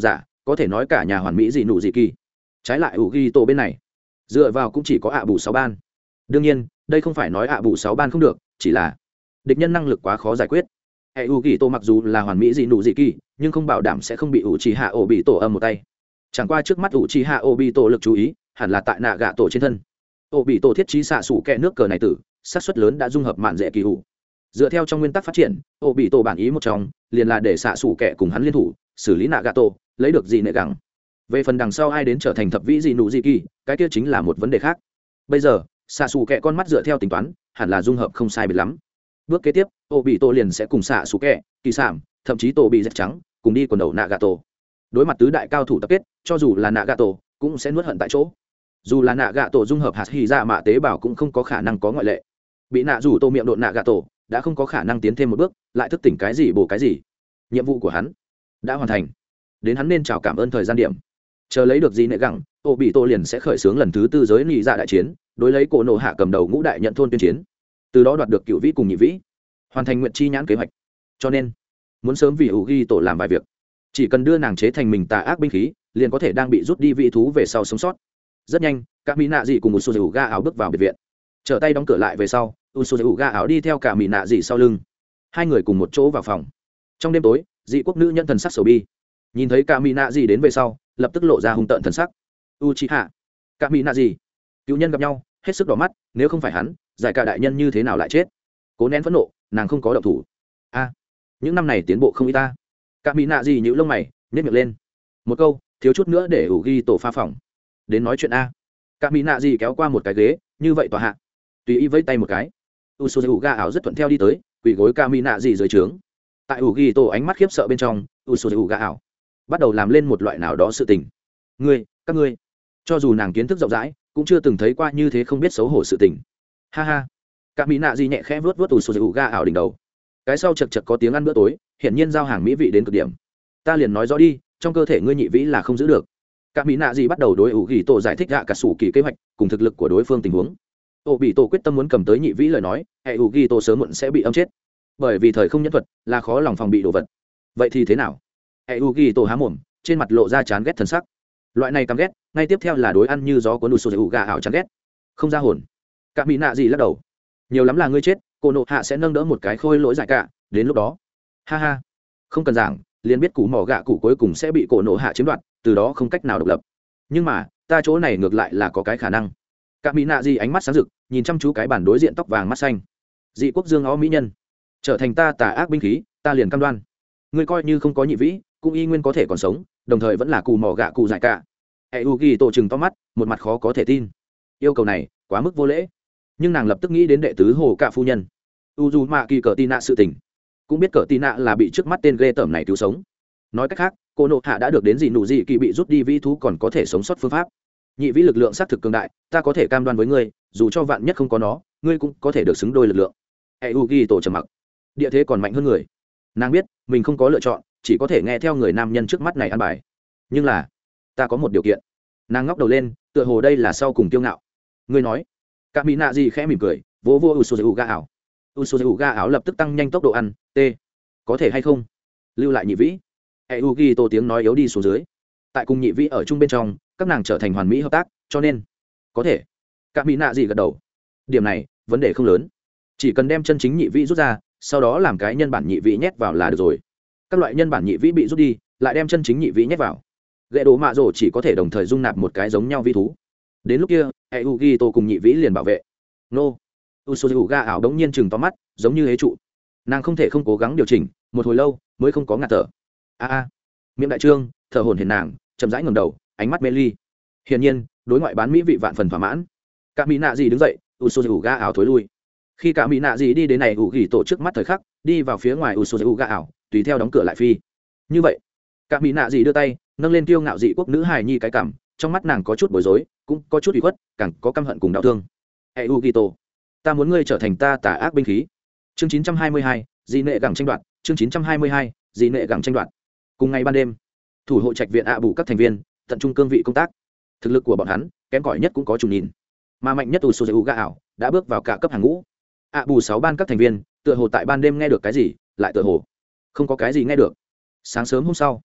có thể nói cả nhà hoàn mỹ gì nụ gì kỳ. Trái lại ủ ghi tổ bên này dựa vào cũng chỉ có ạ bù sáu ban. Đương nhiên đây không phải nói ạ bù sáu ban không được, chỉ là địch nhân năng lực quá khó giải quyết. hệ ủ ghi tổ mặc dù là hoàn mỹ gì nụ gì kỳ, nhưng không bảo đảm sẽ không bị ủ trì hạ ổ bị tổ âm một tay. Chẳng qua trước mắt ủ trì hạ ổ bị tổ lực chú ý hẳn là tại nạ gạ tổ trên thân. Ổ bị tổ thiết trí xạ sủ kẹ nước cờ này tử xác suất lớn đã dung hợp mạn dễ kỳ hủ. Dựa theo trong nguyên tắc phát triển, ổ bị tổ bản ý một trong liền là để xạ sủ kẹ cùng hắn liên thủ xử lý nạ gạ tổ, lấy được gì nệ gẳng. Về phần đằng sau ai đến trở thành thập vĩ gì nụ gì kỳ, cái kia chính là một vấn đề khác. Bây giờ xạ sủ kẹ con mắt dựa theo tính toán hẳn là dung hợp không sai biệt lắm. Bước kế tiếp ổ bị tổ liền sẽ cùng xạ sủ kẹ, kỳ sảm, thậm chí tổ bị dẹp trắng cùng đi quần đầu nạ gạ tổ. Đối mặt tứ đại cao thủ tập kết, cho dù là nạ gạ tổ cũng sẽ nuốt hận tại chỗ. Dù là nạ gạ tổ dung hợp hạt hy ra mạ tế bào cũng không có khả năng có ngoại lệ. Bị nạ rủ tô miệng độn nạ gạ tổ đã không có khả năng tiến thêm một bước, lại thức tỉnh cái gì bổ cái gì. Nhiệm vụ của hắn đã hoàn thành, đến hắn nên chào cảm ơn thời gian điểm. Chờ lấy được gì nệ gẳng, ổ bị tổ liền sẽ khởi xướng lần thứ tư giới nị dạ đại chiến, đối lấy cổ nổ hạ cầm đầu ngũ đại nhận thôn tuyên chiến, từ đó đoạt được cựu vĩ cùng nhị vĩ, hoàn thành nguyện chi nhãn kế hoạch. Cho nên muốn sớm vì ủ ghi tổ làm vài việc, chỉ cần đưa nàng chế thành mình tà ác binh khí, liền có thể đang bị rút đi vị thú về sau sống sót. Rất nhanh cả mỹ nạ dị cùng một số dầu ga áo bước vào biệt viện, trở tay đóng cửa lại về sau, một số dầu ga áo đi theo cả mỹ nạ dị sau lưng, hai người cùng một chỗ vào phòng. Trong đêm tối dị quốc nữ nhân thần sắc sầu bi, nhìn thấy cả mỹ nạ dị đến về sau lập tức lộ ra hung tợn thần sắc. U chi hạ cả mỹ nạ dị cựu nhân gặp nhau hết sức đỏ mắt, nếu không phải hắn giải cả đại nhân như thế nào lại chết. Cố nén phẫn nộ nàng không có động thủ. A những năm này tiến bộ không ít ta. Cả mỹ nạ dị nhíu lông mày nhếch miệng lên một câu, thiếu chút nữa để ủ ghi tổ pha phòng. Đến nói chuyện a. Cả mỹ nạ dị kéo qua một cái ghế như vậy tòa hạ, tùy ý vẫy tay một cái. U sô dầu ga áo rất thuận theo đi tới quỳ gối cả mỹ nạ dị dưới trướng. Tại ủ ghi tổ ánh mắt khiếp sợ bên trong, u sô dầu ga áo bắt đầu làm lên một loại nào đó sự tình. Ngươi các ngươi cho dù nàng kiến thức rộng rãi cũng chưa từng thấy qua như thế không biết xấu hổ sự tình. Ha ha. Cả mỹ nạ dị nhẹ khẽ vuốt vuốt u sô dầu ga áo đỉnh đầu, cái sau chật chật có tiếng ăn bữa tối, hiển nhiên giao hàng mỹ vị đến cực điểm. Ta liền nói rõ đi, trong cơ thể ngươi nhị vĩ là không giữ được. Cả mỹ nạ gì bắt đầu đối ủ ghi tổ giải thích gạ cả sủ kỳ kế hoạch cùng thực lực của đối phương tình huống. Ổ bị tổ quyết tâm muốn cầm tới nhị vĩ lời nói, hệ ủ ghi tổ sớm muộn sẽ bị âm chết, bởi vì thời không nhân thuật là khó lòng phòng bị đồ vật. Vậy thì thế nào? Hệ ủ ghi tổ há mồm, trên mặt lộ ra chán ghét thần sắc. Loại này căm ghét, ngay tiếp theo là đối ăn như gió cuốn đủ sôi ủ gà ảo chán ghét, không ra hồn. Cả mỹ nạ gì lắc đầu, nhiều lắm là ngươi chết, cô nộ hạ sẽ nâng đỡ một cái khôi lỗi giải cả, đến lúc đó, ha ha, không cần giảng, liền biết củ mỏ gạ cụ cuối cùng sẽ bị cổ nổ hạ chiếm đoạt, từ đó không cách nào độc lập. Nhưng mà ta chỗ này ngược lại là có cái khả năng. Cả mỹ nạ gì ánh mắt sáng rực nhìn chăm chú cái bản đối diện tóc vàng mắt xanh dị quốc dương ó mỹ nhân, trở thành ta tà ác binh khí, ta liền cam đoan ngươi coi như không có nhị vĩ cũng y nguyên có thể còn sống, đồng thời vẫn là cù mỏ gạ cụ dại cả. hệ u ghi tổ chừng to mắt, một mặt khó có thể tin. Yêu cầu này quá mức vô lễ, nhưng nàng lập tức nghĩ đến đệ tứ hồ cạ phu nhân u dù mạ kỳ cờ tì nạ sự tình, cũng biết cờ tì nạ là bị trước mắt tên ghê tởm này cứu sống. Nói cách khác cô nộ hạ đã được đến gì nụ gì kỳ bị rút đi vĩ thú còn có thể sống sót phương pháp. Nhị vĩ lực lượng xác thực cường đại, ta có thể cam đoan với ngươi, dù cho vạn nhất không có nó, ngươi cũng có thể được xứng đôi lực lượng. hệ u ghi tổ trầm mặc, địa thế còn mạnh hơn người, nàng biết mình không có lựa chọn, chỉ có thể nghe theo người nam nhân trước mắt này ăn bài. Nhưng là ta có một điều kiện. Nàng ngóc đầu lên, tựa hồ đây là sau cùng tiêu ngạo. Ngươi nói. Cả mỹ nạ gì khẽ mỉm cười, vỗ vỗ usuzu ga ảo. Usuzu ga ảo lập tức tăng nhanh tốc độ ăn. T có thể hay không lưu lại nhị vĩ? hệ u ghi tổ tiếng nói yếu đi xuống dưới. Tại cùng nhị vĩ ở chung bên trong, các nàng trở thành hoàn mỹ hợp tác, cho nên có thể. Cả mỹ nạ gì gật đầu. Điểm này vấn đề không lớn, chỉ cần đem chân chính nhị vĩ rút ra, sau đó làm cái nhân bản nhị vĩ nhét vào là được rồi. Các loại nhân bản nhị vĩ bị rút đi, lại đem chân chính nhị vĩ nhét vào, ghệ đồ mạ rổ chỉ có thể đồng thời dung nạp một cái giống nhau vi thú. Đến lúc kia hệ u ghi tô cùng nhị vĩ liền bảo vệ. Nô usuzu ga ảo đống nhiên chừng to mắt, giống như hế trụ. Nàng không thể không cố gắng điều chỉnh, một hồi lâu mới không có ngạt thở. a a miệng đại trương, thở hổn hển, nàng chậm rãi ngẩng đầu, ánh mắt mê ly. Hiển nhiên đối ngoại bán mỹ vị vạn phần thỏa mãn. Cả mỹ nạ gì đứng dậy, usuzu ga ảo thối lui. Khi cả mỹ nạ gì đi đến này ủ ghi tổ trước mắt thời khắc, đi vào phía ngoài usuzu ga ảo, tùy theo đóng cửa lại phi. Như vậy cả mỹ nạ gì đưa tay nâng lên kiêu ngạo dị quốc nữ hài nhi cái cảm, trong mắt nàng có chút bối rối, cũng có chút ủy khuất, càng có căm hận cùng đau thương. hệ u ghi tổ, ta muốn ngươi trở thành ta tà ác binh khí. Chương chín trăm hai mươi hai, dị nệ gẳng tranh đoạt. Chương chín trăm hai mươi hai, dị nệ gẳng tranh đoạt. Cùng ngày ban đêm, thủ hộ trạch viện ạ bù các thành viên tận trung cương vị công tác. Thực lực của bọn hắn kém cỏi nhất cũng có trùng nhìn, mà mạnh nhất usuzu ga ảo đã bước vào cả cấp hàng ngũ. ạ bù sáu ban các thành viên tựa hồ tại ban đêm nghe được cái gì, lại tựa hồ không có cái gì nghe được. Sáng sớm hôm sau,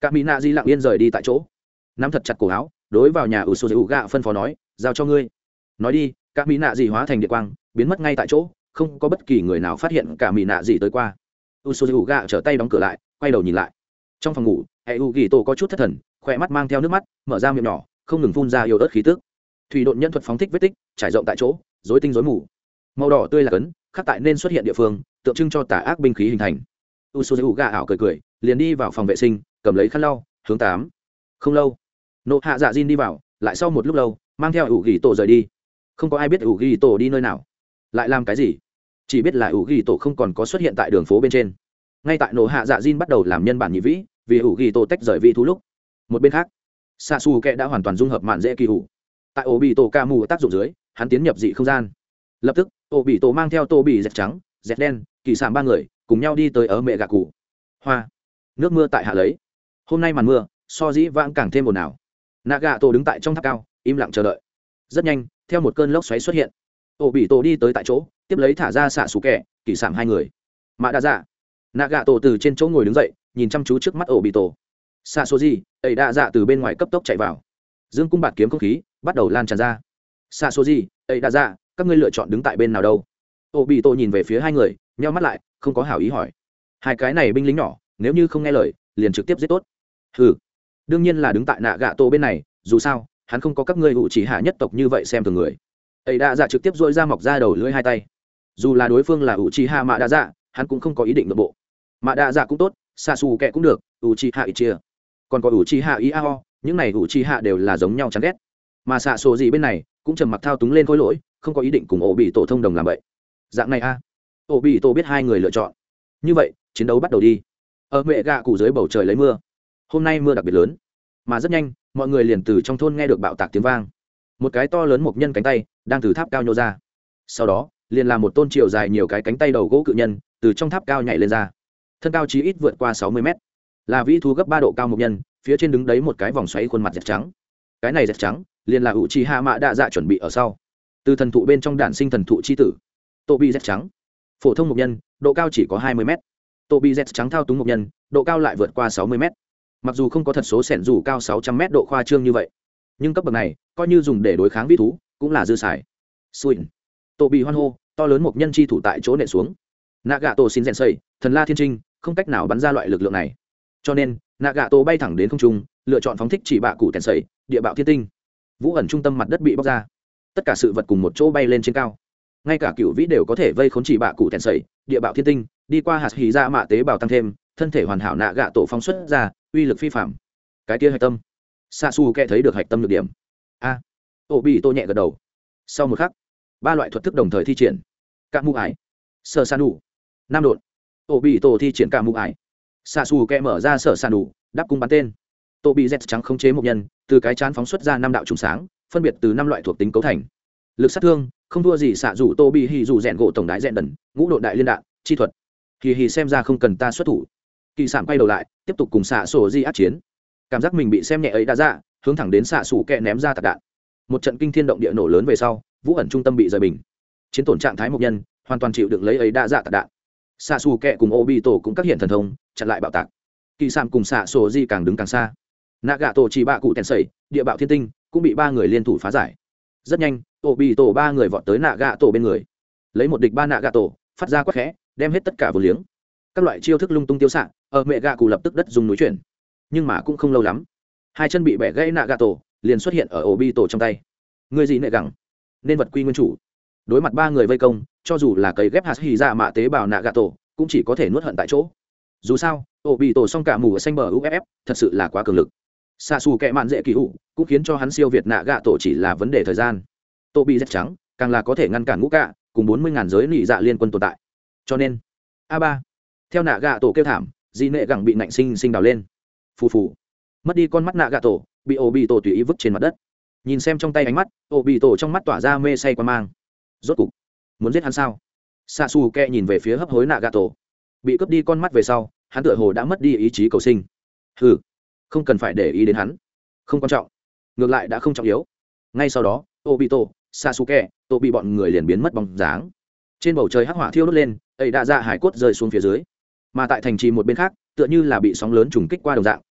cả mỹ nạ di lặng yên rời đi tại chỗ, nắm thật chặt cổ áo, đối vào nhà ủ sô dữ gạ phân phó nói, giao cho ngươi. Nói đi, cả mỹ nạ di hóa thành điện quang biến mất ngay tại chỗ, không có bất kỳ người nào phát hiện cả mỹ nạ di tới qua. u sô dữ gạ trở tay đóng cửa lại, quay đầu nhìn lại. Trong phòng ngủ, hệ u ghi tổ có chút thất thần, khỏe mắt mang theo nước mắt, mở ra miệng nhỏ, không ngừng phun ra yêu ớt khí tức. Thủy độn nhân thuật phóng thích vết tích trải rộng tại chỗ, rối tinh rối mù, màu đỏ tươi là cấn khắc tại nên xuất hiện địa phương, tượng trưng cho tà ác binh khí hình thành. u sô dữ gạ ảo cười cười, liền đi vào phòng vệ sinh, cầm lấy khăn lau, hướng tám. Không lâu, nộ hạ dạ Jin đi vào, lại sau một lúc lâu mang theo ủ ghi tổ rời đi. Không có ai biết ủ ghi tổ đi nơi nào, lại làm cái gì, chỉ biết là ủ ghi tổ không còn có xuất hiện tại đường phố bên trên. Ngay tại nộ hạ dạ Jin bắt đầu làm nhân bản nhị vĩ vì ủ ghi tổ tách rời vị thú lúc, một bên khác xạ xù kẹ đã hoàn toàn dung hợp mạn dễ kỳ hủ. Tại ổ bị tổ ca mù tác dụng dưới, hắn tiến nhập dị không gian. Lập tức ổ bị tổ mang theo tô bị dẹt trắng dẹt đen kỳ sảm ba người cùng nhau đi tới ở mẹ gà cụ hoa. Nước mưa tại hạ lấy, hôm nay màn mưa so dĩ vãng càng thêm ồn ào. Nạ gà tổ đứng tại trong tháp cao im lặng chờ đợi. Rất nhanh theo một cơn lốc xoáy xuất hiện, ổ bị tổ đi tới tại chỗ, tiếp lấy thả ra xạ xù kẹ kỳ sảm hai người. Mạ đa dạ nạ gà tổ từ trên chỗ ngồi đứng dậy, nhìn chăm chú trước mắt ổ bị tổ. Xạ số gì ấy đa dạ từ bên ngoài cấp tốc chạy vào, dương cung bạt kiếm không khí bắt đầu lan tràn ra. Xạ số gì ấy đa dạ, các ngươi lựa chọn đứng tại bên nào đâu? Ổ bị tổ nhìn về phía hai người, nheo mắt lại, không có hảo ý hỏi. Hai cái này binh lính nhỏ, nếu như không nghe lời liền trực tiếp giết tốt. Hừ, đương nhiên là đứng tại nạ gạ tổ bên này, dù sao hắn không có các ngươi ủ chỉ hạ nhất tộc như vậy xem thường người. Ấy đa dạ trực tiếp dội ra mọc ra đầu lưỡi hai tay, dù là đối phương là ủ chỉ hạ mạ đa dạ, hắn cũng không có ý định nội bộ. Mạ đa dạ cũng tốt, xạ xù kẹ cũng được, ủ chỉ hạ ít chia, còn có ủ chỉ hạ ý ao, những này ủ chỉ hạ đều là giống nhau chán ghét. Mà xạ số gì bên này cũng trầm mặc thao túng lên khối lỗi, không có ý định cùng ổ bị tổ thông đồng làm vậy. Dạng này a à. Ổ bị tổ biết hai người lựa chọn, như vậy chiến đấu bắt đầu đi. Ở mẹ gạ cụ dưới bầu trời lấy mưa, hôm nay mưa đặc biệt lớn, mà rất nhanh mọi người liền từ trong thôn nghe được bạo tạc tiếng vang. Một cái to lớn một nhân cánh tay đang từ tháp cao nhô ra, sau đó liền là một tôn chiều dài nhiều cái cánh tay đầu gỗ cự nhân từ trong tháp cao nhảy lên ra, thân cao chí ít vượt qua sáu mươi mét, là vĩ thú gấp ba độ cao một nhân, phía trên đứng đấy một cái vòng xoáy khuôn mặt dẹt trắng. Cái này dẹt trắng liền là ủ trì hạ mạ đa dạ chuẩn bị ở sau, từ thần thụ bên trong đản sinh thần thụ chi tử. Tô bi dẹt trắng phổ thông một nhân, độ cao chỉ có hai mươi mét. Tô bi dẹt trắng thao túng một nhân, độ cao lại vượt qua sáu mươi mét. Mặc dù không có thật số sẻn dù cao sáu trăm mét độ khoa trương như vậy, nhưng cấp bậc này coi như dùng để đối kháng vĩ thú cũng là dư xài. Swing, Tô bị hoan hô, to lớn một nhân chi thủ tại chỗ nện xuống. Nagato xin rèn xây, thần la thiên trinh không cách nào bắn ra loại lực lượng này, cho nên Nagato bay thẳng đến không trung, lựa chọn phóng thích chỉ bạ cụ tèn sấy, địa bạo thiên tinh. Vũ ẩn trung tâm mặt đất bị bóc ra, tất cả sự vật cùng một chỗ bay lên trên cao, ngay cả cựu vĩ đều có thể vây khốn chỉ bạ cụ tèn sấy, địa bạo thiên tinh đi qua hạt hì ra mạ tế bào tăng thêm, thân thể hoàn hảo Nagato phóng xuất ra uy lực phi phạm. Cái kia hạch tâm, Sasuke thấy được hạch tâm nhược điểm. A, Tô bị tô nhẹ gật đầu. Sau một khắc, ba loại thuật thức đồng thời thi triển. Cả mũ ải, sở san đủ, nam đột. Tô bị tô thi triển cả mũ ải. Sasuke mở ra sở san đủ, đáp cung bắn tên. Tô bị z trắng khống chế một nhân, từ cái chán phóng xuất ra năm đạo trùng sáng, phân biệt từ năm loại thuộc tính cấu thành. Lực sát thương không thua gì xạ rủ Tô bị hì rủ rèn gỗ tổng đại rèn đần, ngũ độ đại liên đạn, chi thuật. Hì hì xem ra không cần ta xuất thủ. Kỳ sản quay đầu lại, tiếp tục cùng xạ sổ di át chiến. Cảm giác mình bị xem nhẹ ấy đã ra, hướng thẳng đến xạ sủ kẹ ném ra tạc đạn. Một trận kinh thiên động địa nổ lớn về sau, vũ ẩn trung tâm bị rời bình, chiến tổn trạng thái một nhân hoàn toàn chịu đựng lấy ấy đã dạ tạc đạn. Xạ sủ kẹ cùng ô bị tổ cũng các hiện thần thông chặn lại bạo tạc. Kỳ sản cùng xạ sổ di càng đứng càng xa. Nagato chỉ bạ cụ tèn sẩy, địa bạo thiên tinh cũng bị ba người liên thủ phá giải. Rất nhanh ô bị tổ ba người vọt tới Nagato bên người, lấy một địch ba Nagato, phát ra quát khẽ, đem hết tất cả vô liếng. Các loại chiêu thức lung tung tiêu xạ, ở mẹ gạ cụ lập tức đất dùng núi chuyển, nhưng mà cũng không lâu lắm, hai chân bị bẻ gãy Nagato liền xuất hiện ở ổ bi tổ trong tay. Người gì nệ gẳng, nên vật quy nguyên chủ. Đối mặt ba người vây công, cho dù là cấy ghép hạt hì ra mạ tế bào Nagato cũng chỉ có thể nuốt hận tại chỗ. Dù sao ổ bị tổ xong cả mù ở xanh bờ u ép ép thật sự là quá cường lực. Xạ xù kẹ mạn dễ kỳ ủ cũng khiến cho hắn siêu việt Nagato chỉ là vấn đề thời gian. Tô bị rất trắng càng là có thể ngăn cản ngũ cạ cùng bốn mươi ngàn giới nị dạ liên quân tồn tại. Cho nên a ba theo Nagato kêu thảm, di nệ gẳng bị nạnh sinh sinh đào lên, phù phù mất đi con mắt Nagato, bị ổ bị tổ tùy ý vứt trên mặt đất. Nhìn xem trong tay ánh mắt, ổ bị tổ trong mắt tỏa ra mê say quan mang. Rốt cục muốn giết hắn sao? Sasuke nhìn về phía hấp hối Nagato, bị cướp đi con mắt về sau, hắn tựa hồ đã mất đi ý chí cầu sinh. Hừ, không cần phải để ý đến hắn, không quan trọng, ngược lại đã không trọng yếu. Ngay sau đó Obito, Sasuke, Tô bị bọn người liền biến mất bóng dáng. Trên bầu trời hắc hỏa thiêu đốt lên, ấy đã ra hải cốt rơi xuống phía dưới. Mà tại thành trì một bên khác, tựa như là bị sóng lớn trùng kích qua đồng dạng,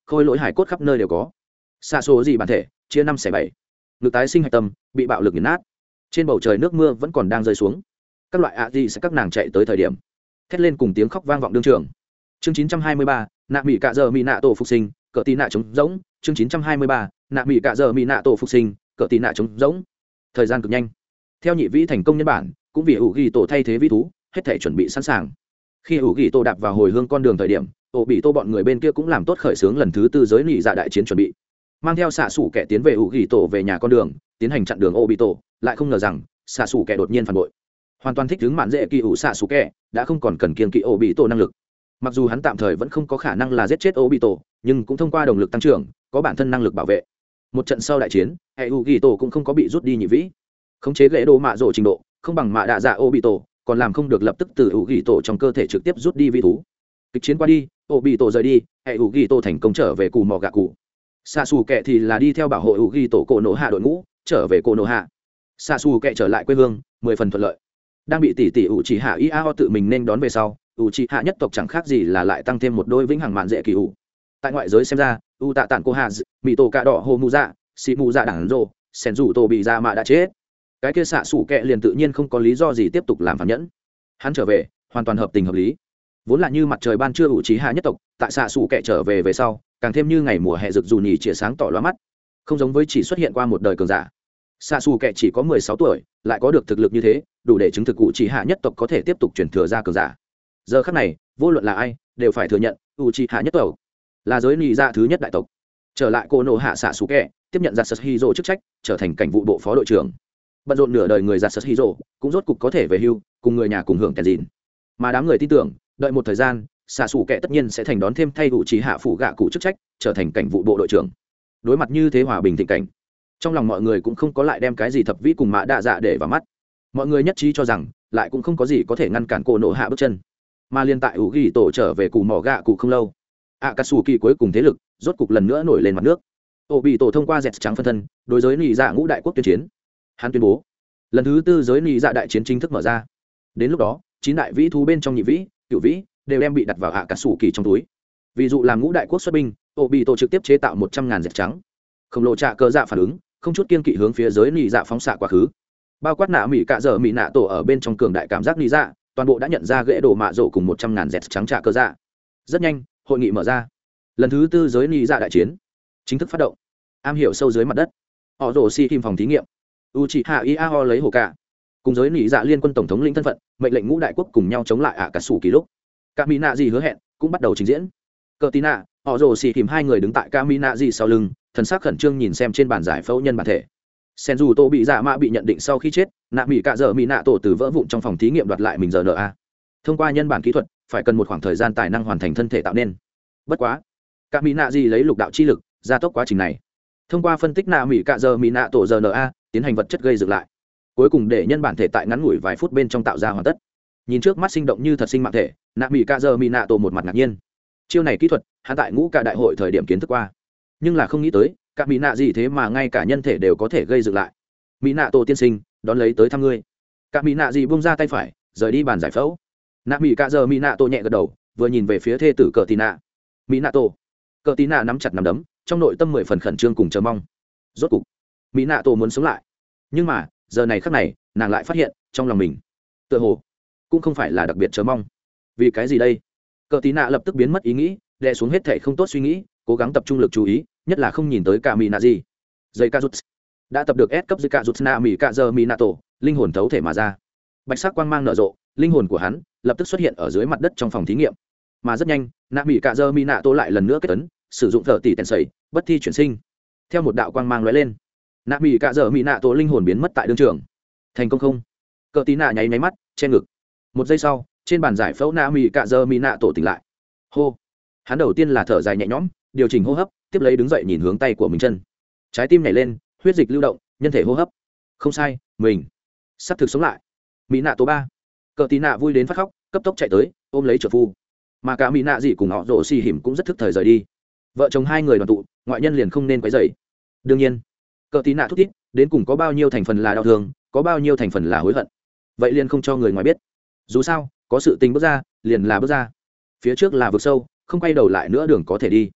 khôi lỗi hải cốt khắp nơi đều có. Xạ số gì bản thể chia năm xẻ bảy, ngực tái sinh hạch tâm bị bạo lực nghiền nát. Trên bầu trời nước mưa vẫn còn đang rơi xuống. Các loại ạ gì sẽ các nàng chạy tới thời điểm thét lên cùng tiếng khóc vang vọng đương trường. Chương chín trăm hai mươi ba, nạ mỹ cạ giờ mỹ nạ tổ phục sinh, cỡ tí nạ chống rỗng. Chương chín trăm hai mươi ba, nạ mỹ cạ giờ mỹ nạ tổ phục sinh, cỡ tí nạ chống rỗng. Thời gian cực nhanh. Theo nhị vĩ thành công nhân bản, cũng vì ủ ghi tổ thay thế vĩ thú, hết thể chuẩn bị sẵn sàng. Khi ủ ghi tổ đạp vào hồi hương con đường thời điểm, ổ bị tô bọn người bên kia cũng làm tốt khởi xướng lần thứ tư giới nị dạ đại chiến chuẩn bị, mang theo xạ xủ kẻ tiến về ủ ghi tổ về nhà con đường, tiến hành chặn đường ổ bị tổ. Lại không ngờ rằng xạ xủ kẻ đột nhiên phản bội, hoàn toàn thích ứng mạn dễ kỳ ủ xạ xủ kẻ đã không còn cần kiên kỵ ổ bị tổ năng lực. Mặc dù hắn tạm thời vẫn không có khả năng là giết chết ổ bị tổ, nhưng cũng thông qua động lực tăng trưởng có bản thân năng lực bảo vệ. Một trận sau đại chiến, hệ ủ ghi tổ cũng không có bị rút đi nhị vĩ, khống chế gãy đồ mạ rổ trình độ không bằng mạ đạ dạ ổ bị tổ, còn làm không được lập tức từ ủ ghi tổ trong cơ thể trực tiếp rút đi vi thú. Kịch chiến qua đi, ổ bị tổ rời đi, hệ ủ ghi tổ thành công trở về cù mò gạ cụ. Xạ xù kệ thì là đi theo bảo hộ ủ ghi tổ cổ nổ hạ đội ngũ trở về cổ nổ hạ. Xạ xù kệ trở lại quê hương mười phần thuận lợi. Đang bị tỷ tỷ ủ chỉ hạ Iao tự mình nên đón về sau, ủ chỉ hạ nhất tộc chẳng khác gì là lại tăng thêm một đôi vĩnh hằng mạn dễ kỳ ủ. Tại ngoại giới xem ra, u tạ tản cô hà mỹ tổ cạ đỏ hồ mù dạ xị mù dạ đảng rồ sen rủ tổ bị ra mạ đã chết. Cái kia xạ xủ kệ liền tự nhiên không có lý do gì tiếp tục làm phản nhẫn. Hắn trở về hoàn toàn hợp tình hợp lý, vốn là như mặt trời ban trưa ủ trí hạ nhất tộc, tại xạ xủ kệ trở về về sau càng thêm như ngày mùa hè rực dù nhì chĩa sáng tỏ lóa mắt, không giống với chỉ xuất hiện qua một đời cường giả. Xạ xù kệ chỉ có mười sáu tuổi lại có được thực lực như thế, đủ để chứng thực ủ trí hạ nhất tộc có thể tiếp tục chuyển thừa ra cường giả. Giờ khắc này vô luận là ai đều phải thừa nhận ủ trí hạ nhất tộc là giới nị dạ thứ nhất đại tộc. Trở lại cô nộ hạ, xạ xù kệ tiếp nhận Yasuhiro chức trách, trở thành cảnh vụ bộ phó đội trưởng. Bận rộn nửa đời người Yasuhiro cũng rốt cục có thể về hưu, cùng người nhà cùng hưởng kèn dìn. Mà đám người tin tưởng, đợi một thời gian, xạ xù kệ tất nhiên sẽ thành đón thêm thay ủ trí hạ phủ gạ cụ chức trách, trở thành cảnh vụ bộ đội trưởng. Đối mặt như thế hòa bình thịnh cảnh, trong lòng mọi người cũng không có lại đem cái gì thập vĩ cùng mã đạ dạ để vào mắt. Mọi người nhất trí cho rằng lại cũng không có gì có thể ngăn cản cô nộ hạ bước chân. Mà liên tại ủ ghi tổ trở về cù mỏ gạ cụ không lâu, Akatsuki cuối cùng thế lực rốt cục lần nữa nổi lên mặt nước. Ổ bị tổ thông qua dẹt trắng phân thân đối giới nị dạ ngũ đại quốc tuyên chiến. Hắn tuyên bố lần thứ tư giới nị dạ đại chiến chính thức mở ra. Đến lúc đó chín đại vĩ thú bên trong nhị vĩ cựu vĩ đều đem bị đặt vào Akatsuki trong túi. Ví dụ làm ngũ đại quốc xuất binh, Ổ bị tổ trực tiếp chế tạo một trăm ngàn dẹt trắng, khổng lồ trạ cơ dạ phản ứng, không chút kiên kỵ hướng phía giới nị dạ phóng xạ quá khứ. Bao quát nạ mỹ cạ dở mỹ nạ tổ ở bên trong cường đại cảm giác nị dạ, toàn bộ đã nhận ra gãy đồ mạ rổ cùng một trăm ngàn dẹt trắng trạ cơ dạ. Rất nhanh hội nghị mở ra, lần thứ tư giới nị dạ đại chiến chính thức phát động. Am hiểu sâu dưới mặt đất, họ rổ xi kim phòng thí nghiệm Uchiha Iao lấy hồ cả cùng giới nị dạ liên quân tổng thống lĩnh thân phận, mệnh lệnh ngũ đại quốc cùng nhau chống lại ạ cả sủ kỳ lúc cả mỹ nạ gì hứa hẹn cũng bắt đầu trình diễn. Cờ tí nạ họ rồ xì tìm hai người đứng tại cả mỹ nạ gì sau lưng, thần sắc khẩn trương nhìn xem trên bàn giải phẫu nhân bản thể. Sen dù tô bị dạ mạ bị nhận định sau khi chết, nạ mỹ cạ dở mỹ nạ tổ từ vỡ vụn trong phòng thí nghiệm đoạt lại mình giờ n a. Thông qua nhân bản kỹ thuật phải cần một khoảng thời gian tài năng hoàn thành thân thể tạo nên. Bất quá cả mỹ nạ gì lấy lục đạo chi lực gia tốc quá trình này, thông qua phân tích nạ mỹ cạ dở mỹ nạ tổ giờ n a tiến hành vật chất gây dựng lại, cuối cùng để nhân bản thể tại ngắn ngủi vài phút bên trong tạo ra hoàn tất. Nhìn trước mắt sinh động như thật sinh mạng thể, nạ mỹ cạ dở mỹ nạ tổ một mặt ngạc nhiên. Chiêu này kỹ thuật hắn tại ngũ cả đại hội thời điểm kiến thức qua, nhưng là không nghĩ tới cả mỹ nạ gì thế mà ngay cả nhân thể đều có thể gây dựng lại. Mỹ nạ tổ tiên sinh, đón lấy tới thăm ngươi. Cả mỹ nạ gì buông ra tay phải rời đi bàn giải phẫu. Nạ mỹ cạ dở mỹ nạ tổ nhẹ gật đầu, vừa nhìn về phía thê tử cờ tì nạ. Mỹ nạ tổ cờ tì nạ nắm chặt nắm đấm, trong nội tâm mười phần khẩn trương cùng chờ mong. Rốt cục mỹ nạ tổ muốn sống lại, nhưng mà giờ này khắc này nàng lại phát hiện trong lòng mình tựa hồ cũng không phải là đặc biệt chờ mong. Vì cái gì đây? Cờ tí nạ lập tức biến mất ý nghĩ, đè xuống hết thể không tốt suy nghĩ, cố gắng tập trung lực chú ý, nhất là không nhìn tới cả mỹ nạ gì. Dây ca rút đã tập được S cấp dây ca rút na mỹ cạ giờ mỹ nạ tổ, linh hồn thấu thể mà ra, bạch sắc quang mang nở rộ, linh hồn của hắn lập tức xuất hiện ở dưới mặt đất trong phòng thí nghiệm. Mà rất nhanh nạ mỹ cạ giờ mỹ nạ tổ lại lần nữa kết ấn, sử dụng thợ tỷ tèn sẩy bất thi chuyển sinh. Theo một đạo quang mang lóe lên, nạ mỹ cạ giờ mỹ nạ tổ linh hồn biến mất tại đương trường. Thành công không? Cờ tí nạ nháy máy mắt che ngực. Một giây sau, trên bàn giải phẫu nạ mỹ cạ dơ mỹ nạ tổ tỉnh lại. Hô. Hắn đầu tiên là thở dài nhẹ nhõm, điều chỉnh hô hấp, tiếp lấy đứng dậy nhìn hướng tay của mình chân. Trái tim nhảy lên, huyết dịch lưu động, nhân thể hô hấp. Không sai, mình sắp thực sống lại. Mỹ nạ tổ ba. Cờ tí nạ vui đến phát khóc, cấp tốc chạy tới ôm lấy trợ phu. Mà cả mỹ nạ gì cùng họ rồ xì hiểm cũng rất thức thời rời đi. Vợ chồng hai người đoàn tụ, ngoại nhân liền không nên quấy rầy. Đương nhiên cờ tí nạ thúc thiết đến cùng có bao nhiêu thành phần là đau thương, có bao nhiêu thành phần là hối hận, vậy liền không cho người ngoài biết. Dù sao có sự tình bước ra liền là bước ra, phía trước là vực sâu, không quay đầu lại nữa đường có thể đi.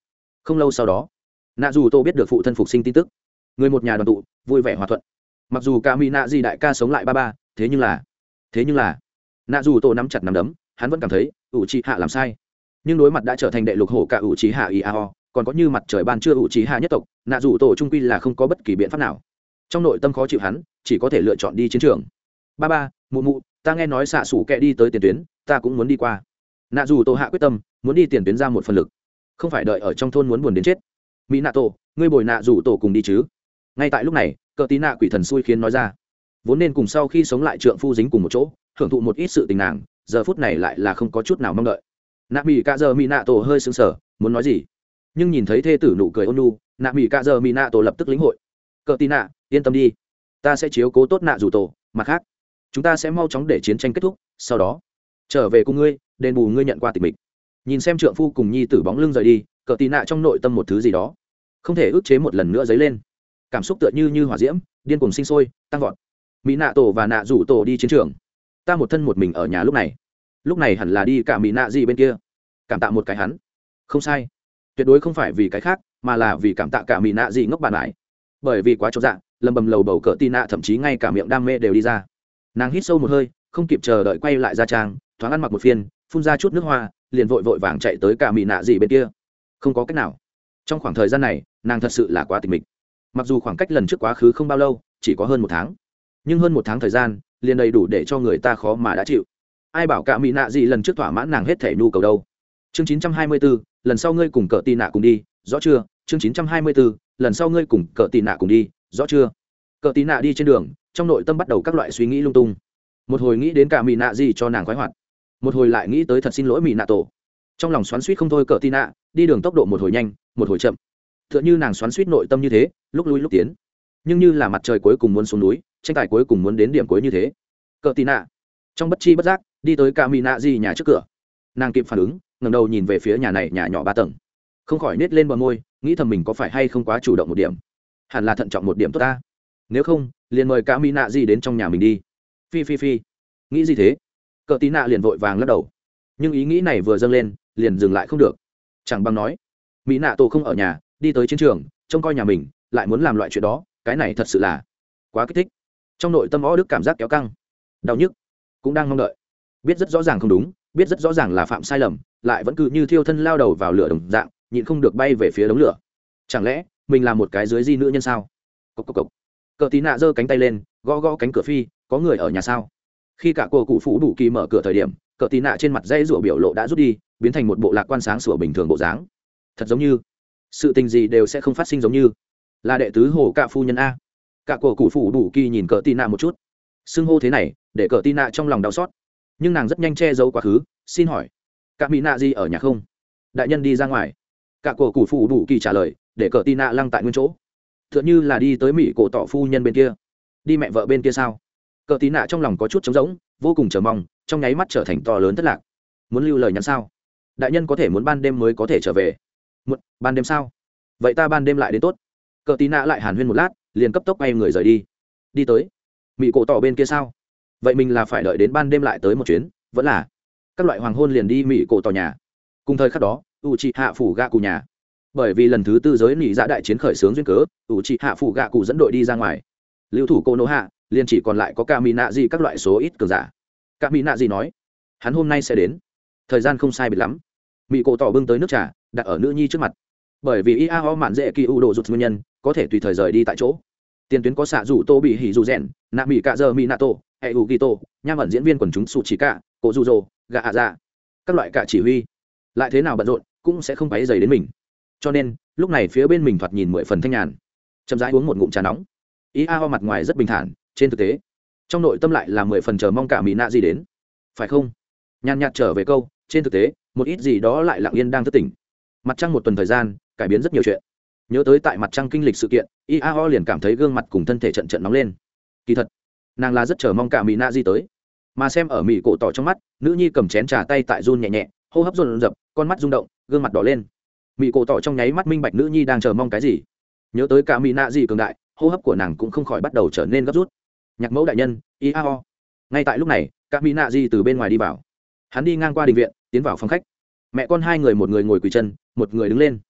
không lâu sau đó nạ dù tô biết được phụ thân phục sinh tin tức, người một nhà đoàn tụ vui vẻ hòa thuận. Mặc dù cả mỹ nạ gì đại ca sống lại ba ba, thế nhưng là thế nhưng là nạ dù tô nắm chặt nắm đấm, hắn vẫn cảm thấy ủ trì hạ làm sai. Nhưng đối mặt đã trở thành đệ lục hổ cả ủ trì hạ iao, còn có như mặt trời ban trưa ủ trì hạ nhất tộc, nạ dù tô trung quy là không có bất kỳ biện pháp nào. Trong nội tâm khó chịu, hắn chỉ có thể lựa chọn đi chiến trường. Ba ba, mụ mụ, ta nghe nói xạ xủ kẹ đi tới tiền tuyến, ta cũng muốn đi qua. Nạ dù tô hạ quyết tâm muốn đi tiền tuyến ra một phần lực, không phải đợi ở trong thôn muốn buồn đến chết. Mỹ nạ tổ, ngươi bồi nạ dù tổ cùng đi chứ? Ngay tại lúc này, cờ tí nạ quỷ thần xui khiến nói ra, vốn nên cùng sau khi sống lại trượng phu dính cùng một chỗ hưởng thụ một ít sự tình nàng, giờ phút này lại là không có chút nào mong đợi. Nạ mỹ cạ giờ mỹ nạ tổ hơi sững sờ, muốn nói gì, nhưng nhìn thấy thê tử nụ cười ôn nhu, nạ mỹ cạ giờ mỹ nạ tổ lập tức lĩnh hội. Cờ tí nạ, yên tâm đi, ta sẽ chiếu cố tốt nạ dù tổ, mặt khác chúng ta sẽ mau chóng để chiến tranh kết thúc, sau đó trở về cùng ngươi đền bù ngươi nhận qua tịch mịch. Nhìn xem trượng phu cùng nhi tử bóng lưng rời đi, cờ tí nạ trong nội tâm một thứ gì đó không thể ức chế một lần nữa dấy lên, cảm xúc tựa như như hỏa diễm điên cuồng sinh sôi tăng vọt. Mỹ nạ tổ và nạ rủ tổ đi chiến trường, ta một thân một mình ở nhà. Lúc này lúc này hẳn là đi cả mỹ nạ gì bên kia cảm tạ một cái hắn, không sai, tuyệt đối không phải vì cái khác, mà là vì cảm tạ cả mỹ nạ gì ngốc bàn lại. Bởi vì quá chột dạ, lầm bầm lầu bầu cỡ tì nạ thậm chí ngay cả miệng đam mê đều đi ra. Nàng hít sâu một hơi, không kịp chờ đợi quay lại ra trang, thoáng ăn mặc một phiên, phun ra chút nước hoa, liền vội vội vàng chạy tới cả mỹ nạ gì bên kia. Không có cách nào, trong khoảng thời gian này nàng thật sự là quá tịch mịch. Mặc dù khoảng cách lần trước quá khứ không bao lâu, chỉ có hơn một tháng, nhưng hơn một tháng thời gian liền đầy đủ để cho người ta khó mà đã chịu. Ai bảo cả mỹ nạ gì lần trước thỏa mãn nàng hết thể nhu cầu đâu. Chương chín trăm hai mươi bốn, lần sau ngươi cùng cỡ tì nạ cùng đi, rõ chưa? Chương chín trăm hai mươi bốn, lần sau ngươi cùng cỡ tì nạ cùng đi, rõ chưa? Cỡ tì nạ đi trên đường, trong nội tâm bắt đầu các loại suy nghĩ lung tung. Một hồi nghĩ đến cả mỹ nạ gì cho nàng khoái hoạt, một hồi lại nghĩ tới thật xin lỗi mỹ nạ tổ. Trong lòng xoắn xuýt không thôi. Cỡ tì nạ đi đường tốc độ một hồi nhanh, một hồi chậm, tựa như nàng xoắn xuýt nội tâm như thế, lúc lui lúc tiến, nhưng như là mặt trời cuối cùng muốn xuống núi, tranh tài cuối cùng muốn đến điểm cuối như thế. Cỡ tì nạ trong bất chi bất giác đi tới cả mỹ nạ gì nhà trước cửa, nàng kịp phản ứng, ngẩng đầu nhìn về phía nhà này nhà nhỏ ba tầng, không khỏi nết lên bờ môi, nghĩ thầm mình có phải hay không quá chủ động một điểm, hẳn là thận trọng một điểm tốt ta, nếu không liền mời cả mỹ nạ gì đến trong nhà mình đi. Phi phi phi, nghĩ gì thế? Cỡ tí nạ liền vội vàng lắc đầu, nhưng ý nghĩ này vừa dâng lên liền dừng lại không được. Chẳng bằng nói mỹ nạ tổ không ở nhà, đi tới chiến trường trông coi nhà mình, lại muốn làm loại chuyện đó, cái này thật sự là quá kích thích. Trong nội tâm ó đức cảm giác kéo căng, đau nhức, cũng đang mong đợi. Biết rất rõ ràng không đúng, biết rất rõ ràng là phạm sai lầm, lại vẫn cứ như thiêu thân lao đầu vào lửa đồng dạng, nhịn không được bay về phía đống lửa. Chẳng lẽ mình là một cái dưới di nữ nhân sao? Cộc cộc cộc. Cờ tí nạ giơ cánh tay lên, gõ gõ cánh cửa. Phi, có người ở nhà sao? Khi cả cô cụ phụ đủ kỳ mở cửa thời điểm, cờ tí nạ trên mặt dây rủa biểu lộ đã rút đi, biến thành một bộ lạc quan sáng sủa bình thường bộ dáng. Thật giống như sự tình gì đều sẽ không phát sinh, giống như là đệ tứ hồ cạ phu nhân a. Cả cô cụ phụ đủ kỳ nhìn cờ tí nạ một chút, xưng hô thế này để cờ tí nạ trong lòng đau xót, nhưng nàng rất nhanh che giấu quá khứ. Xin hỏi cả mỹ nạ gì ở nhà không? Đại nhân đi ra ngoài. Cả cổ cụ phụ đủ kỳ trả lời, để cờ tí nạ lăng tại nguyên chỗ, tựa như là đi tới mỹ cổ tỏ phu nhân bên kia. Đi mẹ vợ bên kia sao? Cờ tí nạ trong lòng có chút trống rỗng, vô cùng chờ mong, trong nháy mắt trở thành to lớn thất lạc. Muốn lưu lời nhắn sao? Đại nhân có thể muốn ban đêm mới có thể trở về. Một ban đêm sao? Vậy ta ban đêm lại đến tốt. Cờ tí nạ lại hàn huyên một lát, liền cấp tốc bay người rời đi. Đi tới mỹ cổ tỏ bên kia sao? Vậy mình là phải đợi đến ban đêm lại tới một chuyến, vẫn là các loại hoàng hôn liền đi mỹ cổ tỏ nhà. Cùng thời khắc đó, u chị hạ phủ gạ cụ nhà, bởi vì lần thứ tư giới nỉ dạ đại chiến khởi xướng duyên cớ, u chị hạ phủ gạ cụ dẫn đội đi ra ngoài. Lưu thủ cô nô hạ liền chỉ còn lại có ca mỹ nạ gì các loại số ít cường giả. Ca mỹ nạ gì nói hắn hôm nay sẽ đến, thời gian không sai biệt lắm. Mỹ cổ tỏ bưng tới nước trà đặt ở nữ nhi trước mặt, bởi vì iao mạn dễ kỳ u đồ rụt nguyên nhân có thể tùy thời rời đi tại chỗ. Tiền tuyến có xạ rủ tô bị hỉ dù rèn, nạ mỹ cạ giờ mỹ nạ tổ, hệ u ghi tô, nham ẩn diễn viên quần chúng su chỉ cả, cổ dù rồ, gạ ạ dạ, các loại cả chỉ huy lại thế nào bận rộn cũng sẽ không váy dày đến mình, cho nên lúc này phía bên mình thoạt nhìn mười phần thanh nhàn, chậm rãi uống một ngụm trà nóng. Ý a ho mặt ngoài rất bình thản, trên thực tế trong nội tâm lại là mười phần chờ mong cả mỹ nạ gì đến, phải không? Nhàn nhạt trở về câu, trên thực tế một ít gì đó lại lặng yên đang thức tỉnh. Mặt trăng một tuần thời gian cải biến rất nhiều chuyện. Nhớ tới tại mặt trăng kinh lịch sự kiện, i a o liền cảm thấy gương mặt cùng thân thể trận trận nóng lên. Kỳ thật nàng là rất chờ mong cả mỹ nạ di tới, mà xem ở mỹ cổ tỏ trong mắt, nữ nhi cầm chén trà tay tại run nhẹ nhẹ, hô hấp run rập, con mắt rung động, gương mặt đỏ lên. Mỹ cổ tỏ trong nháy mắt minh bạch nữ nhi đang chờ mong cái gì. Nhớ tới cả mỹ nạ di cường đại, hô hấp của nàng cũng không khỏi bắt đầu trở nên gấp rút. Nhạc mẫu đại nhân, i a o. Ngay tại lúc này, cả mỹ nạ di từ bên ngoài đi vào. Hắn đi ngang qua đình viện, tiến vào phòng khách. Mẹ con hai người, một người ngồi quỳ chân, một người đứng lên.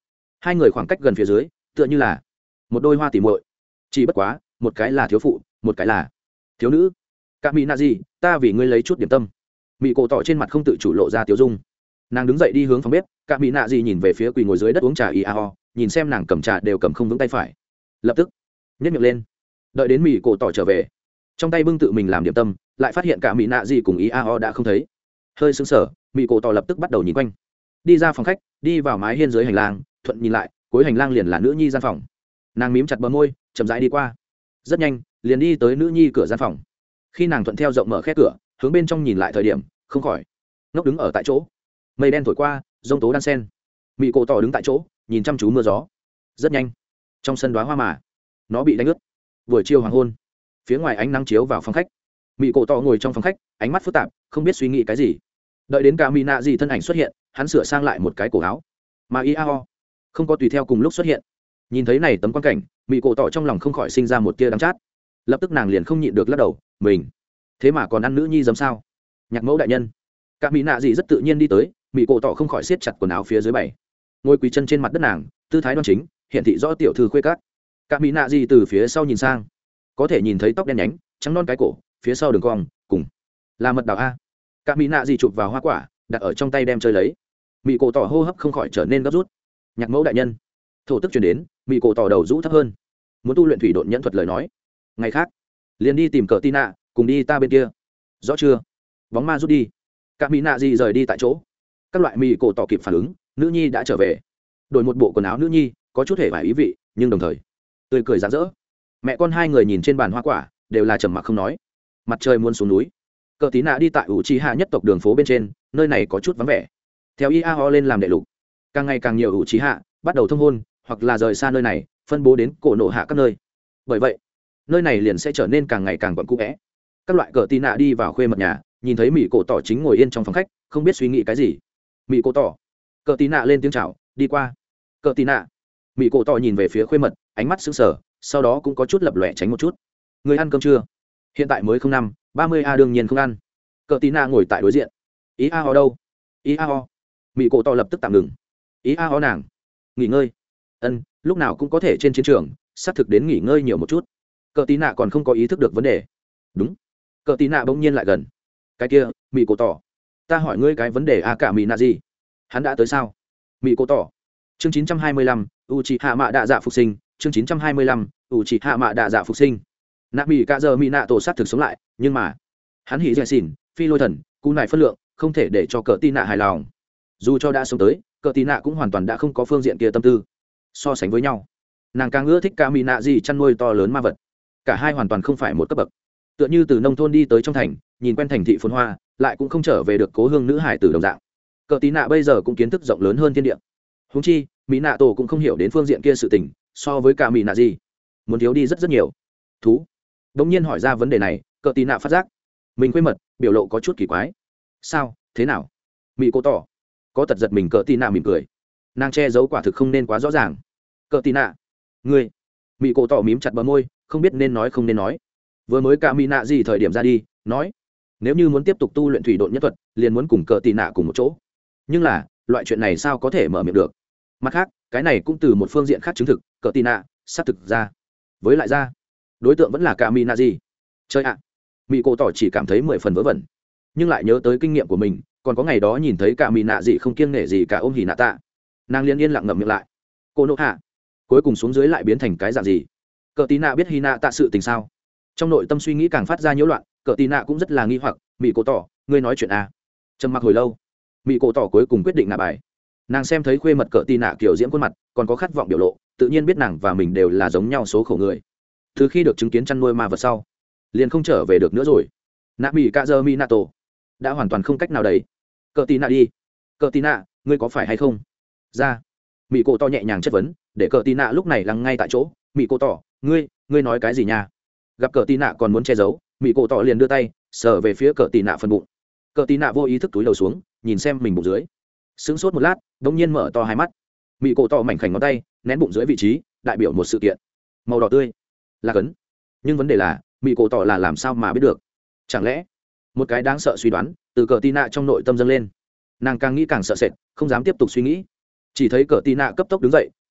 hai người khoảng cách gần phía dưới tựa như là một đôi hoa tỉ muội, chỉ bất quá một cái là thiếu phụ, một cái là thiếu nữ. Cả mỹ nạ gì, ta vì ngươi lấy chút điểm tâm. Mỹ cổ tỏ trên mặt không tự chủ lộ ra tiếu dung. Nàng đứng dậy đi hướng phòng bếp. Cả mỹ nạ gì nhìn về phía quỳ ngồi dưới đất uống trà y a ho, nhìn xem nàng cầm trà đều cầm không vững tay phải, lập tức nhếch miệng lên. Đợi đến Mỹ cổ tỏ trở về, trong tay bưng tự mình làm điểm tâm, lại phát hiện cả mỹ nạ gì cùng y a ho đã không thấy. Hơi sững sờ, Mỹ cổ tỏ lập tức bắt đầu nhìn quanh, đi ra phòng khách, đi vào mái hiên dưới hành lang, thuận nhìn lại, cuối hành lang liền là nữ nhi gian phòng. Nàng mím chặt bờ môi, chậm rãi đi qua, rất nhanh liền đi tới nữ nhi cửa gian phòng. Khi nàng thuận theo rộng mở khép cửa, hướng bên trong nhìn lại thời điểm, không khỏi ngốc đứng ở tại chỗ. Mây đen thổi qua, rông tố đan sen. Mị cổ tỏ đứng tại chỗ, nhìn chăm chú mưa gió. Rất nhanh, trong sân đóa hoa mà, nó bị đánh ướt. Buổi chiều hoàng hôn, phía ngoài ánh nắng chiếu vào phòng khách. Mị cổ tỏ ngồi trong phòng khách, ánh mắt phức tạp, không biết suy nghĩ cái gì. Đợi đến cả mỹ nạ gì thân ảnh xuất hiện, hắn sửa sang lại một cái cổ áo, mà Iao không có tùy theo cùng lúc xuất hiện. Nhìn thấy này tấm quan cảnh, Mị cổ tỏ trong lòng không khỏi sinh ra một tia đắng chát. Lập tức nàng liền không nhịn được lắc đầu, mình thế mà còn ăn nữ nhi giấm sao? Nhạc mẫu đại nhân. Cả mỹ nạ gì rất tự nhiên đi tới, Mị cổ tỏ không khỏi siết chặt quần áo phía dưới bảy, ngồi quỳ chân trên mặt đất nàng, tư thái đoan chính, hiện thị rõ tiểu thư khuê các. Cả mỹ nạ gì từ phía sau nhìn sang, có thể nhìn thấy tóc đen nhánh, trắng non cái cổ, phía sau đường cong, cùng là mật đào a. Cả mỹ nạ gì chụp vào hoa quả, đặt ở trong tay đem chơi lấy. Mị cổ tỏ hô hấp không khỏi trở nên gấp rút. Nhạc mẫu đại nhân. Thổ tức truyền đến, Mị cổ tỏ đầu rũ thấp hơn. Muốn tu luyện thủy độn nhẫn thuật lời nói, ngày khác liền đi tìm cờ Tina, cùng đi ta bên kia, rõ chưa? Bóng ma rút đi, cả mỹ nạ gì rời đi tại chỗ. Các loại Mị cổ tỏ kịp phản ứng, nữ nhi đã trở về, đổi một bộ quần áo nữ nhi, có chút hề vải ý vị, nhưng đồng thời tươi cười rạng rỡ. Mẹ con hai người nhìn trên bàn hoa quả, đều là trầm mặc không nói. Mặt trời muốn xuống núi, cờ tí nạ đi tại ủ trì hạ nhất tộc đường phố bên trên, nơi này có chút vắng vẻ. Theo Iao lên làm đệ lục, càng ngày càng nhiều ủ trì hạ bắt đầu thông hôn, hoặc là rời xa nơi này, phân bố đến cổ nộ hạ các nơi. Bởi vậy nơi này liền sẽ trở nên càng ngày càng gọn cũ vẽ. Các loại cờ tí nạ đi vào khuê mật nhà, nhìn thấy Mỹ cổ tỏ chính ngồi yên trong phòng khách, không biết suy nghĩ cái gì. Mỹ cổ tỏ, cờ tí nạ lên tiếng chào, đi qua. Cờ tí nạ. Mỹ cổ tỏ nhìn về phía khuê mật, ánh mắt sững sờ, sau đó cũng có chút lập lòe tránh một chút. Người ăn cơm chưa? Hiện tại mới không năm ba mươi a đương nhiên không ăn. Cờ tí nạ ngồi tại đối diện. Ý a ho đâu? Ý a ho. Mỹ cổ tỏ lập tức tạm ngừng. Ý a ho nàng nghỉ ngơi. Ân, lúc nào cũng có thể trên chiến trường, xác thực đến nghỉ ngơi nhiều một chút. Cờ tí nạ còn không có ý thức được vấn đề. Đúng. Cờ tí nạ bỗng nhiên lại gần. Cái kia, Mỹ cổ tỏ, ta hỏi ngươi cái vấn đề a cả Mỹ nạ gì? Hắn đã tới sao? Mỹ cổ tỏ. Chương chín trăm hai mươi lăm, Uchiha Mạ Đạ Dạ phục sinh. Chương chín trăm hai mươi lăm, Uchiha Mạ Đạ Dạ phục sinh. Nạ Mỹ cả giờ Mỹ nạ tổ sát thực sống lại, nhưng mà hắn hỉ dẻ xỉn, phi lôi thần, cú này phân lượng, không thể để cho cờ tí nạ hài lòng. Dù cho đã sống tới, cờ tí nạ cũng hoàn toàn đã không có phương diện kia tâm tư. So sánh với nhau, nàng càng ưa thích ca mỹ nạ gì chăn nuôi to lớn ma vật. Cả hai hoàn toàn không phải một cấp bậc. Tựa như từ nông thôn đi tới trong thành, nhìn quen thành thị phồn hoa, lại cũng không trở về được cố hương nữ hải tử đồng dạng. Cờ tí nạ bây giờ cũng kiến thức rộng lớn hơn thiên địa. Huống chi mỹ nạ tổ cũng không hiểu đến phương diện kia sự tình, so với ca mỹ nạ gì muốn thiếu đi rất rất nhiều. Thú đống nhiên hỏi ra vấn đề này, cờ tí nạ phát giác mình quê mật biểu lộ có chút kỳ quái. Sao thế nào? Mỹ cô tỏ có tật giật mình. Cờ tí nạ mỉm cười, nàng che giấu quả thực không nên quá rõ ràng. Cờ tí nạ, ngươi. Mỹ cổ tỏ mím chặt bờ môi, không biết nên nói không nên nói. Vừa mới cả mỹ nạ gì thời điểm ra đi nói, nếu như muốn tiếp tục tu luyện thủy độn nhất thuật, liền muốn cùng cờ tí nạ cùng một chỗ. Nhưng là loại chuyện này sao có thể mở miệng được? Mặt khác, cái này cũng từ một phương diện khác chứng thực cờ tí nạ xác thực ra, với lại ra đối tượng vẫn là cả mỹ nạ gì. Chơi ạ. À. Mỹ cổ tỏ chỉ cảm thấy mười phần vớ vẩn, nhưng lại nhớ tới kinh nghiệm của mình, còn có ngày đó nhìn thấy cả mỹ nạ gì không kiêng nể gì cả ôm hỉ nạ tạ, nàng liên yên lặng ngậm miệng lại. Cô nộ hạ cuối cùng xuống dưới lại biến thành cái dạng gì? Cờ tí nạ biết hy nạ tạ sự tình sao? Trong nội tâm suy nghĩ càng phát ra nhiễu loạn. Cờ tí nạ cũng rất là nghi hoặc. Mỹ cổ tỏ, ngươi nói chuyện à? Trầm mặc hồi lâu, Mỹ cổ tỏ cuối cùng quyết định nạ bài. Nàng xem thấy khuê mật cờ tí nạ kiểu diễm khuôn mặt, còn có khát vọng biểu lộ, tự nhiên biết nàng và mình đều là giống nhau số khổ người. Từ khi được chứng kiến chăn nuôi ma vật sau, liền không trở về được nữa rồi. Nạ mỹ cạ giờ mỹ nạ tổ đã hoàn toàn không cách nào đấy. Cờ tí nạ đi. Cờ tí nạ, ngươi có phải hay không? Ra. Mỹ cổ tỏ nhẹ nhàng chất vấn, để cờ tí nạ lúc này lắng ngay tại chỗ. Mỹ cổ tỏ, ngươi ngươi nói cái gì nha? Gặp cờ tí nạ còn muốn che giấu, Mỹ cổ tỏ liền đưa tay sờ về phía cờ tí nạ phần bụng. Cờ tí nạ vô ý thức túi đầu xuống, nhìn xem mình bụng dưới, sững sốt một lát, đống nhiên mở to hai mắt. Mỹ cổ tỏ mảnh khảnh ngón tay nén bụng dưới vị trí, đại biểu một sự kiện màu đỏ tươi, là cấn. Nhưng vấn đề là Mỹ cổ tỏ là làm sao mà biết được? Chẳng lẽ một cái đáng sợ suy đoán từ cờ tí nạ trong nội tâm dâng lên? Nàng càng nghĩ càng sợ sệt, không dám tiếp tục suy nghĩ. Chỉ thấy cờ tí nạ cấp tốc đứng dậy,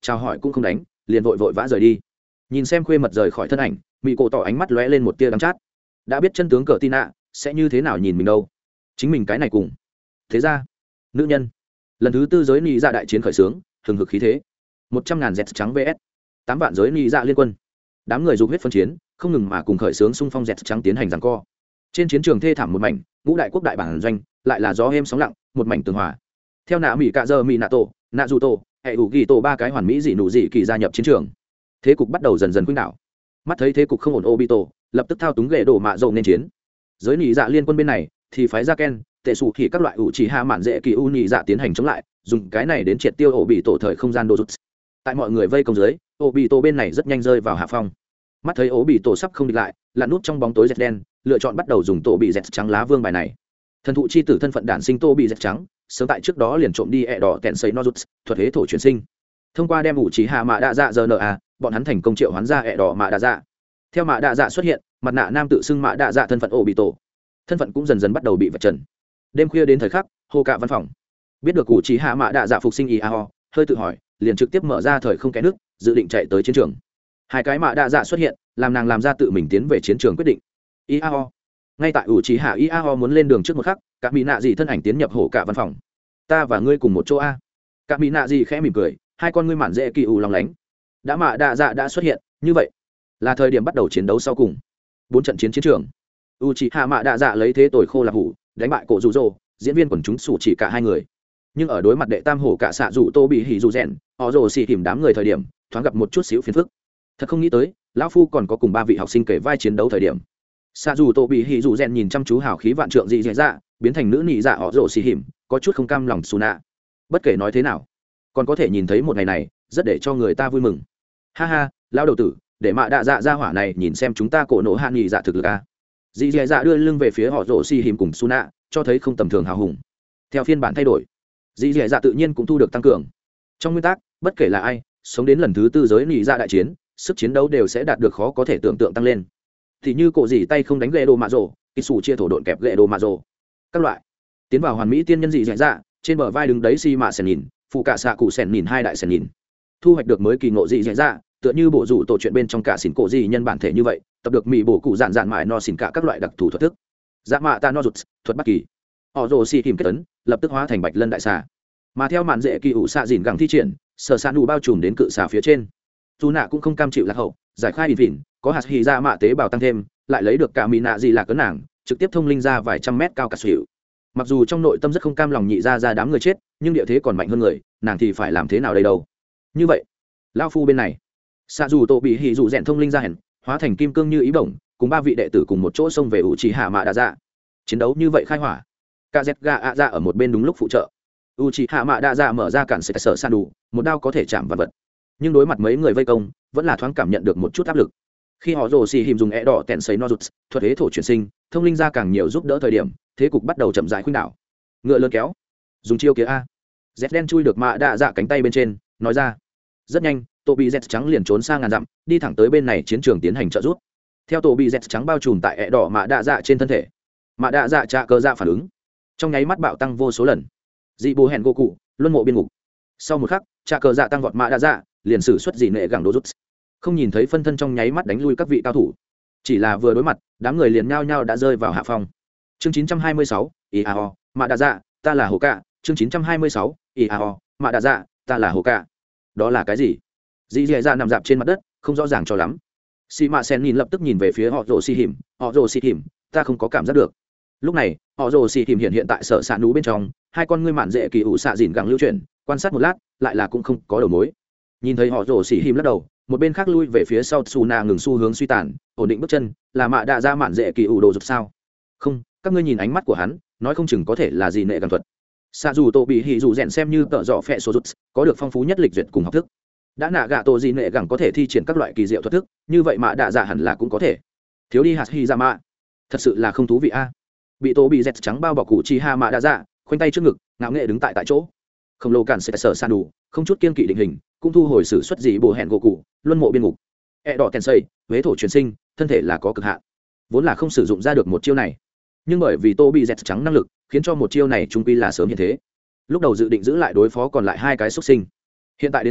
chào hỏi cũng không đánh liền vội vội vã rời đi. Nhìn xem khuê mật rời khỏi thân ảnh, mỹ cổ tỏ ánh mắt lóe lên một tia đắng chát. Đã biết chân tướng cờ tin ạ sẽ như thế nào nhìn mình đâu, chính mình cái này cùng thế ra nữ nhân. Lần thứ tư giới ni dạ đại chiến khởi xướng, hừng hực khí thế. Một trăm ngàn dẹt trắng vs tám vạn giới ni dạ liên quân, đám người dục huyết phân chiến, không ngừng mà cùng khởi xướng xung phong dẹt trắng tiến hành giằng co. Trên chiến trường thê thảm một mảnh, ngũ đại quốc đại bản doanh lại là gió êm sóng lặng, một mảnh tường hòa. Theo nạ mỹ cạ giờ mỹ nạ tổ nạ dù tổ hệ ủ ghi tổ ba cái hoàn mỹ dị nụ dị kỳ gia nhập chiến trường, thế cục bắt đầu dần dần khuynh đảo. Mắt thấy thế cục không ổn, Obito lập tức thao túng ghệ đổ mạ dầu nên chiến. Giới nị dạ liên quân bên này thì phái ra Ken tệ sủ thì các loại ủ chỉ hạ mạn dễ kỳ u nị dạ tiến hành chống lại, dùng cái này đến triệt tiêu ổ bị tổ thời không gian đô rút. Tại mọi người vây công dưới, ổ bị tổ bên này rất nhanh rơi vào hạ phong. Mắt thấy ổ bị tổ sắp không địch lại, lặn nút trong bóng tối dẹt đen, lựa chọn bắt đầu dùng tổ bị dẹt trắng lá vương bài này. Thần thụ chi tử thân phận đản sinh tổ bị dẹt trắng, sớm tại trước đó liền trộm đi ẹ đỏ tẹn xây nozuts thuật thế thổ chuyển sinh. Thông qua đem ủ chỉ hạ mạ đa dạ giờ n a, bọn hắn thành công triệu hoán ra ẹ đỏ mạ đa dạ. Theo mạ đa dạ xuất hiện, mặt nạ nam tự xưng mạ đa dạ thân phận ổ bị tổ, thân phận cũng dần dần bắt đầu bị vạch trần. Đêm khuya đến thời khắc, hô cạ văn phòng biết được ủ chỉ hạ mạ đa dạ phục sinh iao, hơi tự hỏi, liền trực tiếp mở ra thời không kẽ nước, dự định chạy tới chiến trường. Hai cái mạ đa dạ xuất hiện, làm nàng làm ra tự mình tiến về chiến trường quyết định. Iao ngay tại ủ chỉ hạ iao muốn lên đường trước một khắc, cả mỹ nạ gì thân ảnh tiến nhập hổ cạ văn phòng. Ta và ngươi cùng một chỗ a. Cả mỹ nạ gì khẽ mỉm cười, hai con ngươi mạn dễ kỳ ủ lòng lánh. Đã mạ đa dạ đã xuất hiện, như vậy là thời điểm bắt đầu chiến đấu sau cùng. Bốn trận chiến chiến trường, u chỉ hạ mạ đa dạ lấy thế tồi khô là hủ, đánh bại cổ rụ rồ, diễn viên quần chúng sủ chỉ cả hai người. Nhưng ở đối mặt đệ tam hổ cả xạ rụ tô bị hỉ rụ rèn, họ rồ xì tìm đám người thời điểm, thoáng gặp một chút xíu phiền phức. Thật không nghĩ tới, lão phu còn có cùng ba vị học sinh kể vai chiến đấu thời điểm. Xạ dù tô bị hỉ rụ rèn nhìn chăm chú hào khí vạn trượng dị dạy dạ, biến thành nữ nị dạ họ rồ xì hiểm, có chút không cam lòng xù nạ. Bất kể nói thế nào, còn có thể nhìn thấy một ngày này, rất để cho người ta vui mừng. Ha ha, lão đầu tử, để mạ đạ dạ ra hỏa này nhìn xem chúng ta cổ nổ hạ nghị dạ thực lực a. Dị dạy dạ đưa lưng về phía họ rồ xì hiểm cùng xù nạ, cho thấy không tầm thường hào hùng. Theo phiên bản thay đổi, dị dạy dạ tự nhiên cũng thu được tăng cường. Trong nguyên tắc, bất kể là ai sống đến lần thứ tư giới nghị dạ đại chiến, sức chiến đấu đều sẽ đạt được khó có thể tưởng tượng tăng lên. Thì như cổ dì tay không đánh gậy đồ mạ rồ, kỹ sủ chia thổ độn kẹp gậy đồ mạ rồ, các loại tiến vào hoàn mỹ tiên nhân dị dạy dạ, trên bờ vai đứng đấy si mạ sèn nhìn, phụ cả xạ cụ sèn nhìn hai đại sèn nhìn, thu hoạch được mới kỳ ngộ dị dạy dạ, tựa như bộ rủ tổ chuyện bên trong cả xỉn cổ dị nhân bản thể như vậy, tập được mỹ bổ cụ dạn dạn mại no xỉn cả các loại đặc thù thuật thức. Dạ mạ ta no rụt thuật bất kỳ, họ rồ xì kìm kết tấn, lập tức hóa thành bạch lân đại xà. Mà theo mạn dễ kỳ ủ xạ dìn gẳng thi triển, sở san đủ bao trùm đến cự xà phía trên. Dù nạ cũng không cam chịu lạc hậu, giải khai in vịn, có hạt hì ra mạ tế bào tăng thêm, lại lấy được cả mỹ nạ gì là cấn nàng, trực tiếp thông linh ra vài trăm mét cao cả xỉu. Mặc dù trong nội tâm rất không cam lòng nhị ra ra đám người chết, nhưng địa thế còn mạnh hơn người, nàng thì phải làm thế nào đây đâu. Như vậy lao phu bên này, xạ dù tổ bị hì dù rèn thông linh ra hẳn, hóa thành kim cương như ý bổng, cùng ba vị đệ tử cùng một chỗ xông về ủ trì hạ mạ đa dạ. Chiến đấu như vậy khai hỏa, cả dẹt gà ạ dạ ở một bên đúng lúc phụ trợ. U trì hạ mạ đa dạ mở ra cản sệt sở san đủ, một đao có thể chạm vật vật, nhưng đối mặt mấy người vây công, vẫn là thoáng cảm nhận được một chút áp lực. Khi họ rồ xì hìm dùng é đỏ tẹn sấy nozuts thuật thế thổ chuyển sinh, thông linh ra càng nhiều giúp đỡ thời điểm, thế cục bắt đầu chậm rãi khuynh đảo. Ngựa lớn kéo, dùng chiêu kia a. Z đen chui được mạ đa dạ cánh tay bên trên, nói ra. Rất nhanh, tổ bị Z trắng liền trốn sang ngàn dặm, đi thẳng tới bên này chiến trường tiến hành trợ giúp. Theo tổ bị Z trắng bao trùm tại é đỏ mạ đa dạ trên thân thể, mạ đa dạ trả cơ dạ phản ứng, trong nháy mắt bạo tăng vô số lần. Dị bồ hẹn gỗ cụ, luân mộ biên ngục. Sau một khắc, trả cơ dạ tăng vọt mạ đa dạ, liền sử xuất dị nệ gẳng đố rút. Không nhìn thấy phân thân trong nháy mắt đánh lui các vị cao thủ, chỉ là vừa đối mặt, đám người liền nhao nhao đã rơi vào hạ phong. Chương chín trăm hai mươi sáu, Iao, mạ đa dạ, ta là hồ cạ. Chương chín trăm hai mươi sáu, Iao, mạ đa dạ, ta là hồ cạ. Đó là cái gì? Dì dì dạ nằm dạp trên mặt đất, không rõ ràng cho lắm. Xì mạ sen nhìn lập tức nhìn về phía họ rồ xì hiểm, họ rồ xì hiểm, ta không có cảm giác được. Lúc này, họ rồ xì hiểm hiện hiện tại sở xạ núi bên trong, hai con ngươi mạn dễ kỳ ủ xạ dìn gẳng lưu chuyển, quan sát một lát, lại là cũng không có đầu mối. Nhìn thấy họ rồ xì hiểm lắc đầu, một bên khác lui về phía sau, Su Na ngừng xu hướng suy tàn, ổn định bước chân, là mạ đa ra mạn dễ kỳ ủ đồ dục sao? Không, các ngươi nhìn ánh mắt của hắn, nói không chừng có thể là gì nệ gẳng thuật. Xạ dù tổ bị hỉ dù rèn xem như tợ dọ phẹ số rút, có được phong phú nhất lịch duyệt cùng học thức. Đã nạ gạ tổ gì nệ gẳng có thể thi triển các loại kỳ diệu thuật thức, như vậy mạ đa dạ hẳn là cũng có thể. Thiếu đi hạt hy ra mạ, thật sự là không thú vị a. Bị tổ bị dẹt trắng bao bọc cụ chi ha mạ đa dạ, khoanh tay trước ngực, ngạo nghệ đứng tại tại chỗ. Khổng lồ cản sẽ sở san đủ, không chút kiên kỵ định hình, cũng thu hồi sử xuất dị bồ hẹn gỗ cụ, luân mộ biên ngục. E đỏ tèn xây, huế thổ truyền sinh, thân thể là có cực hạn, vốn là không sử dụng ra được một chiêu này, nhưng bởi vì tô bị dẹt trắng năng lực, khiến cho một chiêu này trung quy là sớm hiện thế. Lúc đầu dự định giữ lại đối phó còn lại hai cái xuất sinh, hiện tại đến xem,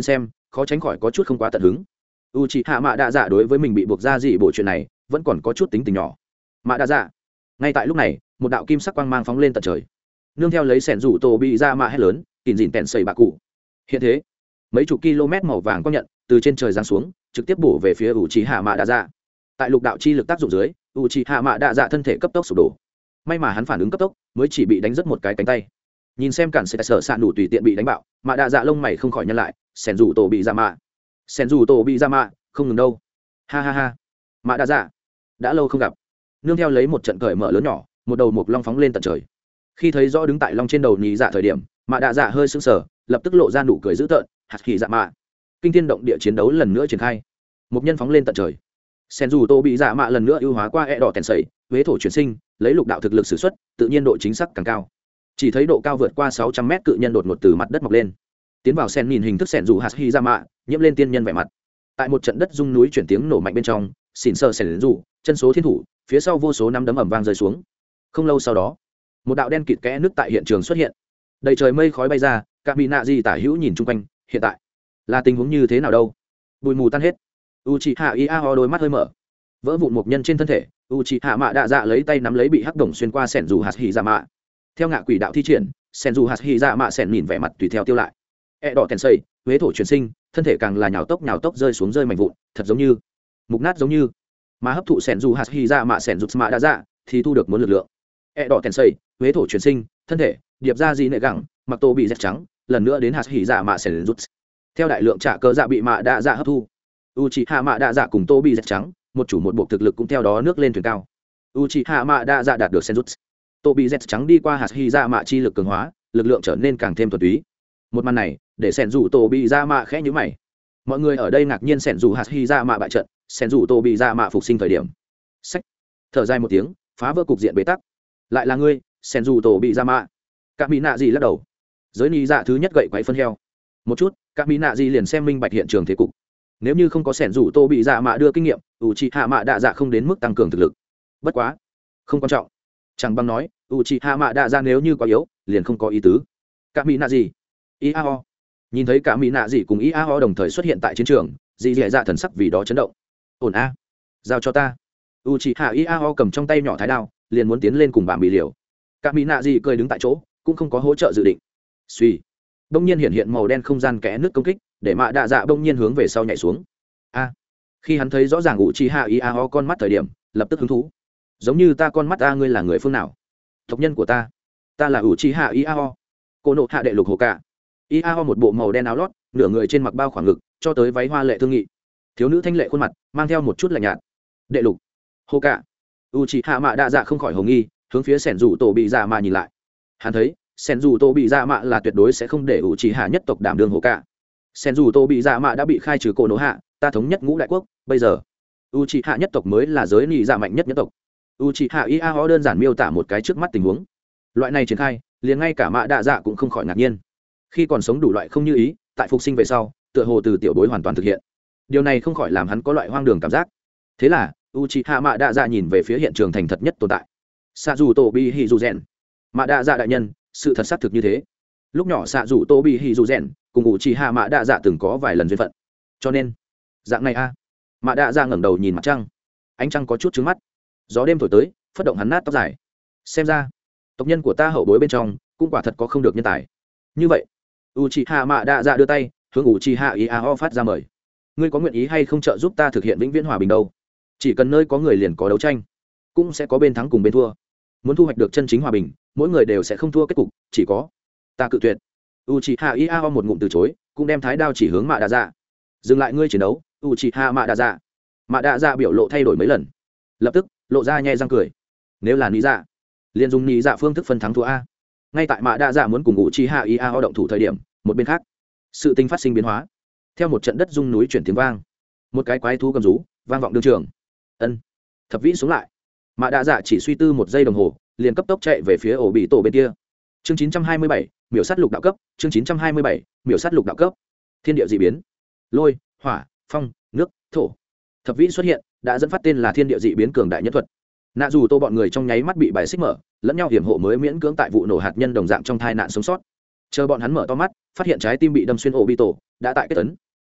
khó tránh khỏi có chút không quá tận hứng. U chị hạ mạ đạ dạ đối với mình bị buộc ra gì bộ chuyện này vẫn còn có chút tính tình nhỏ. Mạ đạ dạ. Ngay tại lúc này, một đạo kim sắc quang mang phóng lên tận trời, nương theo lấy sẻn rủ tổ bị ra mạ hét lớn, kìm dìn tèn sầy bạc cụ. Hiện thế, mấy chục km màu vàng quang nhận từ trên trời giáng xuống, trực tiếp bổ về phía u chị hạ mạ đạ dạ. Tại lục đạo chi lực tác dụng dưới, u chị hạ mạ đạ dạ thân thể cấp tốc sụp đổ. May mà hắn phản ứng cấp tốc, mới chỉ bị đánh rất một cái cánh tay. Nhìn xem cản sẽ sợ sạn đủ tùy tiện bị đánh bạo, mạ đạ dạ lông mày không khỏi nhăn lại, sẻn rủ tổ bị ra mạ, sẻn rủ tổ bị ra mạ, không ngừng đâu. Ha ha ha, mạ đạ dạ, đã lâu không gặp. Nương theo lấy một trận cởi mở lớn nhỏ, một đầu mục long phóng lên tận trời. Khi thấy rõ đứng tại long trên đầu nhị dạ thời điểm, mạ đạ dạ hơi sững sờ, lập tức lộ ra nụ cười dữ tợn, hạt kỳ dạ mạ. Kinh thiên động địa chiến đấu lần nữa triển khai, một nhân phóng lên tận trời. Sen dù tô bị dạ mạ lần nữa ưu hóa qua e đỏ tèn sẩy, huế thổ chuyển sinh, lấy lục đạo thực lực sử xuất, tự nhiên độ chính xác càng cao. Chỉ thấy độ cao vượt qua sáu trăm mét cự nhân đột ngột từ mặt đất mọc lên, tiến vào sen nhìn hình thức sen dù hạt hy dạ mạ, nhiễm lên tiên nhân vẻ mặt. Tại một trận đất rung núi chuyển tiếng nổ mạnh bên trong, xỉn sờ sen dù chân số thiên thủ, phía sau vô số năm đấm ầm vang rơi xuống. Không lâu sau đó, một đạo đen kịt kẽ nước tại hiện trường xuất hiện, đầy trời mây khói bay ra. Cả mỹ nạ gì tả hữu nhìn chung quanh, hiện tại là tình huống như thế nào đâu? Bụi mù tan hết, Uchiha Iao đôi mắt hơi mở, vỡ vụn một nhân trên thân thể. Uchiha mạ đạ dạ lấy tay nắm lấy bị hắc đồng xuyên qua sẻn dù hạt hỉ dạ mạ. Theo ngạ quỷ đạo thi triển, sẻn dù hạt hỉ dạ mạ sẻn nhìn vẻ mặt tùy theo tiêu lại. E đỏ tèn xây, huế thổ chuyển sinh, thân thể càng là nhào tốc nhào tốc rơi xuống rơi mảnh vụn, thật giống như mục nát giống như. Mà hấp thụ sẻn dù hạt hỉ dạ mạ sẻn rụt mạ đạ dạ thì thu được muốn lực lượng. E đỏ tèn xây, huế thổ chuyển sinh, thân thể điệp ra gì nệ gẳng, mặc tô bị dẹt trắng, lần nữa đến hạt hỉ dạ mạ sẻn rụt. Theo đại lượng trả cơ dạ bị mạ đạ dạ hấp thu, Uchiha mạ đạ dạ cùng tô bị dẹt trắng, một chủ một bộ thực lực cũng theo đó nước lên thuyền cao. Uchiha mạ đạ dạ đạt được senjutsu, tô bị dẹt trắng đi qua hạt hy dạ mạ chi lực cường hóa, lực lượng trở nên càng thêm thuần túy. Một màn này để sẻn rủ tô bị dạ mạ khẽ nhíu mày. Mọi người ở đây ngạc nhiên sẻn rủ hạt hy dạ mạ bại trận, sẻn rủ tô bị dạ mạ phục sinh thời điểm. Sách, thở dài một tiếng, phá vỡ cục diện bế tắc. Lại là ngươi, sẻn rủ tô bị dạ mạ. Các mỹ nạ gì lắc đầu. Giới ni dạ thứ nhất gậy quấy phân heo. Một chút, các mỹ nạ gì liền xem minh bạch hiện trường thế cục. Nếu như không có sẻn rủ tô bị dạ mạ đưa kinh nghiệm, Uchiha mạ đạ dạ không đến mức tăng cường thực lực. Bất quá, không quan trọng. Chẳng bằng nói, Uchiha mạ đạ dạ nếu như quá yếu, liền không có ý tứ. Cả mỹ nạ gì? Iao. Nhìn thấy cả mỹ nạ gì cùng Iao đồng thời xuất hiện tại chiến trường, dì dì dạ thần sắc vì đó chấn động. Ổn a, giao cho ta. Uchiha Iao cầm trong tay nhỏ thái đao, liền muốn tiến lên cùng bà bị liều. Cả mỹ nạ gì cười đứng tại chỗ, cũng không có hỗ trợ dự định. Suy. Đông nhiên hiện hiện màu đen không gian kẽ nước công kích, để mạ đạ dạ đông nhiên hướng về sau nhảy xuống. A. Khi hắn thấy rõ ràng Uchiha Iao con mắt thời điểm, lập tức hứng thú. Giống như ta con mắt ta, ngươi là người phương nào? Tộc nhân của ta. Ta là Uchiha Iao. Cô nộ hạ đệ lục hồ cả. Iao một bộ màu đen áo lót, nửa người trên mặc bao khoảng ngực, cho tới váy hoa lệ thương nghị. Thiếu nữ thanh lệ khuôn mặt, mang theo một chút lạnh nhạt. Đệ lục hồ cả. Uchiha mạ đạ dạ không khỏi hồ nghi, hướng phía sẻn rủ tổ bị dạ mạ nhìn lại. Hắn thấy sen dù tô bị dạ mạ là tuyệt đối sẽ không để ủ trì hạ nhất tộc đảm đương hồ cả. Sen dù tô bị dạ mạ đã bị khai trừ cổ nổ hạ, ta thống nhất ngũ đại quốc, bây giờ u trì hạ nhất tộc mới là giới nị dạ mạnh nhất nhất tộc. U trì hạ ia ho đơn giản miêu tả một cái trước mắt tình huống. Loại này triển khai, liền ngay cả mạ đạ dạ cũng không khỏi ngạc nhiên. Khi còn sống đủ loại không như ý, tại phục sinh về sau, tựa hồ từ tiểu bối hoàn toàn thực hiện. Điều này không khỏi làm hắn có loại hoang đường cảm giác. Thế là u trì hạ mạ đạ dạ nhìn về phía hiện trường thành thật nhất tồn tại. Sa dù tô bị hỉ dù rèn. Mạ đạ dạ đại nhân, sự thật xác thực như thế. Lúc nhỏ xạ dù tô bị hỉ dù rèn cùng ngụ chỉ hạ mạ đạ dạ từng có vài lần duyên phận, cho nên dạng này a à. Mạ đạ dạ ngẩng đầu nhìn mặt trăng, ánh trăng có chút trứng mắt, gió đêm thổi tới phất động hắn nát tóc dài. Xem ra tộc nhân của ta hậu bối bên trong cũng quả thật có không được nhân tài. Như vậy u chỉ hạ mạ đạ dạ đưa tay hướng u chỉ hạ Iao phát ra mời. Ngươi có nguyện ý hay không trợ giúp ta thực hiện vĩnh viễn hòa bình đâu? Chỉ cần nơi có người liền có đấu tranh, cũng sẽ có bên thắng cùng bên thua. Muốn thu hoạch được chân chính hòa bình, mỗi người đều sẽ không thua kết cục, chỉ có ta cự tuyệt. Uchiha Iao một ngụm từ chối, cũng đem thái đao chỉ hướng mạ đạ dạ. Dừng lại ngươi chiến đấu, Uchiha mạ đạ dạ. Mạ đạ dạ biểu lộ thay đổi mấy lần, lập tức lộ ra nhe răng cười. Nếu là lý dạ, liền dùng lý dạ phương thức phân thắng thua a. Ngay tại mạ đạ dạ muốn cùng Uchiha Iao động thủ thời điểm, một bên khác sự tình phát sinh biến hóa. Theo một trận đất rung núi chuyển tiếng vang, một cái quái thú gầm rú vang vọng đương trường. Ân, thập vĩ xuống lại. Mạ đạ dạ chỉ suy tư một giây đồng hồ, liền cấp tốc chạy về phía ổ bị tổ bên kia. Chương chín trăm hai mươi bảy, miểu sát lục đạo cấp. Chương chín trăm hai mươi bảy, miểu sát lục đạo cấp. Thiên địa dị biến, lôi, hỏa, phong, nước, thổ. Thập vĩ xuất hiện, đã dẫn phát tên là thiên địa dị biến cường đại nhất thuật. Nạ dù tô bọn người trong nháy mắt bị bài xích mở, lẫn nhau hiểm hộ mới miễn cưỡng tại vụ nổ hạt nhân đồng dạng trong thai nạn sống sót. Chờ bọn hắn mở to mắt, phát hiện trái tim bị đâm xuyên ổ bị tổ, đã tại kết tấn.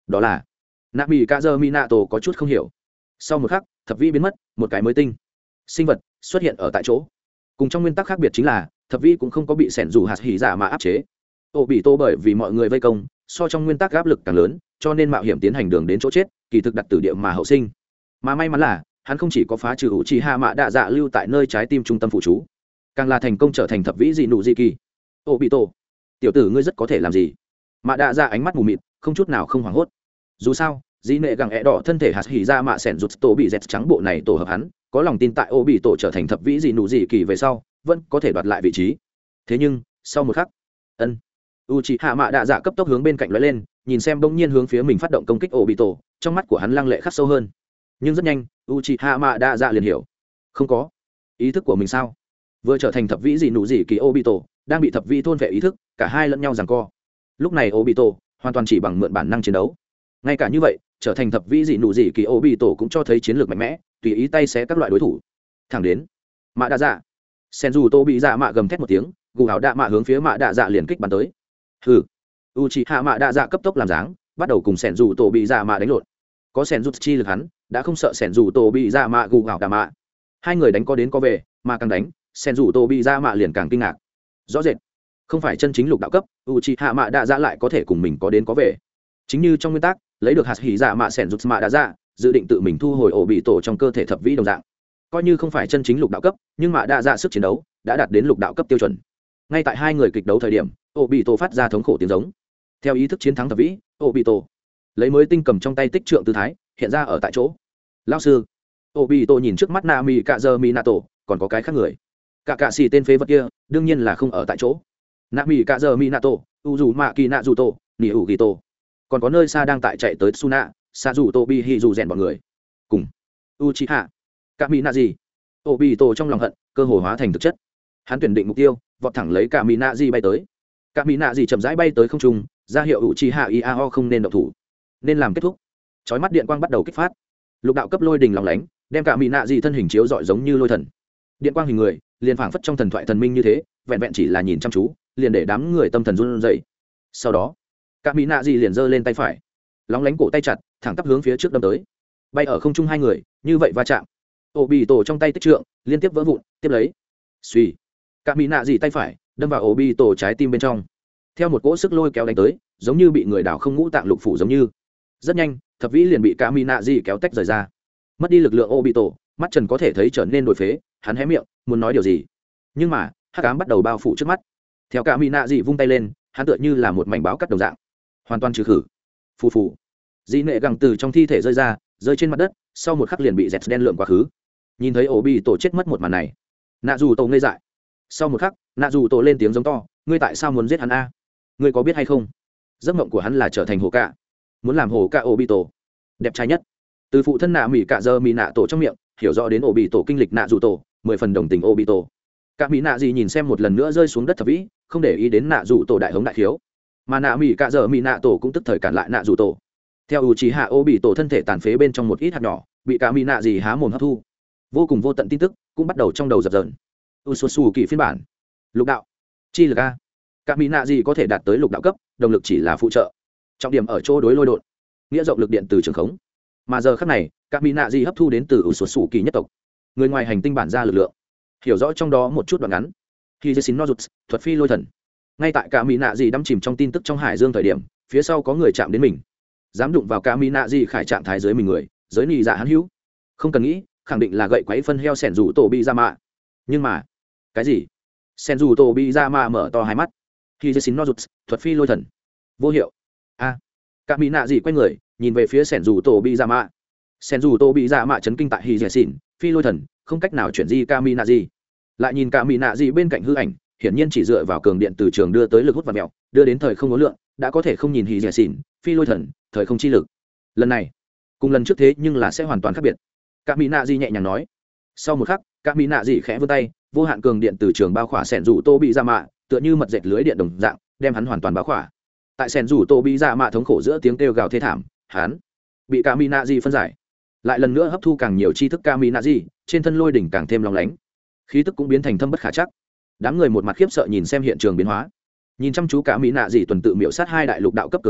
đó là nạ mỹ cạ dơ mỹ nạ tổ có chút không hiểu. Sau một khắc thập vĩ biến mất, một cái mới tinh sinh vật xuất hiện ở tại chỗ. Cùng trong nguyên tắc khác biệt chính là thập vĩ cũng không có bị sẻn dù hạt hỉ dạ mà áp chế. Ô bị tô bởi vì mọi người vây công, so trong nguyên tắc áp lực càng lớn, cho nên mạo hiểm tiến hành đường đến chỗ chết, kỳ thực đặt tử địa mà hậu sinh. Mà may mắn là hắn không chỉ có phá trừ ủ trì hạ mạ đạ dạ lưu tại nơi trái tim trung tâm phụ chú, càng là thành công trở thành thập vĩ dị nụ dị kỳ. Ô bị tô, tiểu tử ngươi rất có thể làm gì? Mạ đạ dạ ánh mắt mù mịt, không chút nào không hoảng hốt. Dù sao dĩ nệ gẳng ẹ đỏ thân thể hạt hỉ ra mạ sẻn rụt tổ bị dẹt trắng bộ này tổ hợp hắn có lòng tin tại ô bị tổ trở thành thập vĩ dị nụ dị kỳ về sau vẫn có thể đoạt lại vị trí. Thế nhưng sau một khắc ân u chị hạ mạ đạ dạ cấp tốc hướng bên cạnh lóe lên, nhìn xem bỗng nhiên hướng phía mình phát động công kích ô bị tổ, trong mắt của hắn lăng lệ khắc sâu hơn. Nhưng rất nhanh u chị hạ mạ đạ dạ liền hiểu, không có ý thức của mình sao? Vừa trở thành thập vĩ dị nụ dị kỳ ô bị tổ đang bị thập vĩ thôn vệ ý thức, cả hai lẫn nhau giằng co. Lúc này ô bị tổ hoàn toàn chỉ bằng mượn bản năng chiến đấu. Ngay cả như vậy trở thành thập vĩ dị nụ dị kỳ ô bị tổ cũng cho thấy chiến lược mạnh mẽ, tùy ý tay xé các loại đối thủ. Thẳng đến mạ đạ dạ, sen dù tô bị dạ mạ gầm thét một tiếng, gù hào đạ mạ hướng phía mạ đạ dạ liền kích bắn tới. Hừ, u chị hạ mạ đạ dạ cấp tốc làm dáng, bắt đầu cùng sen dù tô bị dạ mạ đánh lộn. Có sen rút chi lực hắn đã không sợ sen dù tô bị dạ mạ gù hào đạ mạ. Hai người đánh có đến có về, mà càng đánh sen dù tô bị dạ mạ liền càng kinh ngạc. Rõ rệt không phải chân chính lục đạo cấp, u chị hạ mạ đạ dạ lại có thể cùng mình có đến có về. Chính như trong nguyên tắc lấy được hạt hỉ dạ mạ sẻn rút mạ đạ dạ, dự định tự mình thu hồi ổ bị tổ trong cơ thể thập vĩ đồng dạng. Coi như không phải chân chính lục đạo cấp, nhưng mạ đạ dạ sức chiến đấu đã đạt đến lục đạo cấp tiêu chuẩn. Ngay tại hai người kịch đấu thời điểm, ổ bị tổ phát ra thống khổ tiếng giống. Theo ý thức chiến thắng thập vĩ, ổ bị tổ lấy mới tinh cầm trong tay tích trượng tư thái hiện ra ở tại chỗ. Lão sư, ổ bị tổ nhìn trước mắt na mi cạ dơ mi nạ tổ, còn có cái khác người. Cả cạ xì tên phế vật kia đương nhiên là không ở tại chỗ. Na mi cạ dơ mi nạ tổ, u dù mạ kỳ nạ dù tổ, nỉ ủ kỳ tổ, còn có nơi xa đang tại chạy tới Suna, xa dù tô bi hi dù rèn bọn người cùng u chi hạ cả mỹ nạ gì ô bi tổ trong lòng hận cơ hồ hóa thành thực chất. Hắn tuyển định mục tiêu, vọt thẳng lấy cả mỹ nạ gì bay tới. Cả mỹ nạ gì chậm rãi bay tới không trung, ra hiệu u chi hạ iao không nên động thủ, nên làm kết thúc. Chói mắt điện quang bắt đầu kích phát, lục đạo cấp lôi đình lòng lánh đem cả mỹ nạ gì thân hình chiếu rọi giống như lôi thần. Điện quang hình người liền phảng phất trong thần thoại thần minh như thế, vẹn vẹn chỉ là nhìn chăm chú liền để đám người tâm thần run rẩy. Sau đó cả mỹ nạ gì liền giơ lên tay phải, lóng lánh cổ tay chặt, thẳng tắp hướng phía trước đâm tới. Bay ở không trung hai người như vậy va chạm, ổ bị tổ trong tay tích trượng liên tiếp vỡ vụn, tiếp lấy suy cả mỹ nạ gì tay phải đâm vào ổ bị tổ trái tim bên trong, theo một cỗ sức lôi kéo đánh tới, giống như bị người đào không ngũ tạng lục phủ giống như. Rất nhanh thập vĩ liền bị cả mỹ nạ gì kéo tách rời ra. Mất đi lực lượng ổ bị tổ, mắt trần có thể thấy trở nên đổi phế, hắn hé miệng muốn nói điều gì, nhưng mà hắc ám bắt đầu bao phủ trước mắt. Theo cả mỹ nạ gì vung tay lên, hắn tựa như là một mảnh báo cắt đồng dạng hoàn toàn trừ khử. Phù phù, dị nệ gẳng từ trong thi thể rơi ra, rơi trên mặt đất, sau một khắc liền bị dẹt đen lượm quá khứ. Nhìn thấy ổ bị tổ chết mất một màn này, nạ dù tổ ngây dại. Sau một khắc nạ dù tổ lên tiếng giống to, ngươi tại sao muốn giết hắn a? Ngươi có biết hay không, giấc mộng của hắn là trở thành hồ cạ, muốn làm hồ cạ ổ bị tổ đẹp trai nhất. Từ phụ thân nạ mỹ cạ giờ mỹ nạ tổ trong miệng hiểu rõ đến ổ bị tổ kinh lịch nạ dù tổ, mười phần đồng tình ổ bị tổ. Cả mỹ nạ gì nhìn xem một lần nữa rơi xuống đất thập vĩ, không để ý đến nạ dù tổ đại hống đại khiếu, mà nạ mỹ cạ giờ mỹ nạ tổ cũng tức thời cản lại nạ dù tổ. Theo u trí hạ ô bị tổ thân thể tàn phế bên trong một ít hạt nhỏ bị cả mỹ nạ gì há mồm hấp thu, vô cùng vô tận tin tức cũng bắt đầu trong đầu dập dờn. u su su kỳ phiên bản lục đạo chi lực a, cả mỹ nạ gì có thể đạt tới lục đạo cấp, động lực chỉ là phụ trợ, trọng điểm ở chỗ đối lôi đột, nghĩa rộng lực điện từ trường khống. Mà giờ khắc này cả mỹ nạ gì hấp thu đến từ u su su kỳ nhất tộc người ngoài hành tinh bản ra lực lượng, hiểu rõ trong đó một chút đoạn ngắn. Khi dê xin nozuts thuật phi lôi thần, ngay tại cả mỹ nạ gì đắm chìm trong tin tức trong hải dương thời điểm, phía sau có người chạm đến mình, dám đụng vào cả mỹ nạ gì khải trạng thái dưới mình người, giới nị dạ hắn hữu không cần nghĩ, khẳng định là gậy quấy phân heo sẻn rủ tổ bị ra mạ. Nhưng mà cái gì? Sẻn rủ tổ bị ra mạ mở to hai mắt. Khi dê xin nozuts thuật phi lôi thần vô hiệu a. À, cả mỹ nạ gì quay người nhìn về phía sẻn rủ tổ bị ra mạ. Sẻn rủ tổ bị ra mạ chấn kinh tại hì dê xin phi lôi thần không cách nào chuyển di cả mỹ nạ gì. Lại nhìn cả mỹ nạ gì bên cạnh hư ảnh, hiển nhiên chỉ dựa vào cường điện từ trường đưa tới lực hút và mèo, đưa đến thời không ngốn lượng, đã có thể không nhìn hì dẻ xỉn phi lôi thần thời không chi lực. Lần này cùng lần trước thế nhưng là sẽ hoàn toàn khác biệt. Cả mỹ nạ gì nhẹ nhàng nói. Sau một khắc cả mỹ nạ gì khẽ vươn tay, vô hạn cường điện từ trường bao khỏa sẻn rủ tô bị ra mạ, tựa như mật dệt lưới điện đồng dạng đem hắn hoàn toàn bao khỏa. Tại sẻn rủ tô bị ra mạ thống khổ giữa tiếng kêu gào thê thảm, hắn bị cả mỹ nạ gì phân giải, lại lần nữa hấp thu càng nhiều tri thức. Cả mỹ nạ gì trên thân lôi đỉnh càng thêm long lánh, khí tức cũng biến thành thâm bất khả chắc. Đám người một mặt khiếp sợ nhìn xem hiện trường biến hóa, nhìn chăm chú cả mỹ nạ gì tuần tự miểu sát hai đại lục đạo cấp cường giả,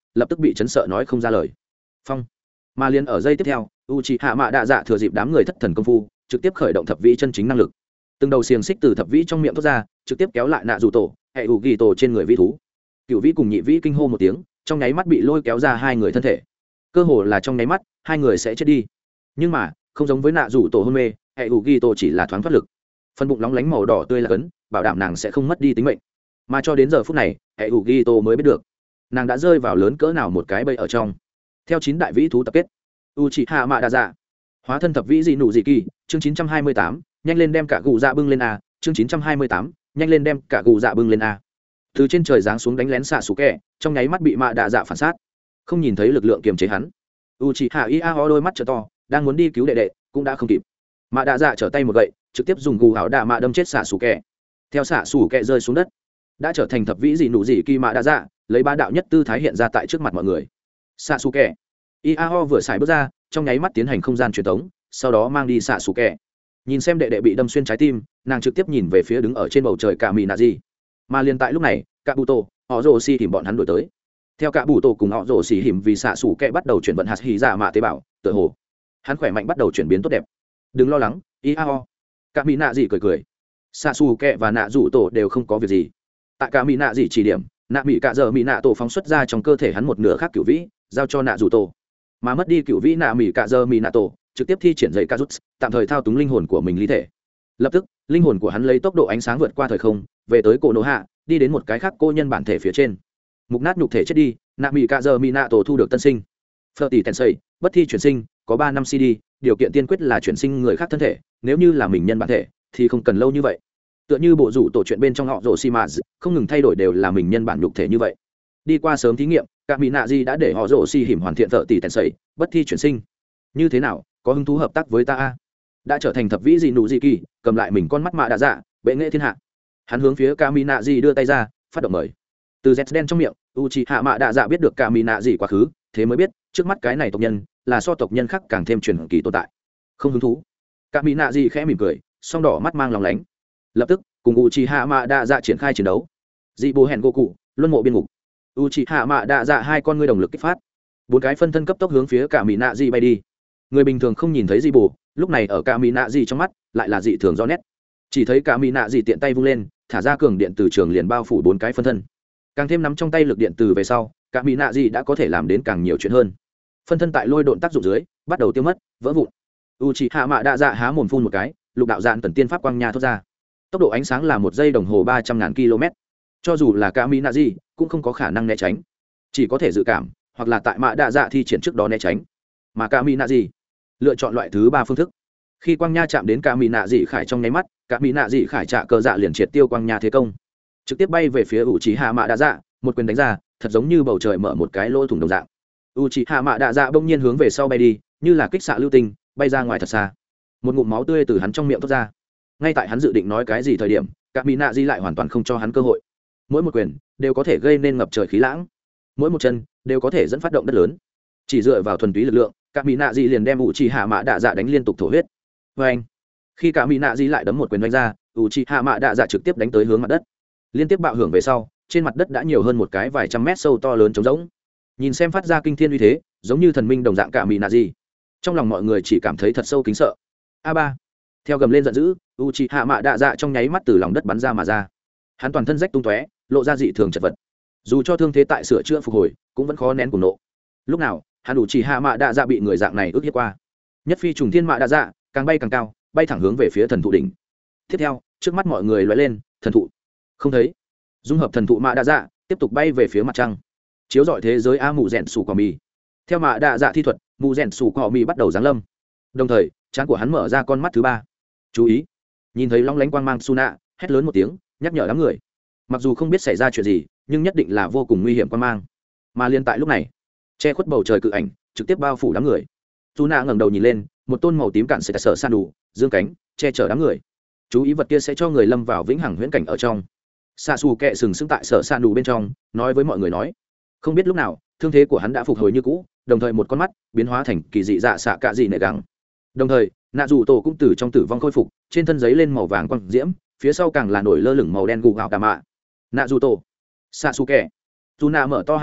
lập tức bị chấn sợ nói không ra lời. Phong. Mà liền ở giây tiếp theo, Uchiha Mạ Đạ Dạ thừa dịp đám người thất thần công phu, trực tiếp khởi động thập vĩ chân chính năng lực. Từng đầu xiềng xích từ thập vĩ trong miệng thoát ra, trực tiếp kéo lại nạ dù tổ, hệ ủ ghi tổ trên người vĩ thú. Cửu vĩ cùng nhị vĩ kinh hô một tiếng, trong nháy mắt bị lôi kéo ra hai người thân thể. Cơ hồ là trong nháy mắt, hai người sẽ chết đi. Nhưng mà, không giống với nạ dù tổ hôn mê, hệ ủ ghi tổ chỉ là thoáng thoát lực. Phần bụng nóng lánh màu đỏ tươi là cấn, bảo đảm nàng sẽ không mất đi tính mệnh. Mà cho đến giờ phút này, hệ ủ ghi tổ mới biết được, nàng đã rơi vào lớn cỡ nào một cái bẫy ở trong. Theo chín đại vĩ thú tập kết, Uchiha Mạ Đạ Dạ hóa thân thập vĩ dị nụ dị kỳ, chương chín trăm hai mươi tám, nhanh lên đem cả gù dạ bưng lên a, chương chín trăm hai mươi tám, nhanh lên đem cả gù dạ bưng lên a. Từ trên trời giáng xuống đánh lén xạ sủ kẹ, trong nháy mắt bị Mạ Đạ Dạ phản sát, không nhìn thấy lực lượng kiềm chế hắn. Uchiha Iao đôi mắt trợ to, đang muốn đi cứu đệ đệ, cũng đã không kịp. Mạ Đạ Dạ trở tay một gậy, trực tiếp dùng gù ảo đạ mạ đâm chết xạ sủ kẹ. Theo xạ sủ kẹ rơi xuống đất, đã trở thành thập vĩ dị nụ dị kỳ Mạ Đạ Dạ, lấy ba đạo nhất tư thái hiện ra tại trước mặt mọi người. Xạ sủ kẹ. Iao vừa xài bước ra, trong nháy mắt tiến hành không gian truyền tống, sau đó mang đi xạ xù kẹ. Nhìn xem đệ đệ bị đâm xuyên trái tim, nàng trực tiếp nhìn về phía đứng ở trên bầu trời cả mỹ nạ gì. Mà liền tại lúc này, cả bụ tổ họ rồ xì hiểm bọn hắn đuổi tới. Theo cả bụ tổ cùng họ rồ xì hiểm vì xạ xù kẹ bắt đầu chuyển vận hạt hì dạ mạ tế bào, tựa hồ hắn khỏe mạnh bắt đầu chuyển biến tốt đẹp. Đừng lo lắng, Iao. Cả mỹ nạ gì cười cười. Xạ xù kẹ và nạ rủ tổ đều không có việc gì. Tại cả mỹ nạ gì chỉ điểm, nạ mỹ cả giờ mỹ nạ tổ phóng xuất ra trong cơ thể hắn một nửa khác cửu vĩ, giao cho nạ rủ tổ. Mà mất đi cửu vĩ nạ mỹ cả giờ mỹ nạ tổ trực tiếp thi triển dậy ca rút, tạm thời thao túng linh hồn của mình lý thể. Lập tức linh hồn của hắn lấy tốc độ ánh sáng vượt qua thời không, về tới cổ nổ hạ, đi đến một cái khác cô nhân bản thể phía trên. Mục nát nhục thể chết đi, nạ mỹ cả giờ mỹ nạ tổ thu được tân sinh. Phở tỷ tensei, bất thi chuyển sinh, có ba năm xê đê, điều kiện tiên quyết là chuyển sinh người khác thân thể, nếu như là mình nhân bản thể thì không cần lâu như vậy. Tựa như bộ rủ tổ chuyện bên trong họ rồ xi mà không ngừng thay đổi đều là mình nhân bản nhục thể như vậy. Đi qua sớm thí nghiệm, cả mỹ nạ di đã để họ rồ xi hiểm hoàn thiện Phở tỷ tensei, bất thi chuyển sinh. Như thế nào, có hứng thú hợp tác với ta a? Đã trở thành thập vĩ dị nụ dị kỳ, cầm lại mình con mắt Mạ Đạ Dạ, bệ nghệ thiên hạ. Hắn hướng phía Kami dị đưa tay ra, phát động mời. Từ Z đen trong miệng, Uchiha Mạ Đạ Dạ biết được Kami dị quá khứ, thế mới biết trước mắt cái này tộc nhân là so tộc nhân khác càng thêm truyền kỳ tồn tại. Không hứng thú. Kami dị khẽ mỉm cười, song đỏ mắt mang lòng lánh. Lập tức cùng Uchiha Mạ Đạ Dạ triển khai chiến đấu. Dị bồ hẹn Goku, luân mộ biên ngục. Uchiha Mạ Đạ Dạ hai con ngươi đồng lực kích phát, bốn cái phân thân cấp tốc hướng phía Kami dị bay đi. Người bình thường không nhìn thấy gì bù, lúc này ở cả mỹ nạ gì trong mắt lại là dị thường rõ nét. Chỉ thấy cả mỹ nạ gì tiện tay vung lên, thả ra cường điện từ trường liền bao phủ bốn cái phân thân. Càng thêm nắm trong tay lực điện từ về sau, cả mỹ nạ gì đã có thể làm đến càng nhiều chuyện hơn. Phân thân tại lôi độn tác dụng dưới, bắt đầu tiêu mất, vỡ vụn. Uchiha Mạ Đạ Dạ há mồm phun một cái, lục đạo dạn tần tiên pháp quang nha thoát ra. Tốc độ ánh sáng là một giây đồng hồ ba trăm ngàn km. Cho dù là cả mỹ nạ gì cũng không có khả năng né tránh, chỉ có thể dự cảm, hoặc là tại Mạ Đạ Dạ thi triển trước đó né tránh. Mà cả mỹ nạ gì lựa chọn loại thứ ba phương thức. Khi quang nha chạm đến cả mỹ nạ dị khải trong nháy mắt, cả mỹ nạ dị khải trạ cờ dạ liền triệt tiêu quang nha thế công, trực tiếp bay về phía Uchiha Mạ Đạ Dạ, một quyền đánh ra, thật giống như bầu trời mở một cái lỗ thủng đồng dạng. Uchiha Mạ Đạ Dạ bỗng nhiên hướng về sau bay đi, như là kích xạ lưu tinh, bay ra ngoài thật xa. Một ngụm máu tươi từ hắn trong miệng thoát ra. Ngay tại hắn dự định nói cái gì thời điểm, cả mỹ nạ dị lại hoàn toàn không cho hắn cơ hội. Mỗi một quyền đều có thể gây nên ngập trời khí lãng, mỗi một chân đều có thể dẫn phát động đất lớn. Chỉ dựa vào thuần túy lực lượng, cả mỹ nạ dị liền đem Uchiha Mạ Đạ Dạ đánh liên tục thổ huyết. Và anh, khi cả mỹ nạ dị lại đấm một quyền đánh ra, Uchiha Mạ Đạ Dạ trực tiếp đánh tới hướng mặt đất. Liên tiếp bạo hưởng về sau, trên mặt đất đã nhiều hơn một cái vài trăm mét sâu to lớn trống rỗng. Nhìn xem phát ra kinh thiên uy thế, giống như thần minh đồng dạng cả mỹ nạ dị. Trong lòng mọi người chỉ cảm thấy thật sâu kính sợ. A ba. Theo gầm lên giận dữ, Uchiha Mạ Đạ Dạ trong nháy mắt từ lòng đất bắn ra mà ra. Hắn toàn thân rách tung tóe, lộ ra dị thường chật vật. Dù cho thương thế tại sửa chữa phục hồi, cũng vẫn khó nén cuồng nộ. Lúc nào hắn đủ chỉ hạ Mạ Đạ Dạ bị người dạng này ức hiếp qua. Nhất phi trùng thiên Mạ Đạ Dạ càng bay càng cao, bay thẳng hướng về phía thần thụ đỉnh. Tiếp theo trước mắt mọi người lóe lên, thần thụ không thấy. Dung hợp thần thụ Mạ Đạ Dạ tiếp tục bay về phía mặt trăng, chiếu rọi thế giới a mù rèn sủ quả mì. Theo Mạ Đạ Dạ thi thuật, mù rèn sủ quả mì bắt đầu giáng lâm, đồng thời trán của hắn mở ra con mắt thứ ba. Chú ý, nhìn thấy long lánh quang mang Suna, hét lớn một tiếng nhắc nhở đám người. Mặc dù không biết xảy ra chuyện gì, nhưng nhất định là vô cùng nguy hiểm quang mang. Mà liên tại lúc này, che khuất bầu trời cự ảnh trực tiếp bao phủ đám người. Suna ngẩng đầu nhìn lên, một tôn màu tím cạn sệt sở san đủ dương cánh che chở đám người. Chú ý vật kia sẽ cho người lâm vào vĩnh hằng huyễn cảnh ở trong. Sa Su kệ sừng sững tại sở san đủ bên trong, nói với mọi người nói, không biết lúc nào thương thế của hắn đã phục hồi như cũ, đồng thời một con mắt biến hóa thành kỳ dị dạ xạ cạ dị nệ gắng. Đồng thời nạ dù tổ cũng từ trong tử vong khôi phục, trên thân giấy lên màu vàng quang diễm, phía sau càng là nổi lơ lửng màu đen gù gạo đà mạ. Nạ dù tổ, Sa Su kệ. Suna mở to hai mắt,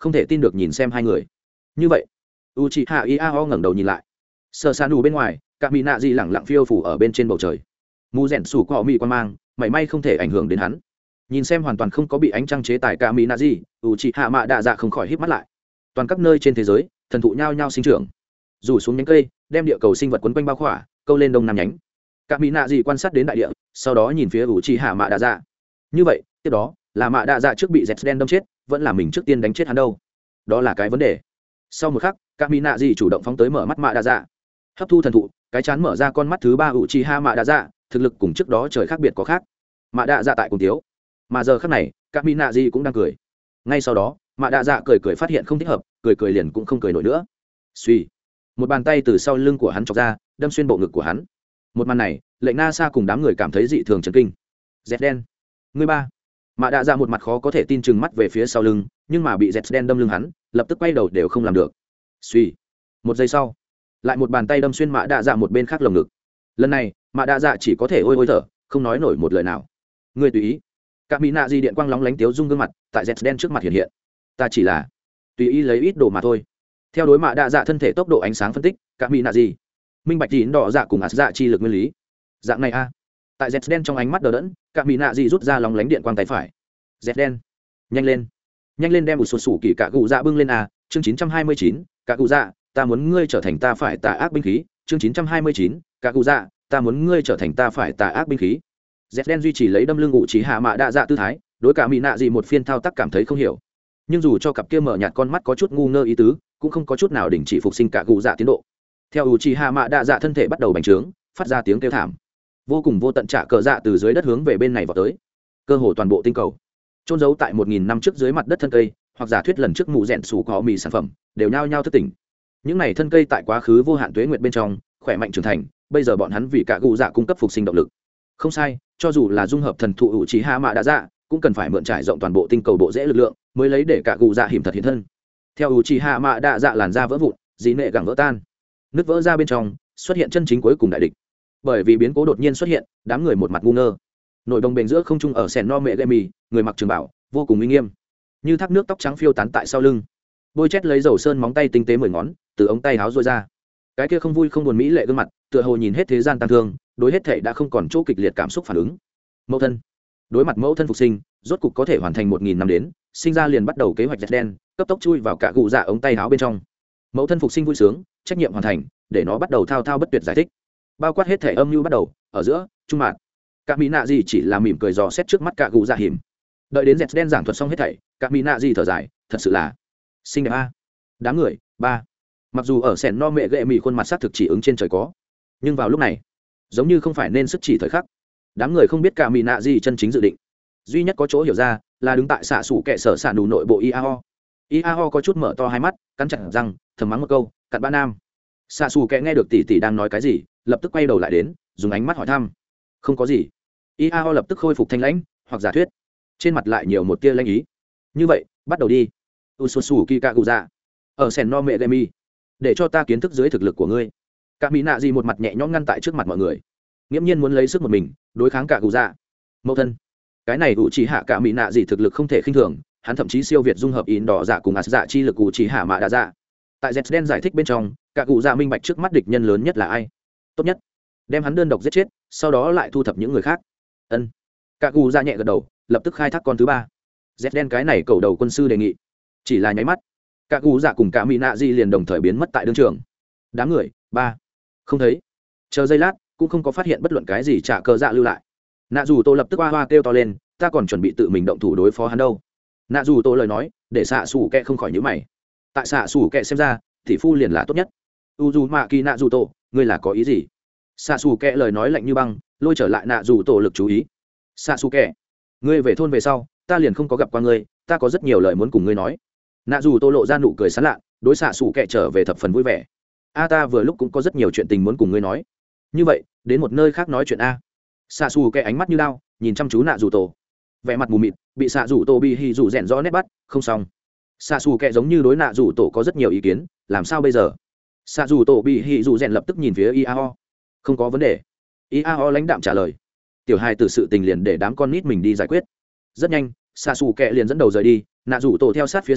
không thể tin được nhìn xem hai người. Như vậy u chị hạ ia ho ngẩng đầu nhìn lại, sơ san đủ bên ngoài cả mỹ nạ gì lẳng lặng phiêu phủ ở bên trên bầu trời, mù rèn sủ của họ mỹ quan mang mảy may không thể ảnh hưởng đến hắn. Nhìn xem hoàn toàn không có bị ánh trăng chế tài cả mỹ nạ gì, u chị hạ mạ đạ dạ không khỏi híp mắt lại. Toàn các nơi trên thế giới thần thụ nhao nhao sinh trưởng, rủ xuống nhánh cây đem địa cầu sinh vật quấn quanh bao khỏa, câu lên đông nam nhánh. Cả mỹ nạ gì quan sát đến đại địa, sau đó nhìn phía u chị hạ mạ đạ dạ. Như vậy tiếp đó là mạ đạ dạ trước bị dẹt đen đâm chết, vẫn là mình trước tiên đánh chết hắn đâu? Đó là cái vấn đề. Sau một khắc các mỹ nạ gì chủ động phóng tới mở mắt mạ đạ dạ, hấp thu thần thụ, cái chán mở ra con mắt thứ ba u chi ha mạ đạ dạ, thực lực cùng trước đó trời khác biệt có khác. Mạ đạ dạ tại cùng thiếu, mà giờ khắc này các mỹ nạ gì cũng đang cười. Ngay sau đó mạ đạ dạ cười cười phát hiện không thích hợp, cười cười liền cũng không cười nổi nữa. Suy, một bàn tay từ sau lưng của hắn chọc ra, đâm xuyên bộ ngực của hắn. Một màn này lệnh na sa cùng đám người cảm thấy dị thường chấn kinh. Dẹt đen, người ba. Mạ đạ dạ một mặt khó có thể tin chừng mắt về phía sau lưng, nhưng mà bị dẹt đen đâm lưng hắn, lập tức quay đầu đều không làm được. Suy, một giây sau lại một bàn tay đâm xuyên mạ đạ dạ một bên khác lồng ngực. Lần này mạ đạ dạ chỉ có thể ôi ôi thở, không nói nổi một lời nào. Người tùy ý. Các mỹ nạ di điện quang lóng lánh tiếu dung gương mặt tại dẹt đen trước mặt hiện hiện. Ta chỉ là tùy ý lấy ít đồ mà thôi. Theo đối mạ đạ dạ thân thể tốc độ ánh sáng phân tích, các mỹ nạ di minh bạch tín đỏ dạ cùng ạt dạ chi lực nguyên lý. Dạng này a. Tại dẹt đen trong ánh mắt đờ đẫn, các mỹ nạ di rút ra lóng lánh điện quang tay phải. Dẹt đen, nhanh lên, nhanh lên đem một số sủ kỳ cả cụ dạ bưng lên a. Chương chín trăm hai mươi chín, cả cụ dạ, ta muốn ngươi trở thành ta phải tà ác binh khí. Chương chín trăm hai mươi chín, cả cụ dạ, ta muốn ngươi trở thành ta phải tà ác binh khí. Dẹt đen duy trì lấy đâm lưng ngụ chỉ hạ mạ đạ dạ tư thái, đối cả mỹ nạ gì một phiên thao tác cảm thấy không hiểu, nhưng dù cho cặp kia mở nhạt con mắt có chút ngu ngơ ý tứ, cũng không có chút nào đình chỉ phục sinh cả cụ dạ tiến độ. Theo u chi hạ mạ đạ dạ thân thể bắt đầu bành trướng, phát ra tiếng kêu thảm, vô cùng vô tận trả cờ dạ từ dưới đất hướng về bên này vào tới. Cơ hồ toàn bộ tinh cầu trôn giấu tại một nghìn năm trước dưới mặt đất thân cây, hoặc giả thuyết lần trước mụ rèn sủ có mì sản phẩm đều nhao nhao thức tỉnh. Những này thân cây tại quá khứ vô hạn tuế nguyệt bên trong khỏe mạnh trưởng thành, bây giờ bọn hắn vì cả cụ dạ cung cấp phục sinh động lực. Không sai, cho dù là dung hợp thần thụ u chi hạ mạ đạ dạ, cũng cần phải mượn trải rộng toàn bộ tinh cầu bộ rễ lực lượng mới lấy để cả cụ dạ hiểm thật hiện thân. Theo u chi hạ mạ đạ dạ làn da vỡ vụn, dĩ nệ gẳng vỡ tan, nứt vỡ ra bên trong xuất hiện chân chính cuối cùng đại địch. Bởi vì biến cố đột nhiên xuất hiện, đám người một mặt ngu ngơ. Nội đồng bền giữa không trung ở sèn no mẹ gậy mì, người mặc trường bảo vô cùng uy nghiêm, như thác nước tóc trắng phiêu tán tại sau lưng, bôi chét lấy dầu sơn móng tay tinh tế mười ngón từ ống tay háo rôi ra. Cái kia không vui không buồn mỹ lệ gương mặt tựa hồ nhìn hết thế gian tăng thương, đối hết thể đã không còn chỗ kịch liệt cảm xúc phản ứng. Mẫu thân, đối mặt mẫu thân phục sinh, rốt cục có thể hoàn thành một nghìn năm đến, sinh ra liền bắt đầu kế hoạch dẹt đen, cấp tốc chui vào cả cụ dạ ống tay áo bên trong. Mẫu thân phục sinh vui sướng, trách nhiệm hoàn thành, để nó bắt đầu thao thao bất tuyệt giải thích, bao quát hết thể âm mưu bắt đầu ở giữa trung mạng. Cả mỹ nạ gì chỉ là mỉm cười dò xét trước mắt cả cụ dạ hiểm. Đợi đến dẹt đen giảng thuật xong hết thảy, cả mỹ nạ gì thở dài, thật sự là xinh đẹp a. Đám người ba, mặc dù ở sèn no mẹ gệ mì khuôn mặt sắc thực chỉ ứng trên trời có, nhưng vào lúc này giống như không phải nên sức chỉ thời khắc. Đám người không biết cả mỹ nạ gì chân chính dự định, duy nhất có chỗ hiểu ra là đứng tại xạ xủ kệ sở xạ đủ nội bộ iao iao có chút mở to hai mắt, cắn chặt răng thầm mắng một câu cặn bã nam. Xạ xù kệ nghe được tỷ tỷ đang nói cái gì, lập tức quay đầu lại đến, dùng ánh mắt hỏi thăm. Không có gì. Iao lập tức khôi phục thanh lãnh, hoặc giả thuyết trên mặt lại nhiều một tia lãnh ý. Như vậy bắt đầu đi. Ususu Kikaguza ở sèn no mẹ gemi, để cho ta kiến thức dưới thực lực của ngươi. Cả mỹ nạ gì một mặt nhẹ nhõm ngăn tại trước mặt mọi người, nghiễm nhiên muốn lấy sức một mình đối kháng cả cụ dạ. Mẫu thân, cái này ủ chỉ hạ cả mỹ nạ gì thực lực không thể khinh thường, hắn thậm chí siêu việt dung hợp in đỏ dạ cùng ạt dạ chi lực ủ chỉ hạ mạ đạ dạ. Tại z đen giải thích bên trong, cả cụ dạ minh bạch trước mắt địch nhân lớn nhất là ai. Tốt nhất đem hắn đơn độc giết chết, sau đó lại thu thập những người khác. Ân. Cả cụ dạ nhẹ gật đầu, lập tức khai thác con thứ ba. Z đen cái này cầu đầu quân sư đề nghị, chỉ là nháy mắt, cả cụ dạ cùng cả mỹ nạ di liền đồng thời biến mất tại đương trường. Đám người ba không thấy, chờ giây lát cũng không có phát hiện bất luận cái gì trả cờ dạ lưu lại. Nạ dù tô lập tức hoa hoa kêu to lên, ta còn chuẩn bị tự mình động thủ đối phó hắn đâu. Nạ dù tô lời nói để xạ xù kẹ không khỏi nhíu mày. Tại xạ xù kẹ xem ra thị phu liền là tốt nhất. u dù mạ kỳ nạ dù tô, ngươi là có ý gì? Xạ xù kẹ lời nói lạnh như băng, lôi trở lại nạ dù tô lực chú ý. Xạ xù kẹ, ngươi về thôn về sau ta liền không có gặp qua ngươi, ta có rất nhiều lời muốn cùng ngươi nói. Nạ dù tô lộ ra nụ cười sán lạ, đối xạ xù kẹ trở về thập phần vui vẻ. A ta vừa lúc cũng có rất nhiều chuyện tình muốn cùng ngươi nói. Như vậy đến một nơi khác nói chuyện a. Xạ xù kẹ ánh mắt như đao nhìn chăm chú nạ dù tổ, vẻ mặt mù mịt bị xạ dù tổ bị hì dù rèn rõ nét bắt không xong. Xạ xù kẹ giống như đối nạ dù tổ có rất nhiều ý kiến, làm sao bây giờ? Xạ dù tổ bị hì dù rèn lập tức nhìn phía iao. Không có vấn đề. Iao lãnh đạm trả lời. Tiểu hai từ sự tình liền để đám con nít mình đi giải quyết. Rất nhanh xạ xù kẹ liền dẫn đầu rời đi, nạ dù tổ theo sát phía sau,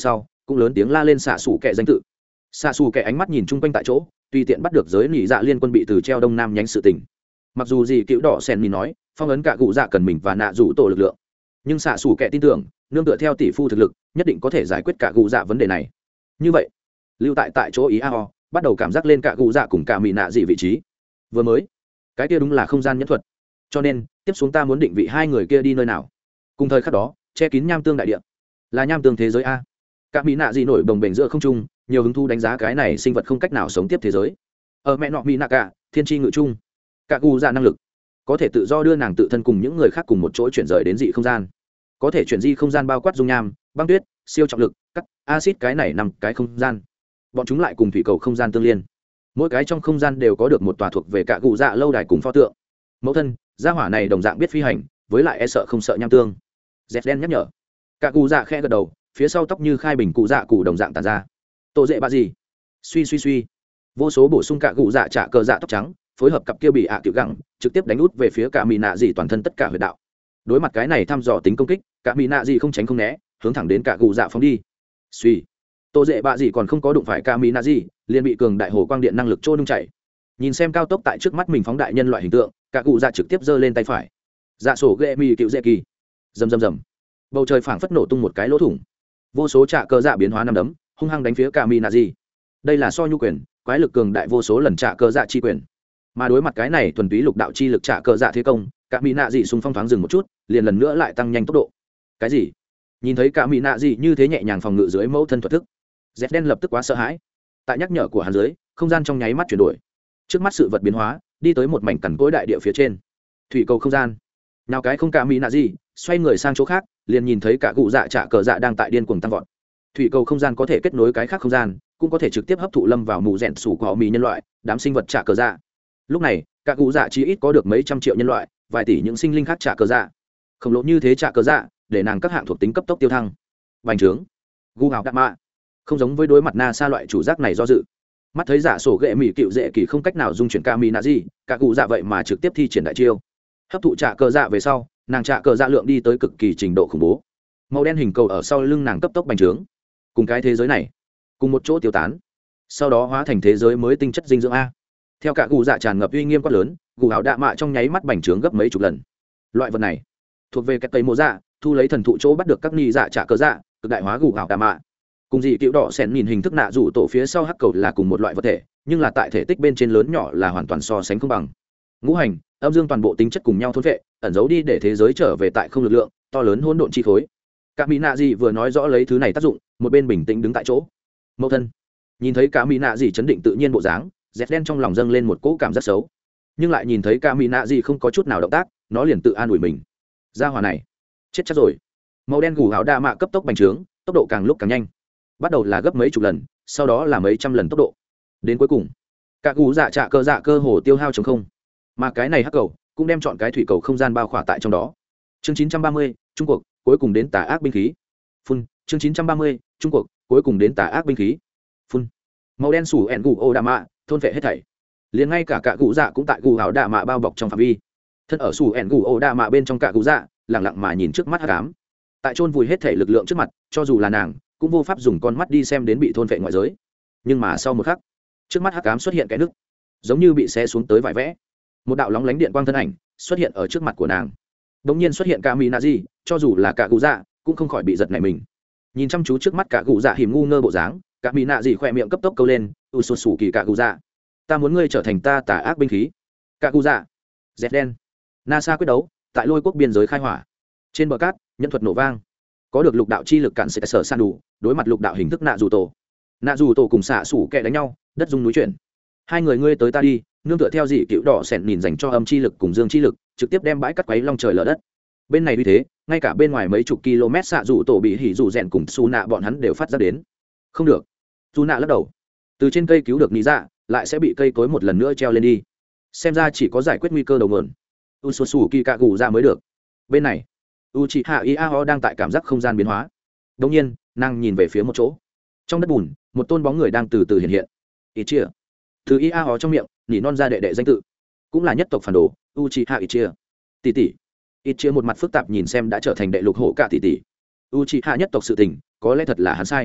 cũng lớn tiếng la lên xạ xù kẻ danh tự. Xạ xù kẻ ánh mắt nhìn chung quanh tại chỗ, tùy tiện bắt được giới nỉ dạ liên quân bị từ treo đông nam nhánh sự tình. Mặc dù gì cựu đỏ sen nhìn nói phong ấn cả cụ dạ cần mình và nạ rủ tổ lực lượng, nhưng xạ xù kẻ tin tưởng nương tựa theo tỷ phu thực lực nhất định có thể giải quyết cả cụ dạ vấn đề này. Như vậy lưu tại tại chỗ ý a ho bắt đầu cảm giác lên cả cụ dạ cùng cả mỹ nạ dị vị trí. Vừa mới cái kia đúng là không gian nhẫn thuật, cho nên tiếp xuống ta muốn định vị hai người kia đi nơi nào. Cùng thời khắc đó che kín nham tương đại địa là nham tương thế giới a. Cả mỹ nạ dị nổi bồng bềnh giữa không trung, nhiều hứng thú đánh giá cái này sinh vật không cách nào sống tiếp thế giới. Ở mẹ nọ mỹ nạ cả thiên tri ngự trung, cả cụ dạ năng lực có thể tự do đưa nàng tự thân cùng những người khác cùng một chỗ chuyển rời đến dị không gian, có thể chuyển di không gian bao quát dung nham, băng tuyết, siêu trọng lực, cắt acid, cái này nằm cái không gian bọn chúng lại cùng thủy cầu không gian tương liên, mỗi cái trong không gian đều có được một tòa thuộc về cả cụ dạ lâu đài cùng pho tượng. Mẫu thân gia hỏa này đồng dạng biết phi hành, với lại e sợ không sợ nham tương. Dẹt đen nhắc nhở. Cả cụ dạ khẽ gật đầu, phía sau tóc như khai bình cụ dạ cụ đồng dạng tàn ra. Tô dễ ba gì suy suy suy vô số bổ sung cả cụ dạ trả cờ dạ tóc trắng phối hợp cặp kia bị ạ à kiểu gẳng trực tiếp đánh út về phía cả mỹ nạ dị toàn thân tất cả huyệt đạo. Đối mặt cái này thăm dò tính công kích, cả mỹ nạ dị không tránh không né, hướng thẳng đến cả cụ dạ phóng đi. Suy tô dễ bạ dị còn không có đụng phải cả mỹ nạ dị liền bị cường đại hồ quang điện năng lực trôi nung chảy. Nhìn xem cao tốc tại trước mắt mình phóng đại nhân loại hình tượng, cả cụ dạ trực tiếp giơ lên tay phải, dạ sổ ghệ mì cựu dễ kỳ, rầm rầm rầm, bầu trời phảng phất nổ tung một cái lỗ thủng, vô số trạ cơ dạ biến hóa năm đấm hung hăng đánh phía cả mỹ nạ dị. Đây là so nhu quyền quái lực cường đại vô số lần trạ cơ dạ chi quyền, mà đối mặt cái này thuần túy lục đạo chi lực trạ cơ dạ thế công, cả mỹ nạ dị xung phong thoáng dừng một chút, liền lần nữa lại tăng nhanh tốc độ. Cái gì? Nhìn thấy cả mỹ nạ dị như thế nhẹ nhàng phòng ngự dưới mẫu thân thuật thức, dẹt đen lập tức quá sợ hãi. Tại nhắc nhở của hắn dưới, không gian trong nháy mắt chuyển đổi, trước mắt sự vật biến hóa, đi tới một mảnh cằn cỗi đại địa phía trên, thủy cầu không gian. Nào cái không cả mỹ nạ dị xoay người sang chỗ khác, liền nhìn thấy cả cụ dạ trạ cờ dạ đang tại điên cuồng tăng vọt. Thủy cầu không gian có thể kết nối cái khác không gian, cũng có thể trực tiếp hấp thụ lâm vào mù rèn sủ của họ mì nhân loại, đám sinh vật trạ cờ dạ. Lúc này cả cụ dạ chỉ ít có được mấy trăm triệu nhân loại, vài tỷ những sinh linh khác trạ cờ dạ. Khổng lồ như thế trạ cờ dạ, để nàng các hạng thuộc tính cấp tốc tiêu thăng. Bành trướng gu hào đạp mạ, không giống với đối mặt na sa loại chủ giác này do dự. Mắt thấy giả sổ ghệ mỹ cựu dễ kỳ không cách nào dung chuyển ca mỹ nạ gì, cả cụ dạ vậy mà trực tiếp thi triển đại chiêu, hấp thụ trạ cờ dạ về sau, nàng trạ cờ dạ lượng đi tới cực kỳ trình độ khủng bố. Màu đen hình cầu ở sau lưng nàng cấp tốc bành trướng, cùng cái thế giới này cùng một chỗ tiêu tán, sau đó hóa thành thế giới mới tinh chất dinh dưỡng a. Theo cả cụ dạ tràn ngập uy nghiêm quát lớn, gù hào đạ mạ trong nháy mắt bành trướng gấp mấy chục lần. Loại vật này thuộc về cái tây mộ dạ, thu lấy thần thụ chỗ bắt được các ni dạ trạ cờ dạ, cực đại hóa gù hào đạ mạ. Cùng dị cựu đỏ xẻn nhìn hình thức nạ rủ tổ phía sau hắc cầu là cùng một loại vật thể, nhưng là tại thể tích bên trên lớn nhỏ là hoàn toàn so sánh không bằng. Ngũ hành âm dương toàn bộ tính chất cùng nhau thôn vệ, ẩn giấu đi để thế giới trở về tại không lực lượng to lớn hỗn độn chi khối. Cả mỹ nạ gì vừa nói rõ lấy thứ này tác dụng, một bên bình tĩnh đứng tại chỗ. Mẫu thân nhìn thấy cả mỹ nạ gì chấn định tự nhiên bộ dáng, dẹt đen trong lòng dâng lên một cỗ cảm giác xấu, nhưng lại nhìn thấy cả mỹ nạ gì không có chút nào động tác, nó liền tự an ủi mình, gia hỏa này chết chắc rồi. Màu đen gù áo đa mạ cấp tốc bành trướng, tốc độ càng lúc càng nhanh, bắt đầu là gấp mấy chục lần, sau đó là mấy trăm lần tốc độ, đến cuối cùng cả gù dạ trạ cơ dạ cơ hồ tiêu hao chống không, mà cái này hắc cầu cũng đem chọn cái thủy cầu không gian bao khỏa tại trong đó. Chương chín trăm ba mươi, Trung Quốc cuối cùng đến tà ác binh khí phun. Chương chín trăm ba mươi, Trung Quốc cuối cùng đến tà ác binh khí phun. Màu đen sủ ẻn gù ô đà mạ thôn vệ hết thảy, liền ngay cả cả gù dạ cũng tại gù áo đà mạ bao bọc trong phạm vi. Thân ở sủ ẻn gù ô đà mạ bên trong cả gù dạ lẳng lặng mà nhìn trước mắt hắc ám, tại chôn vùi hết thảy lực lượng trước mặt, cho dù là nàng cũng vô pháp dùng con mắt đi xem đến bị thôn vệ ngoại giới. Nhưng mà sau một khắc, trước mắt hắc ám xuất hiện cái nứt, giống như bị xé xuống tới vải vẽ. Một đạo lóng lánh điện quang thân ảnh xuất hiện ở trước mặt của nàng. Đống nhiên xuất hiện cả mỹ nạ gì, cho dù là cả cụ dạ cũng không khỏi bị giật nảy mình. Nhìn chăm chú trước mắt cả cụ dạ hiểm ngu ngơ bộ dáng, cả mỹ nạ gì khỏe miệng cấp tốc câu lên, u sụt sủ kỳ cả cụ dạ, ta muốn ngươi trở thành ta tà ác binh khí. Cả cụ dạ dẹt đen nasa quyết đấu tại lôi quốc biên giới khai hỏa. Trên bờ cát nhân thuật nổ vang, có được lục đạo chi lực cản sẽ sở san đủ, đối mặt lục đạo hình thức nạ dù tổ. Nạ dù tổ cùng xạ sủ kẹ đánh nhau, đất dung núi chuyển. Hai người ngươi tới ta đi, nương tựa theo dị cựu đỏ sẹn nhìn dành cho âm chi lực cùng dương chi lực, trực tiếp đem bãi cắt quấy long trời lở đất. Bên này như thế, ngay cả bên ngoài mấy chục km xạ dù tổ bị hỉ dù rèn cùng su nạ bọn hắn đều phát ra đến. Không được, su nạ lắc đầu, từ trên cây cứu được lý dạ lại sẽ bị cây cối một lần nữa treo lên đi, xem ra chỉ có giải quyết nguy cơ đầu nguồn u su su kỳ cạ gù ra mới được. Bên này u chị hạ ia ho đang tại cảm giác không gian biến hóa. Đông nhiên nàng nhìn về phía một chỗ, trong đất bùn một tôn bóng người đang từ từ hiện hiện. Ít chia từ ia ho trong miệng nỉ non ra đệ đệ danh tự, cũng là nhất tộc phản đồ u chị hạ ít chia tỷ tỷ. Ít chia một mặt phức tạp nhìn xem đã trở thành đệ lục hổ cả tỷ tỷ. U chị hạ nhất tộc sự tình có lẽ thật là hắn sai,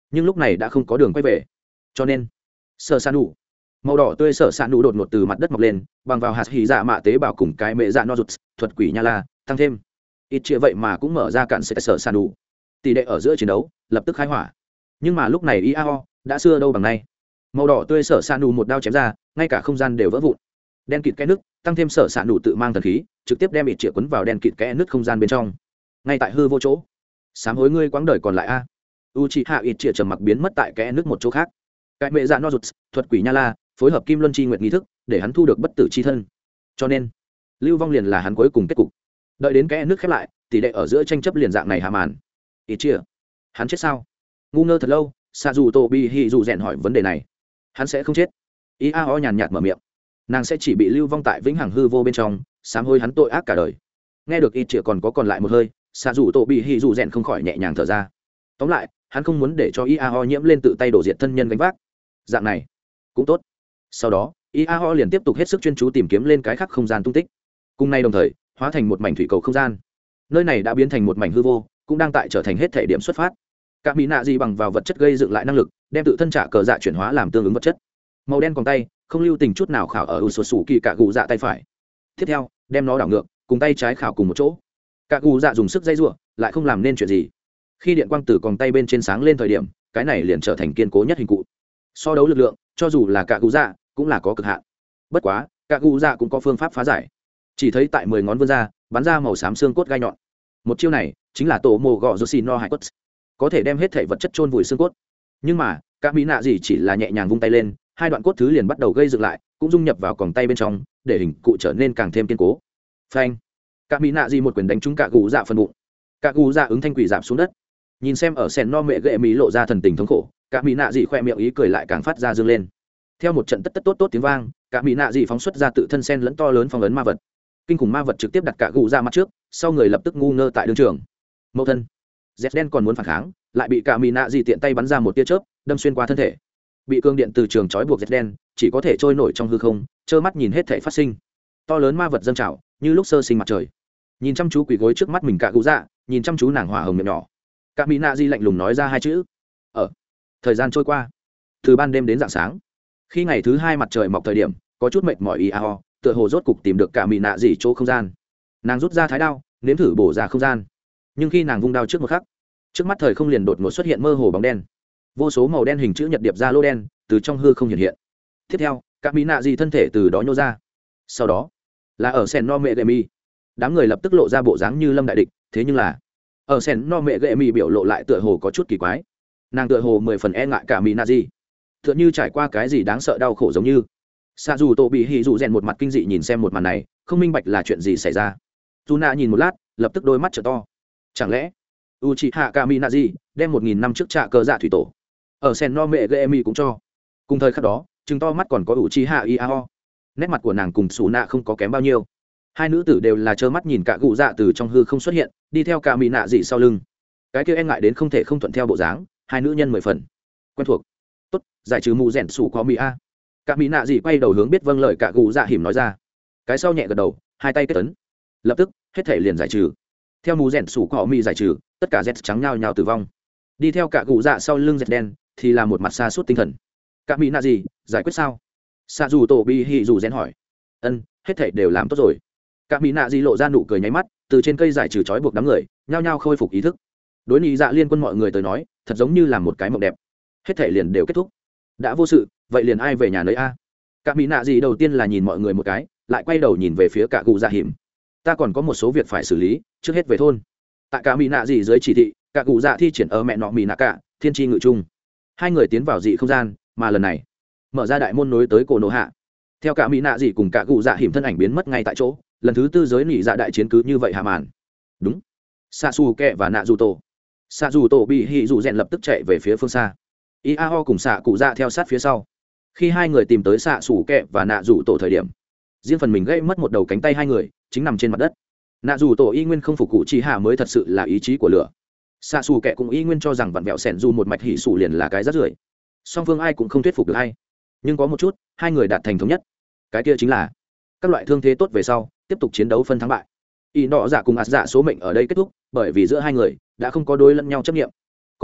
nhưng lúc này đã không có đường quay về, cho nên sợ san đủ màu đỏ tươi sợ san đủ đột ngột từ mặt đất mọc lên, bằng vào hạt hỉ dạ mạ tế bào cùng cái mẹ dạ no rụt thuật quỷ nha la tăng thêm ít chia vậy mà cũng mở ra cản sẽ sợ san đủ. Tỷ đệ ở giữa chiến đấu lập tức khai hỏa, nhưng mà lúc này iao đã xưa đâu bằng nay. Màu đỏ tươi sở san đủ một đao chém ra, ngay cả không gian đều vỡ vụn, đen kịt cái nước tăng thêm sở san đủ tự mang thần khí trực tiếp đem ít chia quấn vào đen kịt kẽ nứt không gian bên trong, ngay tại hư vô chỗ. Sám hối ngươi quãng đời còn lại a. Uchiha ít chia trầm mặc biến mất tại kẽ nứt một chỗ khác. Cái mẹ dạ no rụt thuật quỷ nha la phối hợp kim luân chi nguyệt nghi thức để hắn thu được bất tử chi thân, cho nên lưu vong liền là hắn cuối cùng kết cục. Đợi đến kẽ nước khép lại, tỷ đệ ở giữa tranh chấp liền dạng này hạ màn. Ít chia hắn chết sao? Ngu ngơ thật lâu, sa dù tô bi hi dù rèn hỏi vấn đề này. Hắn sẽ không chết. Iao nhàn nhạt mở miệng, nàng sẽ chỉ bị lưu vong tại vĩnh hằng hư vô bên trong, sám hối hắn tội ác cả đời. Nghe được ít chia còn có còn lại một hơi, sa dù tô bi hi dù rèn không khỏi nhẹ nhàng thở ra. Tóm lại, hắn không muốn để cho Iao nhiễm lên tự tay đổ diệt thân nhân gánh vác. Dạng này cũng tốt. Sau đó Iao liền tiếp tục hết sức chuyên chú tìm kiếm lên cái khác không gian tung tích. Cùng nay đồng thời hóa thành một mảnh thủy cầu không gian, nơi này đã biến thành một mảnh hư vô, cũng đang tại trở thành hết thể điểm xuất phát. Cả mỹ nạ gì bằng vào vật chất gây dựng lại năng lực, đem tự thân trả cờ dạ chuyển hóa làm tương ứng vật chất. Màu đen còn tay không lưu tình chút nào khảo ở u sù kỳ cả gù dạ tay phải. Tiếp theo đem nó đảo ngược, cùng tay trái khảo cùng một chỗ. Cả gù dạ dùng sức dây rủa, lại không làm nên chuyện gì. Khi điện quang từ còn tay bên trên sáng lên thời điểm, cái này liền trở thành kiên cố nhất hình cụ. So đấu lực lượng, cho dù là cả gù dạ cũng là có cực hạn. Bất quá cả gù dạ cũng có phương pháp phá giải. Chỉ thấy tại mười ngón vươn ra, bắn ra màu xám xương cốt gai nhọn. Một chiêu này chính là tổ mồ gọ Yoshi no hải cốt, có thể đem hết thể vật chất chôn vùi xương cốt. Nhưng mà các mỹ nạ gì chỉ là nhẹ nhàng vung tay lên, hai đoạn cốt thứ liền bắt đầu gây dựng lại, cũng dung nhập vào còng tay bên trong, để hình cụ trở nên càng thêm kiên cố. Phanh! Các mỹ nạ gì một quyền đánh trúng cả gù dạ phần bụng. Cả gù dạ ứng thanh quỷ giảm xuống đất. Nhìn xem ở sèn no mẹ ghệ mỹ lộ ra thần tình thống khổ, các mỹ nạ gì khoe miệng ý cười lại càng phát ra dương lên. Theo một trận tất tất tốt tốt tiếng vang, các mỹ nạ gì phóng xuất ra tự thân sen lẫn to lớn phong ấn ma vật. Kinh khủng ma vật trực tiếp đặt cả gù ra mặt trước, sau người lập tức ngu ngơ tại đường trường. Mâu thân dẹt đen còn muốn phản kháng, lại bị cả mỹ nạ gì tiện tay bắn ra một tia chớp, đâm xuyên qua thân thể. Bị cương điện từ trường trói buộc dẹt đen, chỉ có thể trôi nổi trong hư không, trơ mắt nhìn hết thể phát sinh. To lớn ma vật dâng trào, như lúc sơ sinh mặt trời. Nhìn chăm chú quỳ gối trước mắt mình cả gù dạ, nhìn chăm chú nàng hỏa hồng miệng nhỏ. Cả mỹ nạ gì lạnh lùng nói ra hai chữ. Ở. Thời gian trôi qua, từ ban đêm đến rạng sáng. Khi ngày thứ hai mặt trời mọc thời điểm, có chút mệt mỏi Iao, tựa hồ rốt cục tìm được cả mỹ nạ gì chỗ không gian. Nàng rút ra thái đao, nếm thử bổ ra không gian. Nhưng khi nàng vung đao trước một khắc, trước mắt thời không liền đột ngột xuất hiện mơ hồ bóng đen. Vô số màu đen hình chữ nhật điệp ra lô đen từ trong hư không hiện hiện. Tiếp theo, các mỹ nạ gì thân thể từ đó nhô ra. Sau đó, là ở sen no mẹ gệ mi. Đám người lập tức lộ ra bộ dáng như lâm đại địch, thế nhưng là ở sen no mẹ gệ mi biểu lộ lại tựa hồ có chút kỳ quái. Nàng tựa hồ mười phần e ngại cả mỹ nạ gì, tựa như trải qua cái gì đáng sợ đau khổ giống như. Sa dù tổ bị hỉ dù rèn một mặt kinh dị nhìn xem một màn này, không minh bạch là chuyện gì xảy ra. Juna nhìn một lát, lập tức đôi mắt trở to. Chẳng lẽ Uchiha Kaminazi đem một nghìn năm trước trạ cờ dạ thủy tổ ở sen no mẹ Gemi cũng cho. Cùng thời khắc đó, trừng to mắt còn có Uchiha Iao. Nét mặt của nàng cùng Suna không có kém bao nhiêu. Hai nữ tử đều là trơ mắt nhìn cả gù dạ từ trong hư không xuất hiện, đi theo Kaminazi sau lưng. Cái kia e ngại đến không thể không thuận theo bộ dáng, hai nữ nhân mười phần quen thuộc. Tốt, giải trừ mù rèn sủ có mỹ a. Cả mỹ nạ gì quay đầu hướng biết vâng lời cả gù dạ hiểm nói ra. Cái sau nhẹ gật đầu, hai tay kết tấn, lập tức hết thể liền giải trừ. Theo mù rèn sủ có mỹ giải trừ, tất cả z trắng nhao nhao tử vong. Đi theo cả gù dạ sau lưng z đen thì là một mặt xa suốt tinh thần. Cả mỹ nạ gì giải quyết sao? Sa dù tổ bi hỉ dù rèn hỏi. Ân, hết thể đều làm tốt rồi. Cả mỹ nạ gì lộ ra nụ cười nháy mắt, từ trên cây giải trừ trói buộc đám người, nhao nhao khôi phục ý thức. Đối lý dạ liên quân mọi người tới nói, thật giống như là một cái mộng đẹp. Hết thể liền đều kết thúc. Đã vô sự, vậy liền ai về nhà nấy a? Cả mỹ nạ gì đầu tiên là nhìn mọi người một cái, lại quay đầu nhìn về phía cả cụ dạ hiểm. Ta còn có một số việc phải xử lý, trước hết về thôn. Tại cả mỹ nạ gì dưới chỉ thị, cả cụ dạ thi triển ở mẹ nọ mỹ nạ cả thiên tri ngự trung. Hai người tiến vào dị không gian, mà lần này mở ra đại môn nối tới cổ nổ hạ. Theo cả mỹ nạ gì cùng cả cụ dạ hiểm thân ảnh biến mất ngay tại chỗ, lần thứ tư giới nỉ dạ đại chiến cứ như vậy hạ màn. Đúng, Sasuke và nạ dù tổ. Xạ dù tổ bị hỉ dù rèn lập tức chạy về phía phương xa. Iao cùng xạ cụ dạ theo sát phía sau. Khi hai người tìm tới xạ xù kẹ và nạ dù tổ thời điểm, riêng phần mình gãy mất một đầu cánh tay hai người chính nằm trên mặt đất. Nạ dù tổ y nguyên không phục cụ chi hạ mới thật sự là ý chí của lửa. Xạ xù kẹ cũng y nguyên cho rằng vặn vẹo sẻn dù một mạch hỉ xù liền là cái rát rưởi. Song phương ai cũng không thuyết phục được hay. Nhưng có một chút, hai người đạt thành thống nhất. Cái kia chính là các loại thương thế tốt về sau, tiếp tục chiến đấu phân thắng bại. Y nọ dạ cùng ạt dạ số mệnh ở đây kết thúc, bởi vì giữa hai người đã không có đôi lẫn nhau chấp nghiệm. Có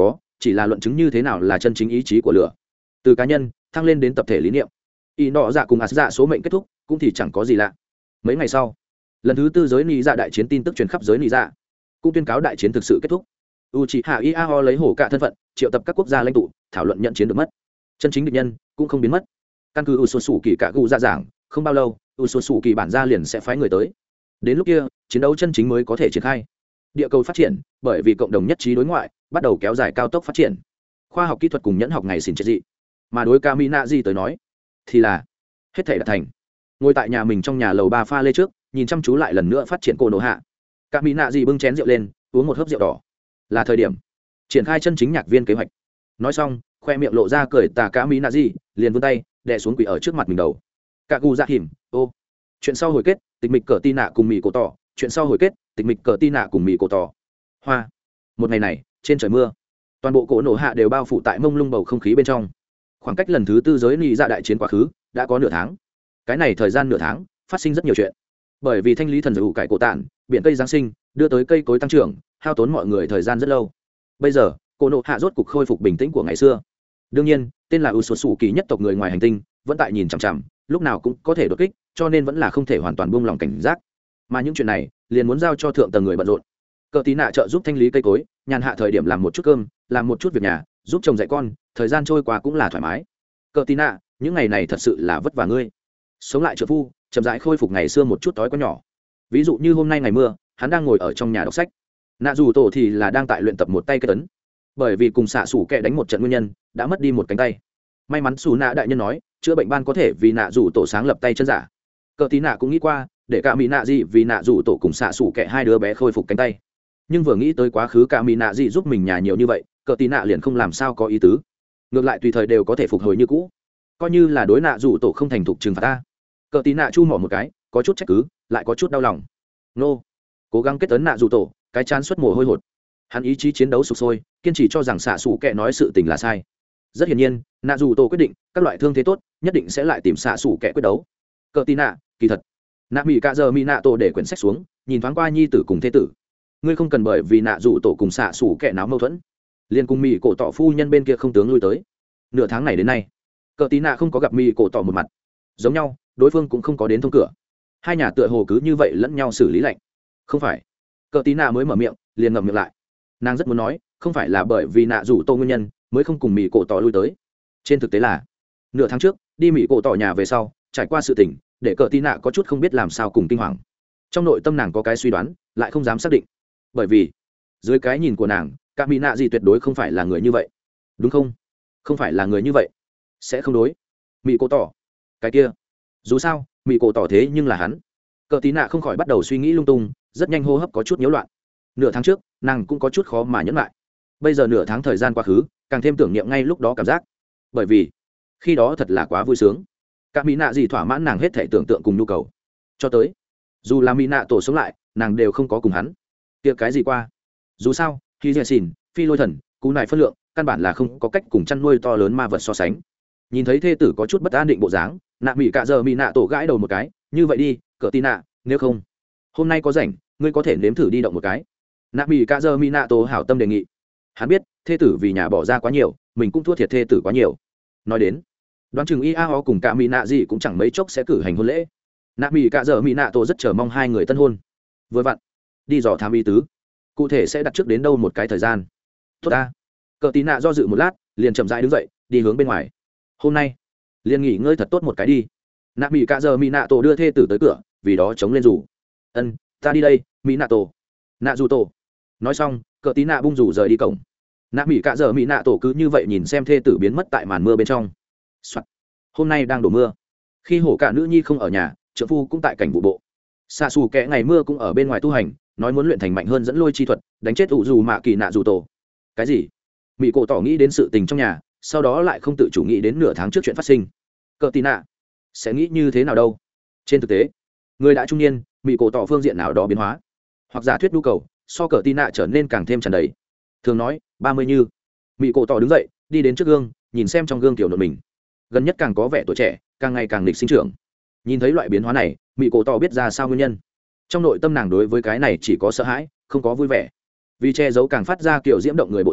chỉ là luận chứng như thế nào là chân chính ý chí của lửa, từ cá nhân thăng lên đến tập thể lý niệm. Y nọ dạ cùng ạt dạ số mệnh kết thúc cũng thì chẳng có gì lạ. Mấy ngày sau, lần thứ tư giới nị dạ đại chiến tin tức truyền khắp giới nị dạ, cũng tuyên cáo đại chiến thực sự kết thúc. Uchiha Iao lấy hổ cả thân phận triệu tập các quốc gia lãnh tụ thảo luận nhận chiến được mất, chân chính địch nhân cũng không biến mất. Căn cứ Usosu kỳ cả gu ra giảng, không bao lâu Usosu kỳ bản gia liền sẽ phái người tới, đến lúc kia chiến đấu chân chính mới có thể triển khai. Địa cầu phát triển bởi vì cộng đồng nhất trí đối ngoại bắt đầu kéo dài cao tốc phát triển, khoa học kỹ thuật cùng nhẫn học ngày xỉn chết dị, mà đối Kaminazi tới nói thì là hết thể đã thành. Ngồi tại nhà mình trong nhà lầu ba pha lê trước, nhìn chăm chú lại lần nữa phát triển cô nổ hạ. Kaminazi bưng chén rượu lên, uống một hớp rượu đỏ. Là thời điểm triển khai chân chính nhạc viên kế hoạch. Nói xong, khoe miệng lộ ra cười tà Kaminazi, liền vươn tay đè xuống quỷ ở trước mặt mình đầu. Cả gu ra hiểm, ô. Chuyện sau hồi kết, tịch mịch cờ tin nạ cùng mì cổ tỏ. Chuyện sau hồi kết, tịch mịch cờ tin nạ cùng mì cổ tỏ. Hoa. Một ngày này, trên trời mưa, toàn bộ cổ nổ hạ đều bao phủ tại mông lung bầu không khí bên trong. Khoảng cách lần thứ tư giới nị dạ đại chiến quá khứ đã có nửa tháng. Cái này thời gian nửa tháng phát sinh rất nhiều chuyện, bởi vì thanh lý thần dầu cải cổ tản, biển cây giáng sinh đưa tới cây cối tăng trưởng, hao tốn mọi người thời gian rất lâu. Bây giờ cổ nổ hạ rốt cục khôi phục bình tĩnh của ngày xưa. Đương nhiên, tên là Usosu kỳ nhất tộc người ngoài hành tinh vẫn tại nhìn chằm chằm, lúc nào cũng có thể đột kích, cho nên vẫn là không thể hoàn toàn buông lỏng cảnh giác. Mà những chuyện này liền muốn giao cho thượng tầng người bận rộn. Cờ tí nạ trợ giúp thanh lý cây cối, nhàn hạ thời điểm làm một chút cơm, làm một chút việc nhà, giúp chồng dạy con, thời gian trôi qua cũng là thoải mái. Cờ tí nạ, những ngày này thật sự là vất vả ngươi. Sống lại trợ phu, chậm rãi khôi phục ngày xưa một chút tối có nhỏ. Ví dụ như hôm nay ngày mưa, hắn đang ngồi ở trong nhà đọc sách. Nạ dù tổ thì là đang tại luyện tập một tay cây tấn, bởi vì cùng xạ xủ kẹ đánh một trận nguyên nhân đã mất đi một cánh tay. May mắn xù nạ đại nhân nói chữa bệnh ban có thể vì nạ dù tổ sáng lập tay chân giả. Cờ tí nạ cũng nghĩ qua để cả mỹ nạ gì vì nạ dù tổ cùng xạ xủ kẹ hai đứa bé khôi phục cánh tay, nhưng vừa nghĩ tới quá khứ cả mỹ nạ gì giúp mình nhà nhiều như vậy, cờ tí nạ liền không làm sao có ý tứ. Ngược lại tùy thời đều có thể phục hồi như cũ, coi như là đối nạ dù tổ không thành thục trừng phạt ta. Cờ tí nạ chu mỏ một cái, có chút trách cứ lại có chút đau lòng. Nô cố gắng kết tấn nạ dù tổ, cái chán xuất mồ hôi hột. Hắn ý chí chiến đấu sục sôi, kiên trì cho rằng xạ xủ kẹ nói sự tình là sai. Rất hiển nhiên nạ dù tổ quyết định các loại thương thế tốt nhất định sẽ lại tìm xạ xủ kẹ quyết đấu. Cờ tí nạ kỳ thật nạ mỹ cạ giờ mỹ nạ tổ để quyển sách xuống, nhìn thoáng qua nhi tử cùng thế tử. Ngươi không cần bởi vì nạ dù tổ cùng xạ xủ kẹ náo mâu thuẫn liền cùng mỹ cổ tỏ phu nhân bên kia không tướng lui tới. Nửa tháng này đến nay cờ tí nạ không có gặp mỹ cổ tỏ một mặt, giống nhau đối phương cũng không có đến thông cửa. Hai nhà tựa hồ cứ như vậy lẫn nhau xử lý lạnh. Không phải, cờ tí nạ mới mở miệng liền ngậm miệng lại. Nàng rất muốn nói không phải là bởi vì nạ rủ tô nguyên nhân mới không cùng mỹ cổ tỏ lui tới. Trên thực tế là nửa tháng trước đi mỹ cổ tỏ nhà về sau, trải qua sự tình để cờ tí nạ có chút không biết làm sao cùng kinh hoàng. Trong nội tâm nàng có cái suy đoán lại không dám xác định, bởi vì dưới cái nhìn của nàng cả mỹ nạ gì tuyệt đối không phải là người như vậy. Đúng không? Không phải là người như vậy sẽ không đối mỹ cổ tỏ cái kia. Dù sao mỹ cổ tỏ thế nhưng là hắn. Cờ tí nạ không khỏi bắt đầu suy nghĩ lung tung, rất nhanh hô hấp có chút nhiễu loạn. Nửa tháng trước nàng cũng có chút khó mà nhẫn lại, bây giờ nửa tháng thời gian quá khứ càng thêm tưởng niệm ngay lúc đó cảm giác, bởi vì khi đó thật là quá vui sướng. Cả mỹ nạ gì thỏa mãn nàng hết thể tưởng tượng cùng nhu cầu, cho tới dù là mỹ nạ tổ sống lại nàng đều không có cùng hắn tiệc cái gì qua. Dù sao khi dè xìn phi lôi thần cú này phân lượng căn bản là không có cách cùng chăn nuôi to lớn ma vật so sánh. Nhìn thấy thê tử có chút bất an định bộ dáng, nạ mỹ cạ giờ mỹ nạ tổ gãi đầu một cái. Như vậy đi cờ tí nạ, nếu không hôm nay có rảnh ngươi có thể nếm thử đi động một cái. Nạ mỹ cạ giờ mỹ nạ tổ hảo tâm đề nghị. Hắn biết thê tử vì nhà bỏ ra quá nhiều, mình cũng thua thiệt thê tử quá nhiều. Nói đến đoán chừng ia ho cùng cả mỹ nạ gì cũng chẳng mấy chốc sẽ cử hành hôn lễ. Nạ mỹ cạ giờ mỹ nạ tổ rất chờ mong hai người tân hôn. Vừa vặn đi dò tham ý tứ, cụ thể sẽ đặt trước đến đâu một cái thời gian. Tốt ta. Cờ tí nạ do dự một lát liền chậm rãi đứng dậy đi hướng bên ngoài. Hôm nay liền nghỉ ngơi thật tốt một cái đi. Nạ mỹ cạ giờ mỹ nạ tổ đưa thê tử tới cửa, vì đó chống lên rủ. Ân, ta đi đây mỹ nạ tổ. Nạ dù tổ. Nói xong cờ tí nạ bung rủ rời đi cổng. Nạ mỹ cạ giờ mỹ nạ tổ cứ như vậy nhìn xem thê tử biến mất tại màn mưa bên trong.Soạn. Hôm nay đang đổ mưa, khi hổ cả nữ nhi không ở nhà, trợ phu cũng tại cảnh vụ bộ. Xạ xù kẽ ngày mưa cũng ở bên ngoài tu hành, nói muốn luyện thành mạnh hơn dẫn lôi chi thuật, đánh chết ủ dù mạ kỳ nạ dù tổ. Cái gì? Mỹ cổ tỏ nghĩ đến sự tình trong nhà, sau đó lại không tự chủ nghĩ đến nửa tháng trước chuyện phát sinh. Cờ tí nạ sẽ nghĩ như thế nào đâu? Trên thực tế người đã trung niên, Mỹ cổ tỏ phương diện nào đó biến hóa, hoặc giả thuyết nhu cầu so cờ tí nạ trở nên càng thêm tràn đầy. Thường nói ba mươi như. Mỹ cổ tỏ đứng dậy đi đến trước gương, nhìn xem trong gương kiểu nội mình, gần nhất càng có vẻ tuổi trẻ, càng ngày càng lịch sinh trưởng. Nhìn thấy loại biến hóa này, Mỹ cổ tỏ biết ra sao nguyên nhân. Trong nội tâm nàng đối với cái này chỉ có sợ hãi, không có vui vẻ. Vì che giấu càng phát ra kiểu diễm động người bộ dáng,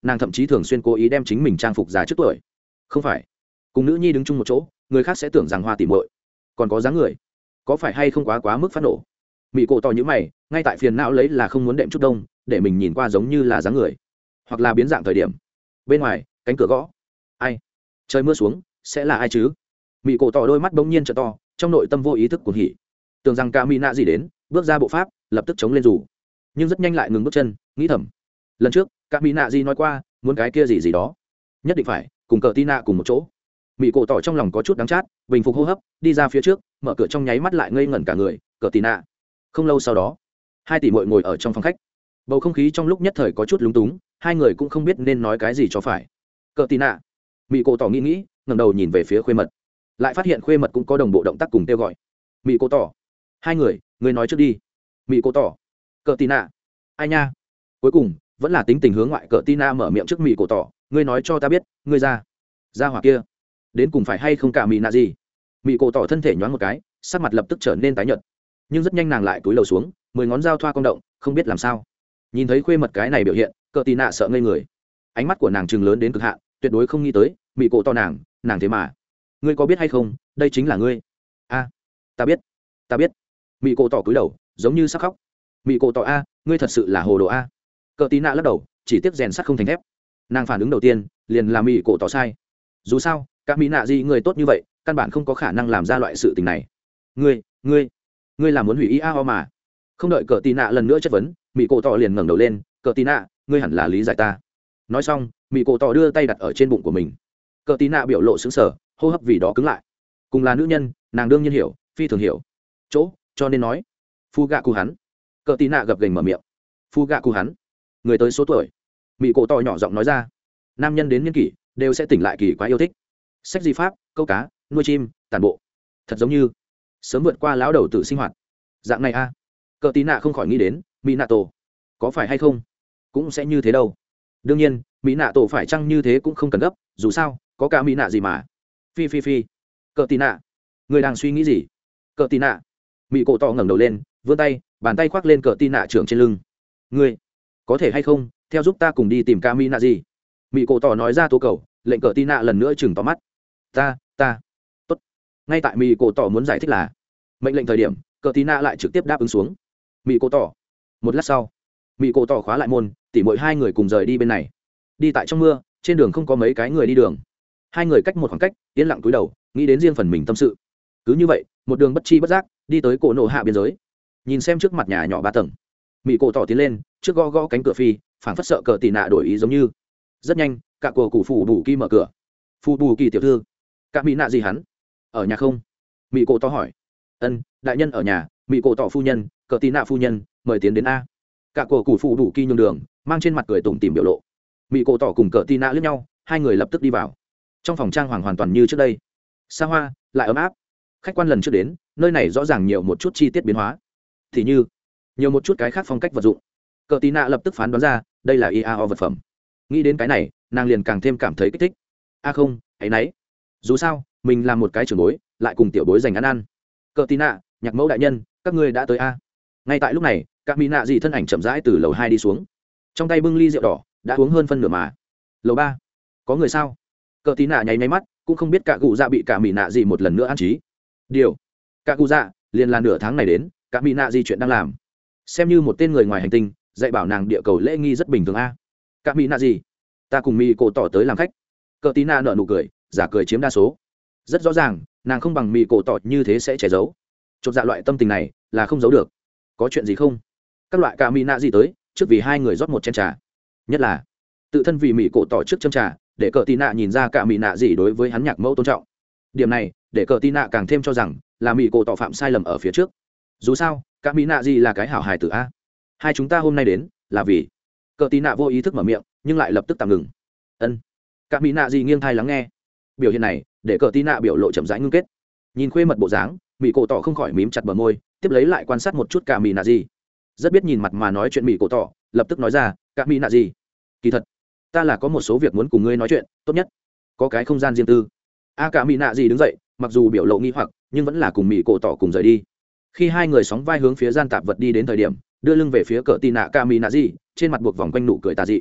nàng thậm chí thường xuyên cố ý đem chính mình trang phục già trước tuổi. Không phải, cùng nữ nhi đứng chung một chỗ, người khác sẽ tưởng rằng hoa tỉ muội, còn có dáng người, có phải hay không quá quá mức phát nổ. Mỹ cổ tỏ như mày, ngay tại phiền não lấy là không muốn đệm chút đông, để mình nhìn qua giống như là dáng người, hoặc là biến dạng thời điểm. Bên ngoài, cánh cửa gõ. Ai? Trời mưa xuống, sẽ là ai chứ? Mỹ cổ tỏ đôi mắt bỗng nhiên trợ to, trong nội tâm vô ý thức cuồng hỉ. Tưởng rằng ca mỹ nạ gì đến, bước ra bộ pháp, lập tức chống lên rủ, nhưng rất nhanh lại ngừng bước chân, nghĩ thầm. Lần trước, ca mỹ nạ gì nói qua, muốn cái kia gì gì đó, nhất định phải cùng cờ tina cùng một chỗ. Mỹ cổ tỏ trong lòng có chút đắng chát, bình phục hô hấp, đi ra phía trước, mở cửa trong nháy mắt lại ngây ngẩn cả người. Cờ tina. Không lâu sau đó, hai tỷ muội ngồi ở trong phòng khách, bầu không khí trong lúc nhất thời có chút lúng túng, hai người cũng không biết nên nói cái gì cho phải. Cờ tina. Mỹ cổ tỏ nghĩ nghĩ, ngẩng đầu nhìn về phía khuê mật, lại phát hiện khuê mật cũng có đồng bộ động tác cùng kêu gọi. Mỹ cổ tỏ. Hai người, người nói trước đi. Mỹ cổ tỏ. Cờ tina. Ai nha. Cuối cùng vẫn là tính tình hướng ngoại. Cờ tina mở miệng trước Mỹ cổ tỏ, ngươi nói cho ta biết, ngươi ra ra hỏa kia đến cùng phải hay không cả mỹ nạ gì. Mỹ cổ tỏ thân thể nhoáng một cái, sắc mặt lập tức trở nên tái nhợt, nhưng rất nhanh nàng lại túi lầu xuống, mười ngón dao thoa cong động, không biết làm sao. Nhìn thấy khuê mật cái này biểu hiện, cờ tì nạ sợ ngây người, ánh mắt của nàng trừng lớn đến cực hạn, tuyệt đối không nghĩ tới Mỹ cổ tỏ nàng nàng thế mà. Ngươi có biết hay không, đây chính là ngươi. A, ta biết ta biết. Mỹ cổ tỏ cúi đầu giống như sắp khóc. Mỹ cổ tỏ a, ngươi thật sự là hồ đồ a. Cờ tì nạ lắc đầu, chỉ tiếc rèn sắt không thành thép. Nàng phản ứng đầu tiên liền là Mỹ cổ tỏ sai. Dù sao các mỹ nạ gì người tốt như vậy, căn bản không có khả năng làm ra loại sự tình này. Ngươi ngươi ngươi là muốn hủy ý a ho mà. Không đợi cờ tì nạ lần nữa chất vấn, Mỹ cổ tỏ liền ngẩng đầu lên. Cờ tì nạ, ngươi hẳn là lý giải ta. Nói xong, Mỹ cổ tỏ đưa tay đặt ở trên bụng của mình. Cờ tì nạ biểu lộ sững sờ, hô hấp vì đó cứng lại. Cùng là nữ nhân, nàng đương nhiên hiểu, phi thường hiểu chỗ, cho nên nói phu gạ cụ hắn. Cờ tì nạ gập gềnh mở miệng. Phu gạ cụ hắn, người tới số tuổi. Mỹ cổ tỏ nhỏ giọng nói ra. Nam nhân đến niên kỷ đều sẽ tỉnh lại kỳ quá yêu thích sách di pháp, câu cá, nuôi chim, tàn bộ, thật giống như sớm vượt qua lão đầu tự sinh hoạt dạng này a. À. Cờ tí nạ không khỏi nghĩ đến mỹ nạ tổ có phải hay không cũng sẽ như thế đâu. Đương nhiên mỹ nạ tổ phải chăng như thế cũng không cần gấp, dù sao có cả mỹ nạ gì mà. Phi phi phi. Cờ tí nạ, người đang suy nghĩ gì? Cờ tí nạ. Mỹ cổ tỏ ngẩng đầu lên, vươn tay, bàn tay khoác lên cờ tí nạ trưởng trên lưng. Ngươi có thể hay không theo giúp ta cùng đi tìm ca mỹ nạ gì? Mỹ cổ tỏ nói ra tố cầu, lệnh cờ tí nạ lần nữa chừng tóm mắt. Ta ta tốt. Ngay tại Mỹ cổ tỏ muốn giải thích là mệnh lệnh thời điểm, cờ tí nạ lại trực tiếp đáp ứng xuống. Mỹ cổ tỏ. Một lát sau, Mỹ cổ tỏ khóa lại môn, tỉ mỗi hai người cùng rời đi bên này. Đi tại trong mưa, trên đường không có mấy cái người đi đường, hai người cách một khoảng cách, yên lặng cúi đầu, nghĩ đến riêng phần mình tâm sự. Cứ như vậy, một đường bất chi bất giác đi tới cổ nổ hạ biên giới. Nhìn xem trước mặt nhà nhỏ ba tầng, Mỹ cổ tỏ tiến lên, trước gõ gõ cánh cửa phi, phảng phất sợ cờ tì nạ đổi ý giống như. Rất nhanh, cả cổ cụ phủ bù kỳ mở cửa. Phù bù kỳ tiểu thư, cả mỹ nạ gì hắn ở nhà không? Mỹ cổ tỏ hỏi. Ân, đại nhân ở nhà. Mỹ cổ tỏ phu nhân, cờ tì nạ phu nhân, mời tiến đến a. Cả cổ cụ phủ bù kỳ nhường đường, mang trên mặt cười tủm tỉm biểu lộ. Mỹ cổ tỏ cùng cờ tì nạ liếc nhau, hai người lập tức đi vào. Trong phòng trang hoàng hoàn toàn như trước đây, xa hoa lại ấm áp. Khách quan lần trước đến, nơi này rõ ràng nhiều một chút chi tiết biến hóa, thì như nhiều một chút cái khác phong cách vật dụng. Cờ tí nạ lập tức phán đoán ra đây là i a o vật phẩm. Nghĩ đến cái này, nàng liền càng thêm cảm thấy kích thích. A không, hãy nấy, dù sao mình là một cái trưởng bối, lại cùng tiểu bối dành ăn ăn. Cờ tí nạ, nhạc mẫu đại nhân, các ngươi đã tới a. Ngay tại lúc này, các mỹ nạ dị thân ảnh chậm rãi từ lầu hai đi xuống, trong tay bưng ly rượu đỏ, đã uống hơn phân nửa mà. Lầu ba, có người sao? Cờ tí nạ nháy nháy mắt, cũng không biết cả cụ dạ bị cả mỹ nạ dị một lần nữa an trí. Điều cả cụ dạ liền là nửa tháng này đến, cả mỹ nạ dị chuyện đang làm, xem như một tên người ngoài hành tinh, dạy bảo nàng địa cầu lễ nghi rất bình thường a. Cả mỹ nạ dị, ta cùng mỹ cổ tỏ tới làm khách. Cờ tí nạ nở nụ cười, giả cười chiếm đa số. Rất rõ ràng, nàng không bằng mỹ cổ tỏ như thế sẽ che giấu. Chột dạ loại tâm tình này là không giấu được. Có chuyện gì không? Các loại cả mỹ nạ dị tới, trước vì hai người rót một chén trà. Nhất là tự thân vì mỹ cổ tỏ trước châm trà, để cờ tí nạ nhìn ra cả mỹ nạ dị đối với hắn nhạc mẫu tôn trọng. Điểm này để cờ tí nạ càng thêm cho rằng là mỹ cổ tỏ phạm sai lầm ở phía trước. Dù sao cả mỹ nạ dị là cái hảo hài tử a. Hai chúng ta hôm nay đến là vì. Cờ tí nạ vô ý thức mở miệng, nhưng lại lập tức tạm ngừng. Ân. Cả mỹ nạ dị nghiêng thai lắng nghe. Biểu hiện này để cờ tí nạ biểu lộ chậm rãi ngưng kết. Nhìn khuê mật bộ dáng, mỹ cổ tỏ không khỏi mím chặt bờ môi, tiếp lấy lại quan sát một chút cả mỹ nạ dị. Rất biết nhìn mặt mà nói chuyện mỹ cổ tỏ, lập tức nói ra, cả mỹ nạ dị, kỳ thật ta là có một số việc muốn cùng ngươi nói chuyện, tốt nhất có cái không gian riêng tư. A cả mỹ nạ dị đứng dậy, mặc dù biểu lộ nghi hoặc, nhưng vẫn là cùng mỹ cổ tỏ cùng rời đi. Khi hai người sóng vai hướng phía gian tạp vật đi đến thời điểm, đưa lưng về phía cờ tì nạ cả mỹ nạ dị, trên mặt buộc vòng quanh nụ cười tà dị.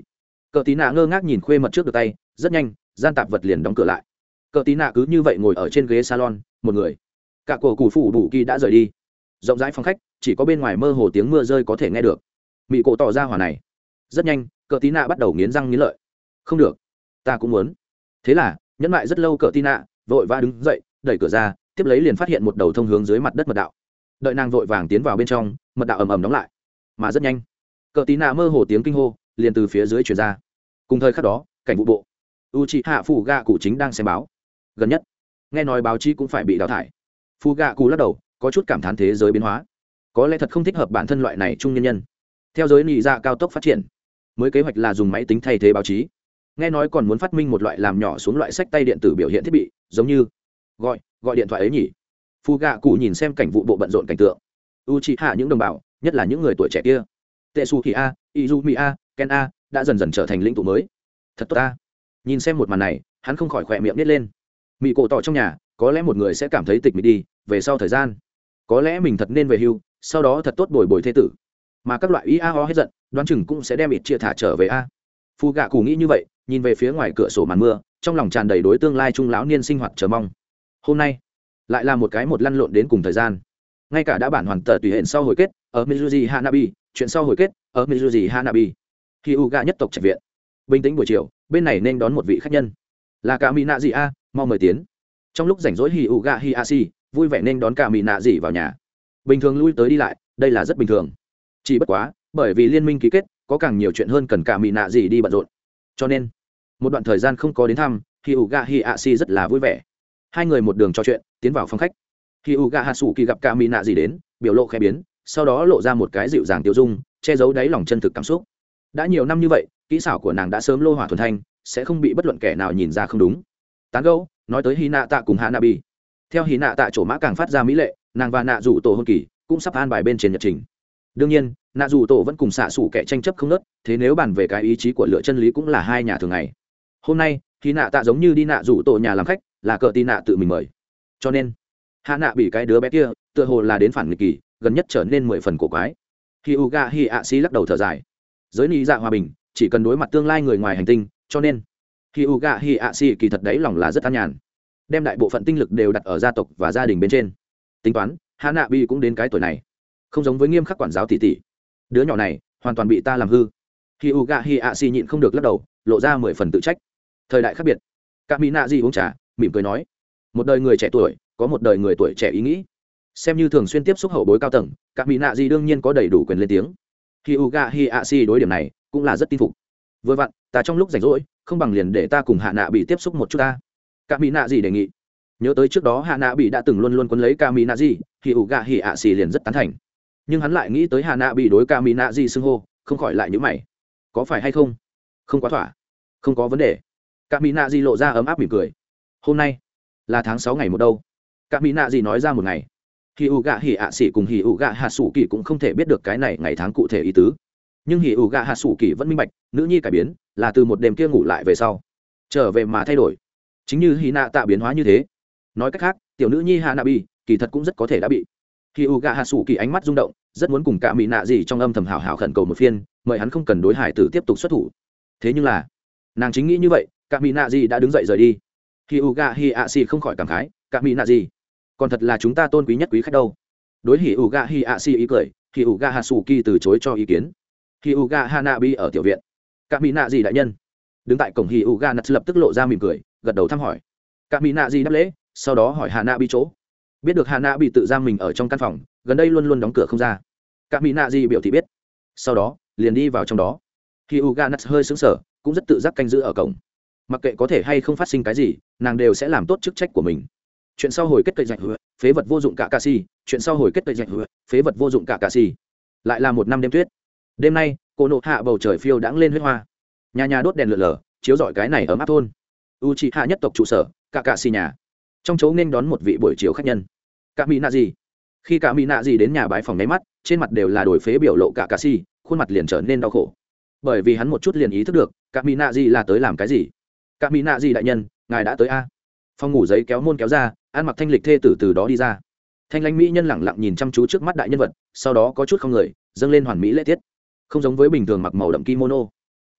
Cờ tí nạ ngơ ngác nhìn khuê mật trước được tay, rất nhanh gian tạp vật liền đóng cửa lại. Cờ tí nạ cứ như vậy ngồi ở trên ghế salon một người. Cả cổ củ phủ bù kỳ đã rời đi. Rộng rãi phòng khách chỉ có bên ngoài mơ hồ tiếng mưa rơi có thể nghe được. Mị cổ tỏ ra hỏa này. Rất nhanh cờ tí nạ bắt đầu nghiến răng nghiến lợi. Không được, ta cũng muốn. Thế là nhẫn lại rất lâu cờ tí nạ vội vã đứng dậy đẩy cửa ra, tiếp lấy liền phát hiện một đầu thông hướng dưới mặt đất mật đạo. Đợi nàng vội vàng tiến vào bên trong, mật đạo ầm ầm đóng lại. Mà rất nhanh cờ tí nạ mơ hồ tiếng kinh hô liền từ phía dưới truyền ra. Cùng thời khắc đó cảnh vụ bộ u chị hạ phủ gạ cụ chính đang xem báo. Gần nhất nghe nói báo chí cũng phải bị đào thải. Phu gạ cụ lắc đầu có chút cảm thán thế giới biến hóa, có lẽ thật không thích hợp bản thân loại này trung nhân nhân. Theo giới nị dạ cao tốc phát triển, mới kế hoạch là dùng máy tính thay thế báo chí. Nghe nói còn muốn phát minh một loại làm nhỏ xuống loại sách tay điện tử biểu hiện thiết bị, giống như gọi gọi điện thoại ấy nhỉ. Phu gạ cụ nhìn xem cảnh vụ bộ bận rộn cảnh tượng, u chị hạ những đồng bào, nhất là những người tuổi trẻ kia, tetsu ki a, izumi a, ken a đã dần dần trở thành lĩnh tụ mới. Thật tốt ta. Nhìn xem một màn này, hắn không khỏi khỏe miệng nít lên. Mị cổ tỏ trong nhà có lẽ một người sẽ cảm thấy tịch mịch đi về sau thời gian, có lẽ mình thật nên về hưu, sau đó thật tốt bồi bồi thế tử. Mà các loại ý a ho hết giận, đoán chừng cũng sẽ đem ít chia thả trở về a. Phu gạ cụ nghĩ như vậy, nhìn về phía ngoài cửa sổ màn mưa, trong lòng tràn đầy đối tương lai trung lão niên sinh hoạt chờ mong. Hôm nay lại là một cái một lăn lộn đến cùng thời gian. Ngay cả đã bản hoàn tờ tùy hẹn sau hồi kết ở Mizuji Hanabi, chuyện sau hồi kết ở Mizuji Hanabi. Khi Uga nhất tộc trạch viện, bình tĩnh buổi chiều, bên này nên đón một vị khách nhân, là cả mỹ nạ dị a, mau mời tiến. Trong lúc rảnh rỗi Hyuga Hiashi vui vẻ nên đón cả mỹ nạ dị vào nhà. Bình thường lui tới đi lại, đây là rất bình thường. Chỉ bất quá, bởi vì liên minh ký kết, có càng nhiều chuyện hơn cần cả mỹ nạ dị đi bận rộn, cho nên một đoạn thời gian không có đến thăm, Hyuga Hiashi rất là vui vẻ. Hai người một đường trò chuyện, tiến vào phòng khách. Hyuga Hatsuki gặp cả mỹ nạ dị đến, biểu lộ khẽ biến, sau đó lộ ra một cái dịu dàng tiêu dung, che giấu đáy lòng chân thực cảm xúc. Đã nhiều năm như vậy, kỹ xảo của nàng đã sớm lô hỏa thuần thanh, sẽ không bị bất luận kẻ nào nhìn ra không đúng. Tán gẫu nói tới Hinata cùng Hanabi. Theo Hinata chỗ mã càng phát ra mỹ lệ, nàng và nạ rủ tổ hôn kỳ cũng sắp an bài bên trên nhật trình. Đương nhiên nạ rủ tổ vẫn cùng xạ xủ kẻ tranh chấp không nớt, thế nếu bàn về cái ý chí của lựa chân lý cũng là hai nhà thường ngày. Hôm nay Hinata giống như đi nạ rủ tổ nhà làm khách, là cờ tin nạ tự mình mời, cho nên hạ nạ bị cái đứa bé kia tựa hồ là đến phản nghịch kỳ, gần nhất trở nên mười phần cổ quái. Hyuga Hiashi lắc đầu thở dài, giới lý dạ hòa bình chỉ cần đối mặt tương lai người ngoài hành tinh, cho nên Hyuga Hiashi kỳ thật đấy lòng là rất an nhàn, đem đại bộ phận tinh lực đều đặt ở gia tộc và gia đình bên trên. Tính toán Hanabi cũng đến cái tuổi này, không giống với nghiêm khắc quản giáo tỷ tỷ, đứa nhỏ này hoàn toàn bị ta làm hư. Hyuga Hiashi nhịn không được lắc đầu, lộ ra mười phần tự trách. Thời đại khác biệt, Kaminaji uống trà mỉm cười nói, một đời người trẻ tuổi có một đời người tuổi trẻ ý nghĩ. Xem như thường xuyên tiếp xúc hậu bối cao tầng, Kaminaji đương nhiên có đầy đủ quyền lên tiếng. Hyuga Hiashi đối điểm này cũng là rất tin phục. Vừa vặn ta trong lúc rảnh rỗi, không bằng liền để ta cùng hạ nạ bị tiếp xúc một chút ta. Kaminaji đề nghị. Nhớ tới trước đó hạ nạ bị đã từng luôn luôn quấn lấy Kaminaji, Hyuga Hiashi liền rất tán thành. Nhưng hắn lại nghĩ tới hạ nạ bị đối Kaminaji xưng hô, không khỏi lại nhíu mày. Có phải hay không? Không quá thỏa. Không có vấn đề. Kaminaji lộ ra ấm áp mỉm cười. Hôm nay là tháng sáu ngày một đâu. Kaminaji nói ra một ngày. Hyuga Hiashi cùng Hyuga Hatsuki cũng không thể biết được cái này ngày tháng cụ thể ý tứ. Nhưng Hyuga Hatsuki vẫn minh bạch, nữ nhi cải biến là từ một đêm kia ngủ lại về sau trở về mà thay đổi, chính như Hinata biến hóa như thế. Nói cách khác, tiểu nữ nhi Hanabi kỳ thật cũng rất có thể đã bị. Hyuga Hatsuki ánh mắt rung động, rất muốn cùng cả mỹ nạ gì trong âm thầm hào hào khẩn cầu một phiên, mời hắn không cần đối hải tử tiếp tục xuất thủ. Thế nhưng là nàng chính nghĩ như vậy, cả mỹ nạ gì đã đứng dậy rời đi. Hyuga Hiashi không khỏi cảm khái, cả mỹ nạ gì còn thật là chúng ta tôn quý nhất quý khách đâu. Đối Hyuga Hiashi ý cười, Hyuga Hatsuki từ chối cho ý kiến. Hyuga Hanabi ở tiểu viện. Cả mỹ nạ gì đại nhân đứng tại cổng, Hyuga Nuts lập tức lộ ra mỉm cười, gật đầu thăm hỏi. Cả mỹ nạ gì đáp lễ, sau đó hỏi Hanabi chỗ. Biết được Hanabi tự giam mình ở trong căn phòng, gần đây luôn luôn đóng cửa không ra. Cả mỹ nạ gì biểu thị biết, sau đó liền đi vào trong đó. Hyuga Nuts hơi sững sờ, cũng rất tự giác canh giữ ở cổng. Mặc kệ có thể hay không phát sinh cái gì, nàng đều sẽ làm tốt chức trách của mình. Chuyện sau hồi kết cây rạch hứa, phế vật vô dụng cả cà si. Chuyện sau hồi kết cây rạch hứa, phế vật vô dụng cả cà si. Lại là một năm đêm tuyết. Đêm nay cô nộ hạ bầu trời phiêu đãng lên huyết hoa, nhà nhà đốt đèn lượn lờ, chiếu rọi cái này ấm áp thôn. Uchiha nhất tộc trụ sở, cả cà si nhà. Trong chỗ nên đón một vị buổi chiều khách nhân. Cả mỹ nạ gì khi cả mỹ nạ gì đến nhà bái phòng nháy mắt, trên mặt đều là đổi phế biểu lộ cả cà si, khuôn mặt liền trở nên đau khổ, bởi vì hắn một chút liền ý thức được cả mỹ nạ gì là tới làm cái gì. Cả mỹ nạ gì đại nhân, ngài đã tới a. Phòng ngủ giấy kéo môn kéo ra, ăn mặc thanh lịch thê tử từ đó đi ra. Thanh lãnh mỹ nhân lẳng lặng nhìn chăm chú trước mắt đại nhân vật, sau đó có chút không người dâng lên hoàn mỹ lễ tiết, không giống với bình thường mặc màu đậm kimono.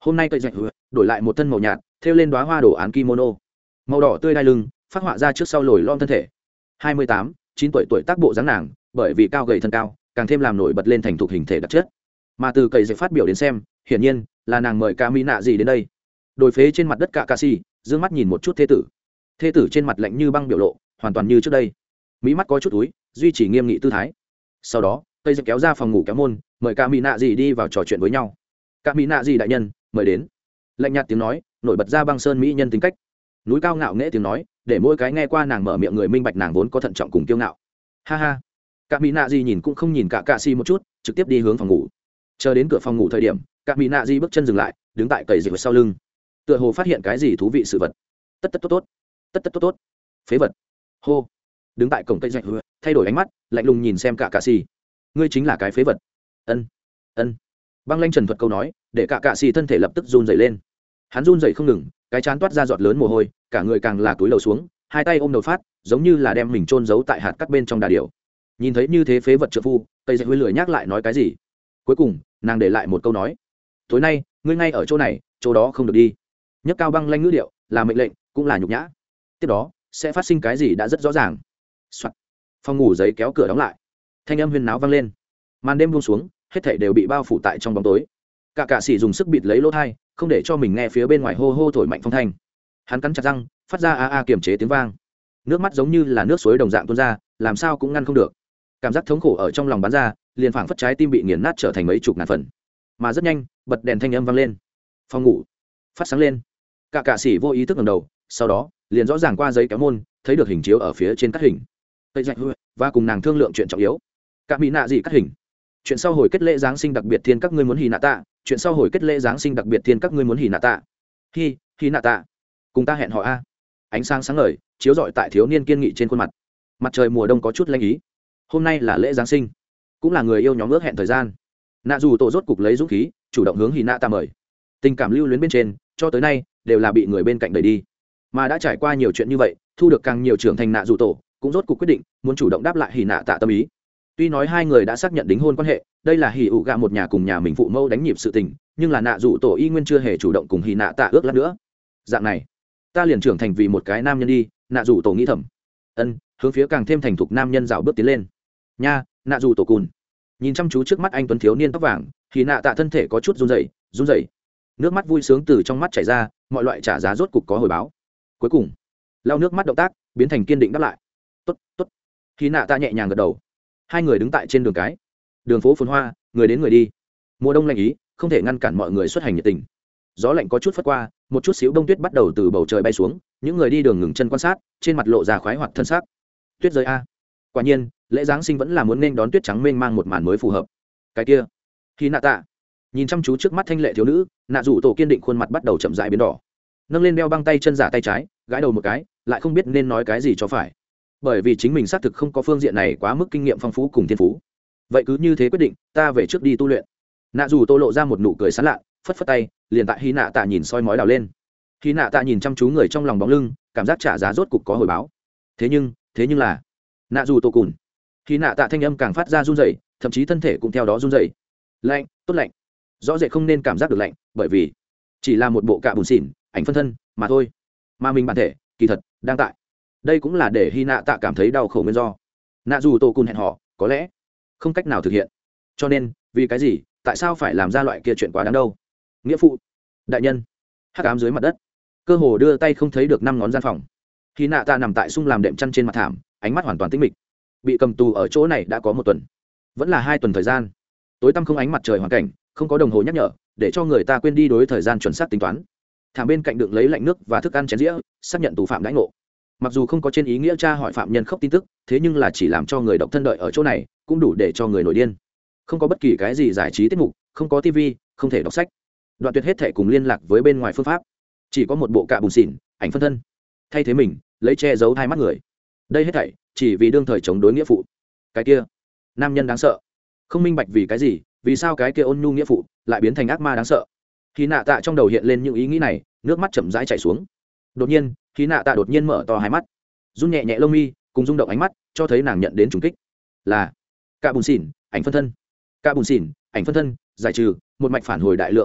hôm nay cây dạch đổi lại một thân màu nhạt thêu lên đoá hoa đồ án kimono màu đỏ tươi đai lưng phát họa ra trước sau lồi lom thân thể hai mươi tám chín tuổi tuổi tác bộ dáng nàng bởi vì cao gầy thân cao càng thêm làm nổi bật lên thành thục hình thể đặc chất mà từ cây dạch phát biểu đến xem hiển nhiên là nàng mời ca mỹ nạ gì đến đây đồi phế trên mặt đất cả cà xì d ư ơ n g mắt nhìn một chút thế tử thế tử trên mặt lạnh như băng biểu lộ hoàn toàn như trước đây mỹ mắt có chút túi duy trì nghiêm nghị tư thái sau đó cây dạch kéo ra phòng ngủ kéo môn mời ca mỹ nạ gì đi vào trò chuyện với nhau ca mỹ nạ gì đại nhân mời đến lạnh nhạt tiếng nói nổi bật ra băng sơn mỹ nhân tính cách núi cao ngạo nghễ tiếng nói để mỗi cái nghe qua nàng mở miệng người minh bạch nàng vốn có thận trọng cùng kiêu ngạo ha ha ca mỹ nạ gì nhìn cũng không nhìn cả cà xì một chút trực tiếp đi hướng phòng ngủ chờ đến cửa phòng ngủ thời điểm ca mỹ nạ di bước chân dừng lại đứng tại cầy dịch sau lưng tựa hồ phát hiện cái gì thú vị sự vật tất tất tốt tốt tất tất tốt tốt phế vật hô đứng tại cổng cây dạch thay đổi ánh mắt lạnh lùng nhìn xem cả cà xì ngươi chính là cái phế vật ân ân băng lanh trần thuật câu nói để cả cà xì thân thể lập tức run dày lên hắn run dày không ngừng cái chán toát ra giọt lớn mồ hôi cả người càng là túi đầu xuống hai tay ôm đầu phát giống như là đem mình trôn giấu tại hạt cắt bên trong đà điểu nhìn thấy như thế phế vật trợ phu cây dạch huy lười nhắc lại nói cái gì cuối cùng nàng để lại một câu nói tối nay ngươi ngay ở chỗ này chỗ đó không được đi nhấc cao băng lanh ngữ điệu là mệnh lệnh cũng là nhục nhã tiếp đó sẽ phát sinh cái gì đã rất rõ ràng、Soạn. Phòng ngủ giấy kéo cửa đóng lại thanh âm huyên náo vang lên màn đêm buông xuống hết thảy đều bị bao phủ tại trong bóng tối cả cạ sĩ dùng sức bịt lấy lỗ thai không để cho mình nghe phía bên ngoài hô hô thổi mạnh phong thanh hắn cắn chặt răng phát ra a a kiềm chế tiếng vang nước mắt giống như là nước suối đồng dạng tuôn ra làm sao cũng ngăn không được cảm giác thống khổ ở trong lòng bắn ra liền phảng phất trái tim bị nghiền nát trở thành mấy chục ngàn phần mà rất nhanh bật đèn thanh âm vang lên phòng ngủ phát sáng lên cả cạ sĩ vô ý thức ngẩng đầu sau đó liền rõ ràng qua giấy kéo môn thấy được hình chiếu ở phía trên cắt hình tây dạch và cùng nàng thương lượng chuyện trọng yếu cả mỹ nạ gì cắt hình chuyện sau hồi kết lễ giáng sinh đặc biệt thiên các ngươi muốn hì nạ tạ chuyện sau hồi kết lễ giáng sinh đặc biệt thiên các ngươi muốn hì nạ tạ hi hi nạ tạ cùng ta hẹn họ a ánh sáng sáng ngời chiếu rọi tại thiếu niên kiên nghị trên khuôn mặt mặt trời mùa đông có chút lanh ý hôm nay là lễ giáng sinh cũng là người yêu nhóm ước hẹn thời gian nạ dù tổ rốt cục lấy dũng khí chủ động hướng hì nạ tạ mời tình cảm lưu luyến bên trên cho tới nay đều là bị người bên cạnh đẩy đi mà đã trải qua nhiều chuyện như vậy thu được càng nhiều trưởng thành nạ dù tổ cũng rốt cuộc quyết định muốn chủ động đáp lại hì nạ tạ tâm ý tuy nói hai người đã xác nhận đính hôn quan hệ đây là hì ụ gạ một nhà cùng nhà mình phụ mẫu đánh nhịp sự tình nhưng là nạ dù tổ y nguyên chưa hề chủ động cùng hì nạ tạ ước lát nữa dạng này ta liền trưởng thành vì một cái nam nhân đi nạ dù tổ nghĩ thầm ân hướng phía càng thêm thành thục nam nhân rào bước tiến lên nha nạ dù tổ cùn nhìn chăm chú trước mắt anh tuấn thiếu niên tóc vàng hì nạ tạ thân thể có chút run rẩy run rẩy nước mắt vui sướng từ trong mắt chảy ra mọi loại trả giá rốt cục có hồi báo cuối cùng lau nước mắt động tác biến thành kiên định đáp lại tốt tốt hì nạ tạ nhẹ nhàng gật đầu hai người đứng tại trên đường cái đường phố phồn hoa người đến người đi mùa đông lạnh ý không thể ngăn cản mọi người xuất hành nhiệt tình gió lạnh có chút phất qua một chút xíu bông tuyết bắt đầu từ bầu trời bay xuống những người đi đường ngừng chân quan sát trên mặt lộ ra khoái hoạt thân xác tuyết rơi a quả nhiên lễ giáng sinh vẫn là muốn nên đón tuyết trắng mênh mang một màn mới phù hợp cái kia khi nạ tạ nhìn chăm chú trước mắt thanh lệ thiếu nữ nạ rủ tổ kiên định khuôn mặt bắt đầu chậm dại biến đỏ nâng lên đeo băng tay chân giả tay trái gãi đầu một cái lại không biết nên nói cái gì cho phải bởi vì chính mình xác thực không có phương diện này quá mức kinh nghiệm phong phú cùng thiên phú vậy cứ như thế quyết định ta về trước đi tu luyện nạ dù tô lộ ra một nụ cười sán lạ phất phất tay liền tại hy nạ tạ nhìn soi mói đào lên hy nạ tạ nhìn chăm chú người trong lòng bóng lưng cảm giác trả giá rốt cục có hồi báo thế nhưng thế nhưng là nạ dù tô cùn hy nạ tạ thanh âm càng phát ra run rẩy thậm chí thân thể cũng theo đó run rẩy lạnh tốt lạnh rõ rệt không nên cảm giác được lạnh bởi vì chỉ là một bộ cạ bùn xỉn ảnh phân thân mà thôi mà mình bản thể kỳ thật đang tại đây cũng là để hy nạ tạ cảm thấy đau khổ nguyên do nạ dù tô cùn hẹn họ có lẽ không cách nào thực hiện cho nên vì cái gì tại sao phải làm ra loại kia chuyện quá đáng đâu nghĩa phụ đại nhân hắc ám dưới mặt đất cơ hồ đưa tay không thấy được năm ngón gian phòng khi nạ tạ nằm tại sung làm đệm chăn trên mặt thảm ánh mắt hoàn toàn tĩnh mịch bị cầm tù ở chỗ này đã có một tuần vẫn là hai tuần thời gian tối tăm không ánh mặt trời hoàn cảnh không có đồng hồ nhắc nhở để cho người ta quên đi đối thời gian chuẩn xác tính toán thảm bên cạnh đựng lấy lạnh nước và thức ăn chén dĩa xác nhận tù phạm đãi ngộ mặc dù không có trên ý nghĩa tra hỏi phạm nhân khóc tin tức thế nhưng là chỉ làm cho người độc thân đợi ở chỗ này cũng đủ để cho người nổi điên không có bất kỳ cái gì giải trí tiết mục không có tv không thể đọc sách đoạn tuyệt hết thể cùng liên lạc với bên ngoài phương pháp chỉ có một bộ cạ bùn xỉn ảnh phân thân thay thế mình lấy che giấu hai mắt người đây hết thảy chỉ vì đương thời chống đối nghĩa phụ cái kia nam nhân đáng sợ không minh bạch vì cái gì vì sao cái kia ôn nhu nghĩa phụ lại biến thành ác ma đáng sợ khi nạ tạ trong đầu hiện lên những ý nghĩ này nước mắt chậm rãi chảy xuống đột nhiên khi nạ tạ đột nhiên mở to hai mắt run nhẹ nhẹ lông mi cùng rung động ánh mắt cho thấy nàng nhận đến trùng kích là cạ bùn xỉn ảnh phân thân cạ bùn xỉn ảnh phân thân giải trừ một mạch phản hồi đại lượng tin tức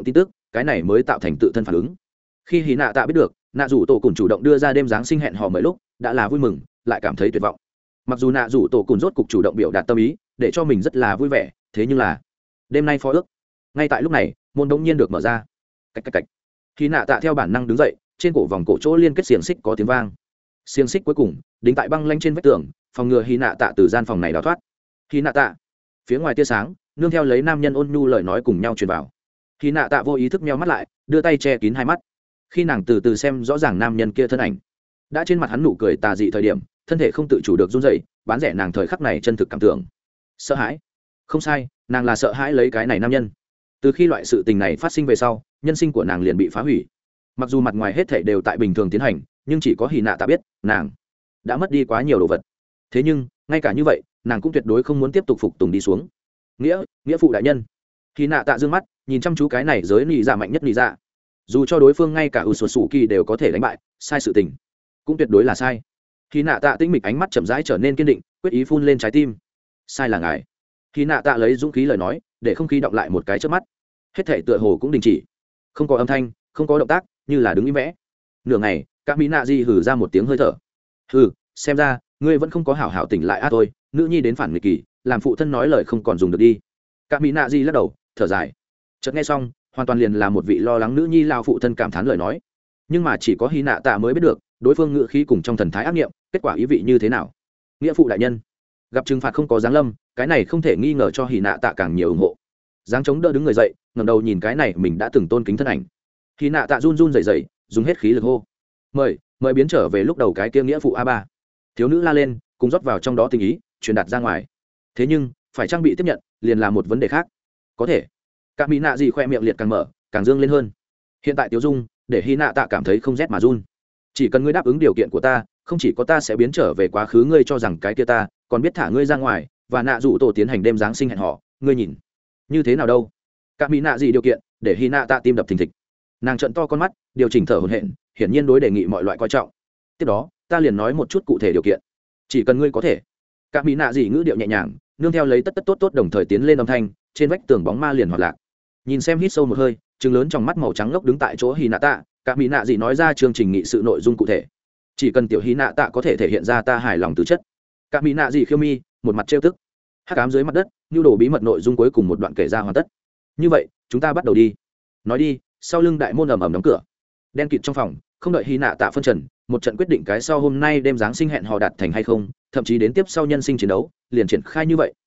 cái này mới tạo thành tự thân phản ứng. Khi Hy Nạ Tạ biết được nạ rủ tổ cùng chủ động đưa ra đêm giáng sinh hẹn hò mới lúc đã là vui mừng lại cảm thấy tuyệt vọng. Mặc dù nạ rủ tổ cùng rốt cục chủ động biểu đạt tâm ý để cho mình rất là vui vẻ, thế nhưng là đêm nay phó ước. Ngay tại lúc này môn đống nhiên được mở ra, cách cách cách. Hy Nạ Tạ theo bản năng đứng dậy, trên cổ vòng cổ chỗ liên kết xiềng xích có tiếng vang, xiềng xích cuối cùng đính tại băng lanh trên vách tường, phòng ngừa Hy Nạ Tạ từ gian phòng này đào thoát. Hy Nạ Tạ. Phía ngoài tia sáng nương theo lấy nam nhân ôn nhu lời nói cùng nhau truyền vào. Hy Nạ Tạ vô ý thức meo mắt lại, đưa tay che kín hai mắt. Khi nàng từ từ xem rõ ràng nam nhân kia thân ảnh, đã trên mặt hắn nụ cười tà dị thời điểm, thân thể không tự chủ được run rẩy, bán rẻ nàng thời khắc này chân thực cảm tưởng sợ hãi. Không sai, nàng là sợ hãi lấy cái này nam nhân. Từ khi loại sự tình này phát sinh về sau, nhân sinh của nàng liền bị phá hủy. Mặc dù mặt ngoài hết thảy đều tại bình thường tiến hành, nhưng chỉ có Hy Nạ Tạ biết nàng đã mất đi quá nhiều đồ vật. Thế nhưng ngay cả như vậy, nàng cũng tuyệt đối không muốn tiếp tục phục tùng đi xuống. Nghĩa, nghĩa phụ đại nhân. Hy Nạ Tạ dương mắt nhìn chăm chú cái này giới nị dạ mạnh nhất nị dạ. Dù cho đối phương ngay cả Utsutsuki đều có thể đánh bại, sai sự tình cũng tuyệt đối là sai. Hy Nạ Tạ tĩnh mịch ánh mắt chậm rãi trở nên kiên định, quyết ý phun lên trái tim. Sai là ngài. Hy Nạ Tạ lấy dũng khí lời nói, để không khí đọng lại một cái trước mắt. Hết thảy tựa hồ cũng đình chỉ, không có âm thanh, không có động tác, như là đứng im vẽ. Nửa ngày, các mỹ nạ di hừ ra một tiếng hơi thở. Hừ, xem ra ngươi vẫn không có hảo hảo tỉnh lại a tôi, nữ nhi đến phản nghịch kỳ, làm phụ thân nói lời không còn dùng được đi. Các mỹ nạ di lắc đầu, thở dài. Chợt nghe xong, hoàn toàn liền là một vị lo lắng nữ nhi lao phụ thân cảm thán lời nói. Nhưng mà chỉ có Hy Nạ Tạ mới biết được, đối phương ngự khí cùng trong thần thái ác nghiệm, kết quả ý vị như thế nào. Nghĩa phụ đại nhân, gặp trừng phạt không có giáng lâm, cái này không thể nghi ngờ cho Hy Nạ Tạ càng nhiều ủng hộ. Giáng chống đỡ đứng người dậy, ngẩng đầu nhìn cái này mình đã từng tôn kính thân ảnh. Hy Nạ Tạ run run rẩy rẩy, dùng hết khí lực hô: mời mời biến trở về lúc đầu cái kia nghĩa phụ a ba. Thiếu nữ la lên, cùng rót vào trong đó tình ý, truyền đạt ra ngoài. Thế nhưng phải trang bị tiếp nhận liền là một vấn đề khác. Có thể các mỹ nạ gì khoe miệng liệt càng mở, càng dương lên hơn. Hiện tại Tiểu Dung để Hy Nạ Tạ cảm thấy không rét mà run. Chỉ cần ngươi đáp ứng điều kiện của ta, không chỉ có ta sẽ biến trở về quá khứ, ngươi cho rằng cái kia ta còn biết thả ngươi ra ngoài và nạ dụ tổ tiến hành đêm giáng sinh hẹn hò, ngươi nhìn như thế nào đâu. Các mỹ nạ gì điều kiện để Hy Nạ Tạ tim đập thình thịch. Nàng trợn to con mắt, điều chỉnh thở hổn hển, hiển nhiên đối đề nghị mọi loại coi trọng. Tiếp đó ta liền nói một chút cụ thể điều kiện, chỉ cần ngươi có thể. Các mỹ nạ gì ngữ điệu nhẹ nhàng, nương theo lấy tất tất tốt tốt đồng thời tiến lên âm thanh, trên vách tường bóng ma liền hoạt lạc. Nhìn xem hít sâu một hơi, trừng lớn trong mắt màu trắng ngốc đứng tại chỗ Hy Nạ Tạ, các mỹ nạ gì nói ra chương trình nghị sự nội dung cụ thể. Chỉ cần tiểu Hy Nạ Tạ có thể thể hiện ra ta hài lòng tứ chất. Các mỹ nạ gì khiêu mi, một mặt trêu tức. Hắc ám dưới mặt đất, nhu đồ bí mật nội dung cuối cùng một đoạn kể ra hoàn tất. Như vậy chúng ta bắt đầu đi. Nói đi. Sau lưng đại môn ầm ầm đóng cửa, đen kịt trong phòng, không đợi Hy Nạ Tạ phân trần, một trận quyết định cái sau hôm nay đêm giáng sinh hẹn hò đạt thành hay không, thậm chí đến tiếp sau nhân sinh chiến đấu liền triển khai như vậy.